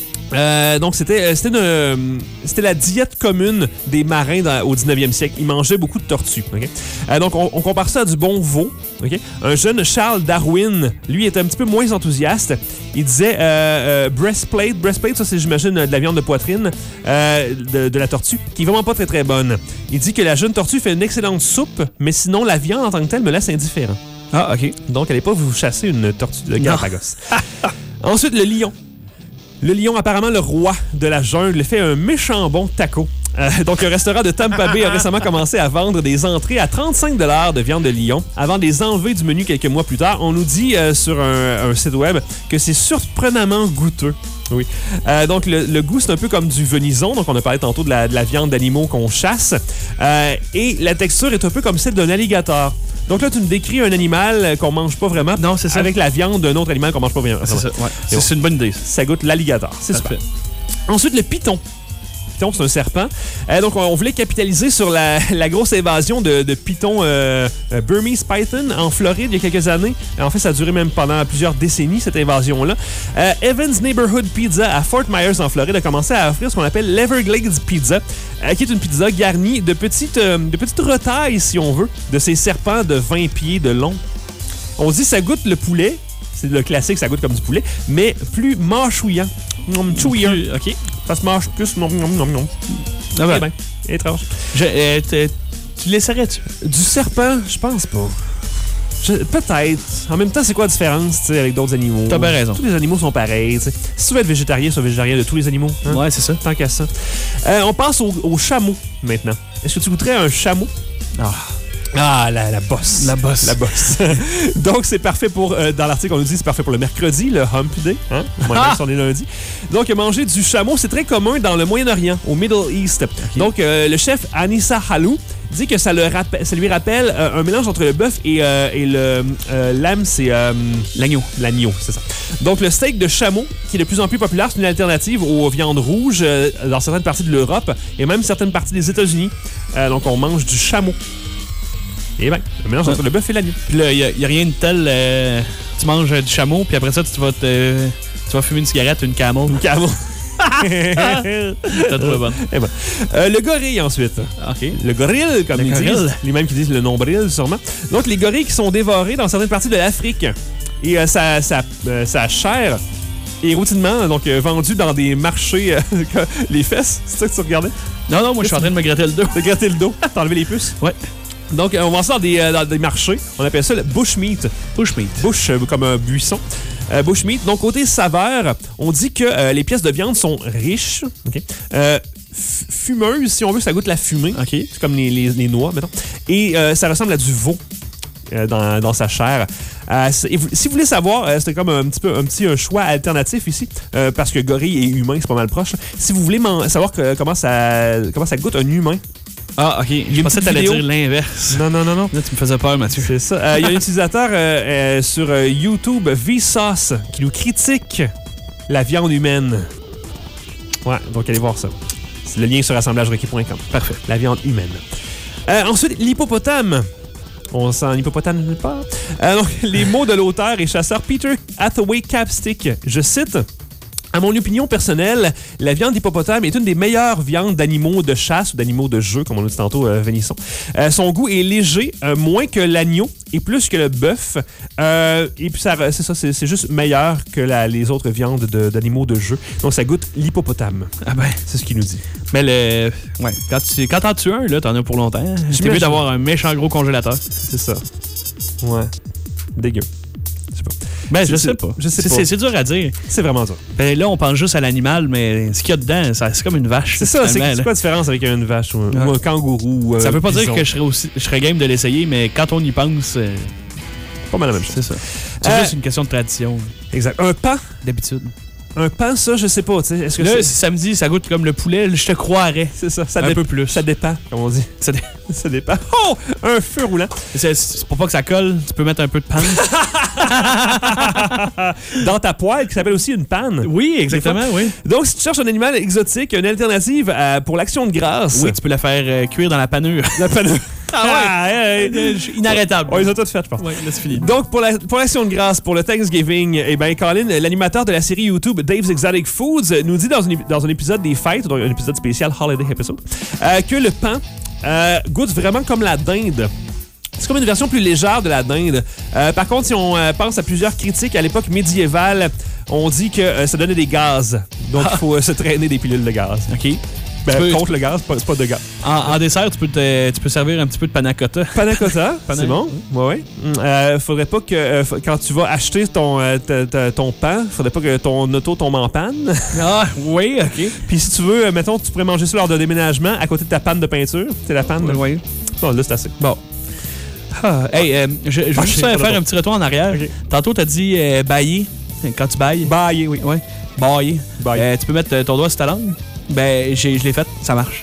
euh, donc c'était euh, c'était une, euh, c'était la diète commune des marins dans- au dix-neuvième siècle. Ils mangeaient beaucoup de tortues. ok? Euh, donc on, on compare ça à du bon veau. ok? Un jeune Charles Darwin, lui, était un petit peu moins enthousiaste. Il disait euh, euh, breastplate. Breastplate, ça c'est j'imagine de la viande de poitrine euh, de, de la tortue, qui est vraiment pas très très bonne. Il dit que la jeune tortue fait une excellente soupe, mais sinon la viande en tant que telle me laisse indifférent. Ah, OK. Donc, allez pas vous chasser une tortue de Galapagos. Ensuite, le lion. Le lion, apparemment le roi de la jungle, fait un méchant bon taco. Euh, donc, un restaurant de Tampa Bay a récemment commencé à vendre des entrées à trente-cinq dollars de viande de lion avant de les enlever du menu quelques mois plus tard. On nous dit euh, sur un, un site web que c'est surprenamment goûteux. Oui. Euh, donc, le, le goût, c'est un peu comme du venison. Donc, on a parlé tantôt de la, de la viande d'animaux qu'on chasse. Euh, et la texture est un peu comme celle d'un alligator. Donc là, tu nous décris un animal qu'on mange pas vraiment. Non, c'est ça. Avec la viande d'un autre animal qu'on mange pas vraiment. C'est ça, ouais. C'est, bon. c'est une bonne idée. Ça goûte l'alligator. C'est super. Parfait. Ensuite, le python. Le python, c'est un serpent. Euh, donc, on, on voulait capitaliser sur la, la grosse invasion de, de pythons euh, euh, Burmese Python en Floride il y a quelques années. En fait, ça a duré même pendant plusieurs décennies, cette invasion-là. Euh, Evans Neighborhood Pizza à Fort Myers, en Floride, a commencé à offrir ce qu'on appelle l'Everglades Pizza, euh, qui est une pizza garnie de petites, euh, de petites retailles, si on veut, de ces serpents de vingt pieds de long. On dit ça goûte le poulet. C'est le classique, ça goûte comme du poulet, mais plus mâchouillant. Nom, chouillant. OK. Ça se mâche plus. Nom, nom, nom, nom. Ah ben. Eh ben, étrange. Je, euh, t- tu laisserais-tu? Du serpent, je pense pas. Je- Peut-être. En même temps, c'est quoi la différence, tu sais, avec d'autres animaux? T'as bien raison. Tous les animaux sont pareils, tu sais. Si tu veux être végétarien, sois végétarien de tous les animaux. Hein? Ouais, c'est ça. Tant qu'à ça. Euh, on passe au, au chameau, maintenant. Est-ce que tu goûterais un chameau? Ah. Ah, la, la bosse. La bosse. La bosse. Donc, c'est parfait pour... Euh, dans l'article, on nous dit c'est parfait pour le mercredi, le hump day. Hein? Moi, même si on est lundi. Donc, manger du chameau, c'est très commun dans le Moyen-Orient, au Middle East. Okay. Donc, euh, le chef Anissa Halou dit que ça, le rappel, ça lui rappelle euh, un mélange entre le bœuf et, euh, et le euh, l'âme, c'est... Euh, l'agneau. L'agneau, c'est ça. Donc, le steak de chameau, qui est de plus en plus populaire, c'est une alternative aux viandes rouges euh, dans certaines parties de l'Europe et même certaines parties des États-Unis. Euh, donc, on mange du chameau. Et bien, le mélange entre le bœuf et l'agneau. Puis là, il n'y a, a rien de tel. Euh, tu manges euh, du chameau, puis après ça, tu vas, te, euh, tu vas fumer une cigarette, une camel. Une camel. T'as trouvé bonne. Eh ben. euh, le gorille, ensuite. OK. Le gorille, comme le ils gorille. disent. Les mêmes qui disent le nombril, sûrement. Donc, les gorilles qui sont dévorés dans certaines parties de l'Afrique. Et euh, sa, sa, euh, sa chair est routinement donc, euh, vendue dans des marchés. Euh, les fesses, c'est ça que tu regardais? Non, non, moi, je suis en train de me gratter le dos. De gratter le dos, t'as enlevé les puces? Ouais. Donc, on vend ça dans des, euh, dans des marchés. On appelle ça le bushmeat. Bushmeat. Bush, euh, comme un buisson. Euh, bushmeat. Donc, côté saveur, on dit que euh, les pièces de viande sont riches, okay. euh, f- fumeuses, si on veut, ça goûte la fumée. Okay. C'est comme les, les, les noix, mettons. Et euh, ça ressemble à du veau euh, dans, dans sa chair. Euh, et vous, si vous voulez savoir, euh, c'est comme un petit peu un petit un choix alternatif ici, euh, parce que gorille et humain, c'est pas mal proche. Si vous voulez savoir que, comment, ça, comment ça goûte un humain, ah, OK. Je pensais que t'allais dire l'inverse. Non, non, non, non. Là, tu me faisais peur, Mathieu. C'est ça. Il euh, y a un utilisateur euh, euh, sur euh, YouTube, Vsauce, qui nous critique la viande humaine. Ouais, donc allez voir ça. C'est le lien sur assemblage requis point com. Parfait. La viande humaine. Euh, ensuite, l'hippopotame. On sent l'hippopotame pas. Euh, donc, les mots de l'auteur et chasseur Peter Hathaway Capstick. Je cite... À mon opinion personnelle, la viande d'hippopotame est une des meilleures viandes d'animaux de chasse ou d'animaux de jeu, comme on l'a dit tantôt, euh, Vénisson. Euh, son goût est léger, euh, moins que l'agneau et plus que le bœuf. Euh, et puis, ça, c'est ça, c'est, c'est juste meilleur que la, les autres viandes de, d'animaux de jeu. Donc, ça goûte l'hippopotame. Ah ben, c'est ce qu'il nous dit. Mais le... Ouais, quand, tu, quand t'en tues un, là, t'en as pour longtemps. C'est mieux d'avoir un méchant gros congélateur. C'est ça. Ouais. Dégueu. Je sais pas. Ben, c'est, je sais pas. Je sais c'est, pas. C'est, c'est dur à dire. C'est vraiment dur. Ben là, on pense juste à l'animal, mais ce qu'il y a dedans, ça, c'est comme une vache. C'est ça, c'est, c'est quoi la différence avec une vache ou un, ouais. ou un kangourou? Ça euh, veut pas bison. dire que je serais, aussi, je serais game de l'essayer, mais quand on y pense... Euh, pas mal la même chose. C'est ça. C'est euh, juste une question de tradition. Exact. Un pan? D'habitude. Un pan, ça, je sais pas. Est-ce que là, c'est... si samedi, ça goûte comme le poulet, je te croirais. C'est ça. ça un dé... peu plus. Ça dépend, comme on dit. Ça, dé... ça dépend. Oh! Un feu roulant. C'est, c'est pour pas que ça colle, tu peux mettre un peu de panne. Dans ta poêle, qui s'appelle aussi une panne. Oui, exactement, oui. Donc, si tu cherches un animal exotique, une alternative à, pour l'action de grâce. Oui, tu peux la faire euh, cuire dans la panure. La panure. Ah ouais! Ah, hey, hey. Inarrêtable. On les a toutes faites, je pense. Oui, là, c'est fini. Donc, pour, la, pour l'action de grâce, pour le Thanksgiving, eh bien, Colin, l'animateur de la série YouTube Dave's Exotic Foods, nous dit dans, une, dans un épisode des fêtes, donc un épisode spécial Holiday Episode, euh, que le pain euh, goûte vraiment comme la dinde. C'est comme une version plus légère de la dinde. Euh, par contre, si on euh, pense à plusieurs critiques à l'époque médiévale, on dit que euh, ça donnait des gaz. Donc, il faut euh, se traîner des pilules de gaz. OK. Ben, peux, contre le gaz, c'est pas, pas de gaz. En, en dessert, tu peux, te, tu peux servir un petit peu de panna cotta. Panna cotta, c'est bon. Oui, oui. Euh, faudrait pas que, euh, quand tu vas acheter ton, euh, t- t- ton pain, faudrait pas que ton auto tombe en panne. Ah, oui, OK. Puis si tu veux, euh, mettons, tu pourrais manger ça lors d'un déménagement à côté de ta panne de peinture. C'est la panne. Oui. Bon, là, c'est assez. Bon. Ah, hey, euh, je, je veux ah, juste faire, faire un petit retour en arrière. Okay. Tantôt, t'as dit euh, bailler. Quand tu bailles. Bailler, oui. Ouais. Bailler. Bailler. Euh, tu peux mettre ton doigt sur ta langue. Ben, j'ai, je l'ai fait, ça marche.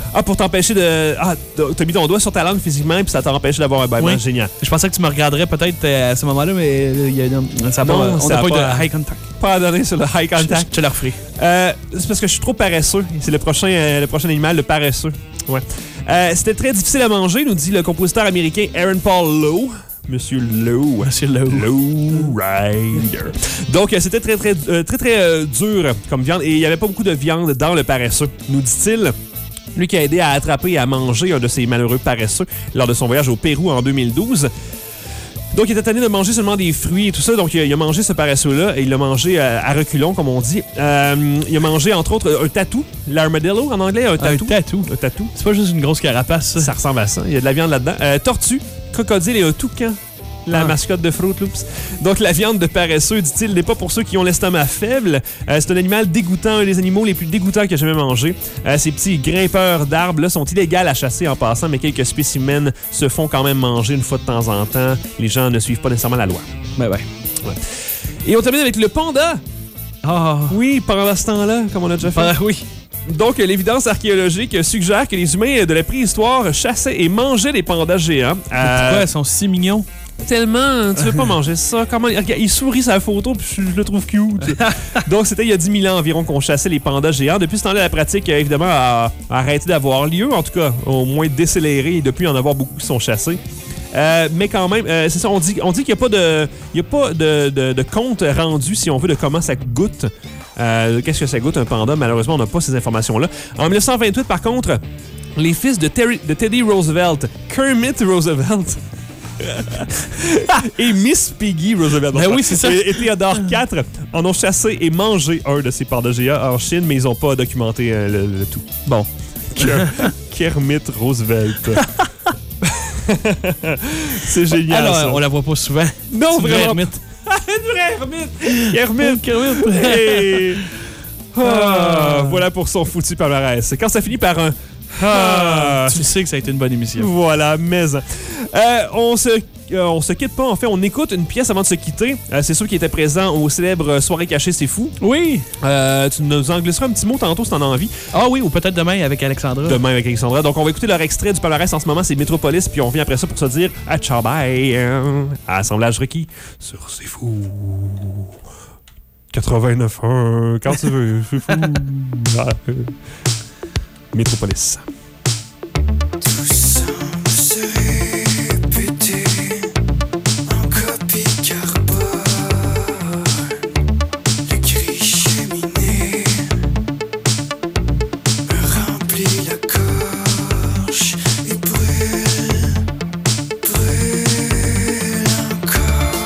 Ah, pour t'empêcher de... Ah, t'as mis ton doigt sur ta langue physiquement, puis ça t'a empêché d'avoir un bâillement. Oui. Génial. Je pensais que tu me regarderais peut-être euh, à ce moment-là, mais euh, y a, ça a Non, pas, on ça n'a a pas eu pas- de high contact. Pas à donner sur le high Je, contact. je te le referai. Euh, c'est parce que je suis trop paresseux. C'est le prochain, euh, le prochain animal, le paresseux. Ouais. Euh, c'était très difficile à manger, nous dit le compositeur américain Aaron Paul Lowe. Monsieur Lowe. Monsieur Lowe. Low Rider. Donc, euh, c'était très, très, euh, très, très euh, dur comme viande et il n'y avait pas beaucoup de viande dans le paresseux, nous dit-il. Lui qui a aidé à attraper et à manger un de ces malheureux paresseux lors de son voyage au Pérou en deux mille douze. Donc, il était tanné de manger seulement des fruits et tout ça. Donc, il a, il a mangé ce paresseux-là et il l'a mangé à, à reculons, comme on dit. Euh, il a mangé, entre autres, un tatou. L'armadillo, en anglais, un tatou. Un tatou. Un tatou. C'est pas juste une grosse carapace, ça. Ça ressemble à ça. Il y a de la viande là-dedans. Euh, tortue, crocodile et un toucan. La Ah. mascotte de Fruit Loops. Donc, la viande de paresseux, dit-il, n'est pas pour ceux qui ont l'estomac faible. Euh, c'est un animal dégoûtant, un des animaux les plus dégoûtants que j'ai jamais mangé. Euh, ces petits grimpeurs d'arbres là, sont illégaux à chasser en passant, mais quelques spécimens se font quand même manger une fois de temps en temps. Les gens ne suivent pas nécessairement la loi. Ben ouais. Et on termine avec le panda. Ah. Oui, pendant ce temps-là, comme on a déjà fait. Ben oui. Donc, l'évidence archéologique suggère que les humains de la préhistoire chassaient et mangeaient des pandas géants. Euh, Pourquoi ils sont si mignons? Tellement, tu veux pas manger ça? Comment... Regarde, il sourit sa photo, puis je, je le trouve cute. Donc, c'était il y a dix mille ans environ qu'on chassait les pandas géants. Depuis ce temps-là, la pratique, évidemment, a, a arrêté d'avoir lieu. En tout cas, au moins décéléré, et depuis, en avoir beaucoup qui sont chassés. Euh, mais quand même, euh, c'est ça, on dit, on dit qu'il n'y a pas, de, il y a pas de, de, de compte rendu, si on veut, de comment ça goûte. Euh, Qu'est-ce que ça goûte, un panda? Malheureusement, on n'a pas ces informations-là. En dix-neuf cent vingt-huit, par contre, les fils de, Terry, de Teddy Roosevelt, Kermit Roosevelt... et Miss Piggy Roosevelt. Ben oui, c'est ça. Et, et Théodore quatre en ont chassé et mangé un de ces pandas géants en Chine, mais ils n'ont pas documenté euh, le, le tout. Bon. Ker- Kermit Roosevelt. C'est génial. Alors, ça. on la voit pas souvent. Non, C'est une vraiment. ermite. Une vraie ermite. Kermit. Kermit. Hey. Ah, voilà pour son foutu palmarès. Quand ça finit par un ah, Tu sais que ça a été une bonne émission. voilà, mais euh, on se euh, on se quitte pas, en fait, on écoute une pièce avant de se quitter. Euh, c'est ceux qui étaient présents au célèbre Soirée cachée, c'est fou. Oui. Euh, tu nous en glisseras un petit mot tantôt si t'en as envie. Ah oui, ou peut-être demain avec Alexandra. Demain avec Alexandra. Donc on va écouter leur extrait du palmarès en ce moment, c'est Metropolis, puis on revient après ça pour se dire à ciao bye. À assemblage requis sur C'est fou. quatre-vingt-neuf un, quand tu veux, c'est fou. Ah, euh. Metropolis. Tout semble se répéter en copie carbone. Le cri cheminée me remplit la gorge et brûle, brûle encore.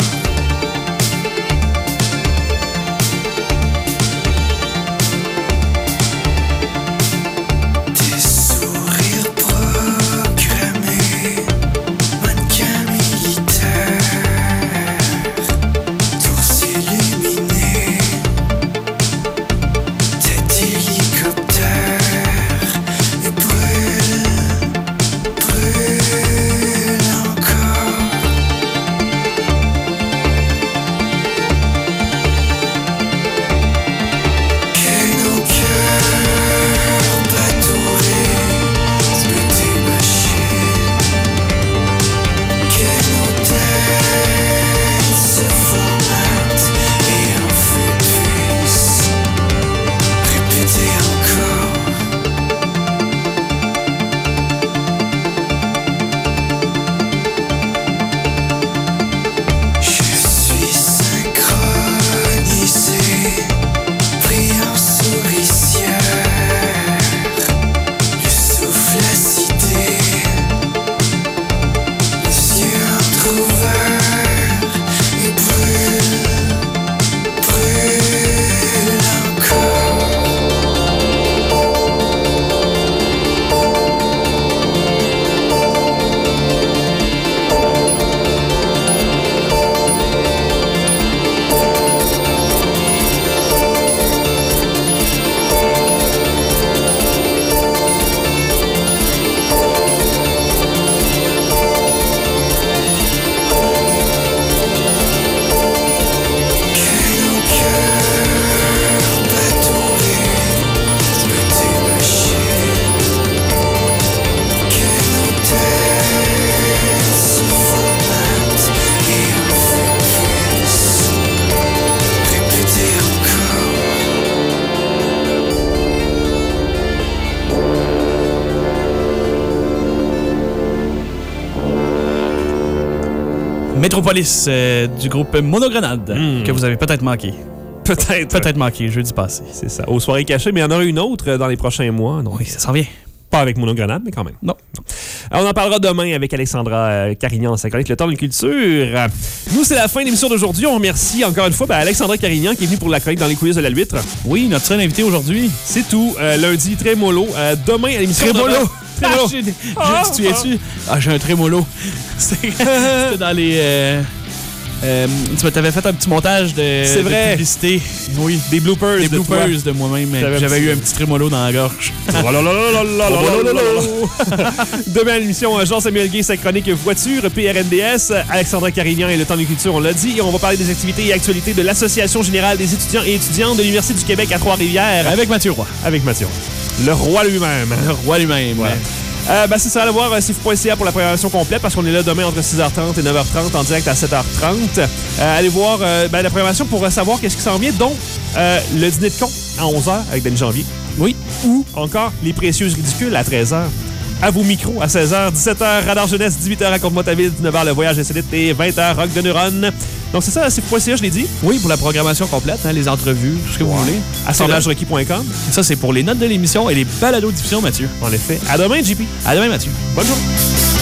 Des Metropolis euh, du groupe Monogrenade, Mm. que vous avez peut-être manqué. Peut-être. Peut-être manqué, jeudi passé. C'est ça. Aux soirées cachées, mais il y en aura une autre euh, dans les prochains mois. Donc, Oui, ça s'en vient. pas avec Monogrenade, mais quand même. Non. Alors, on en parlera demain avec Alexandra euh, Carignan, sa chronique Le Temps de culture. Euh, Nous, c'est la fin de l'émission d'aujourd'hui. On remercie encore une fois ben, Alexandra Carignan qui est venue pour la chronique dans les coulisses de la Luître. Oui, notre seul invité aujourd'hui. C'est tout. Euh, lundi, très mollo. Euh, demain, à l'émission... Trémolo! de- Trémolo. Ah, j'ai des- je- tu souviens-tu? Ah, j'ai un trémolo. C'était c'était dans les... Euh, euh, tu m'avais fait un petit montage de, C'est de vrai. publicité. Oui. Des bloopers. Des de toi. bloopers de moi-même. J'avais un J'avais petit- eu un petit trémolo dans la gorge. Demain à l'émission, Jean-Samuel Guay, sa chronique voiture, P R N D S, Alexandra Carignan et Le Temps de culture, on l'a dit. Et on va parler des activités et actualités de l'Association générale des étudiants et étudiantes de l'Université du Québec à Trois-Rivières. Avec Mathieu Roy. Avec Mathieu. Le roi lui-même. Le roi lui-même. Voilà. Euh, ben, c'est ça, allez voir euh, sifou point c a pour la programmation complète parce qu'on est là demain entre six heures trente et neuf heures trente en direct à sept heures trente. Euh, allez voir euh, ben, la programmation pour euh, savoir qu'est-ce qui s'en vient, dont euh, le dîner de con à onze heures avec Denis Janvier. Oui. Ou encore les précieuses ridicules à treize heures. À vos micros à seize heures, dix-sept heures, Radar Jeunesse, dix-huit heures, Raconte-moi ta ville, dix-neuf heures, Le Voyage insolite et vingt heures, Rock de Neuronne. Donc c'est ça, sifou point c a, je l'ai dit. Oui, pour la programmation complète, hein, les entrevues, tout ce que vous voulez. assemblage requis point com. Ça, c'est pour les notes de l'émission et les balados-diffusions, Mathieu. En effet. À demain, J P. À demain, Mathieu. Bonne journée.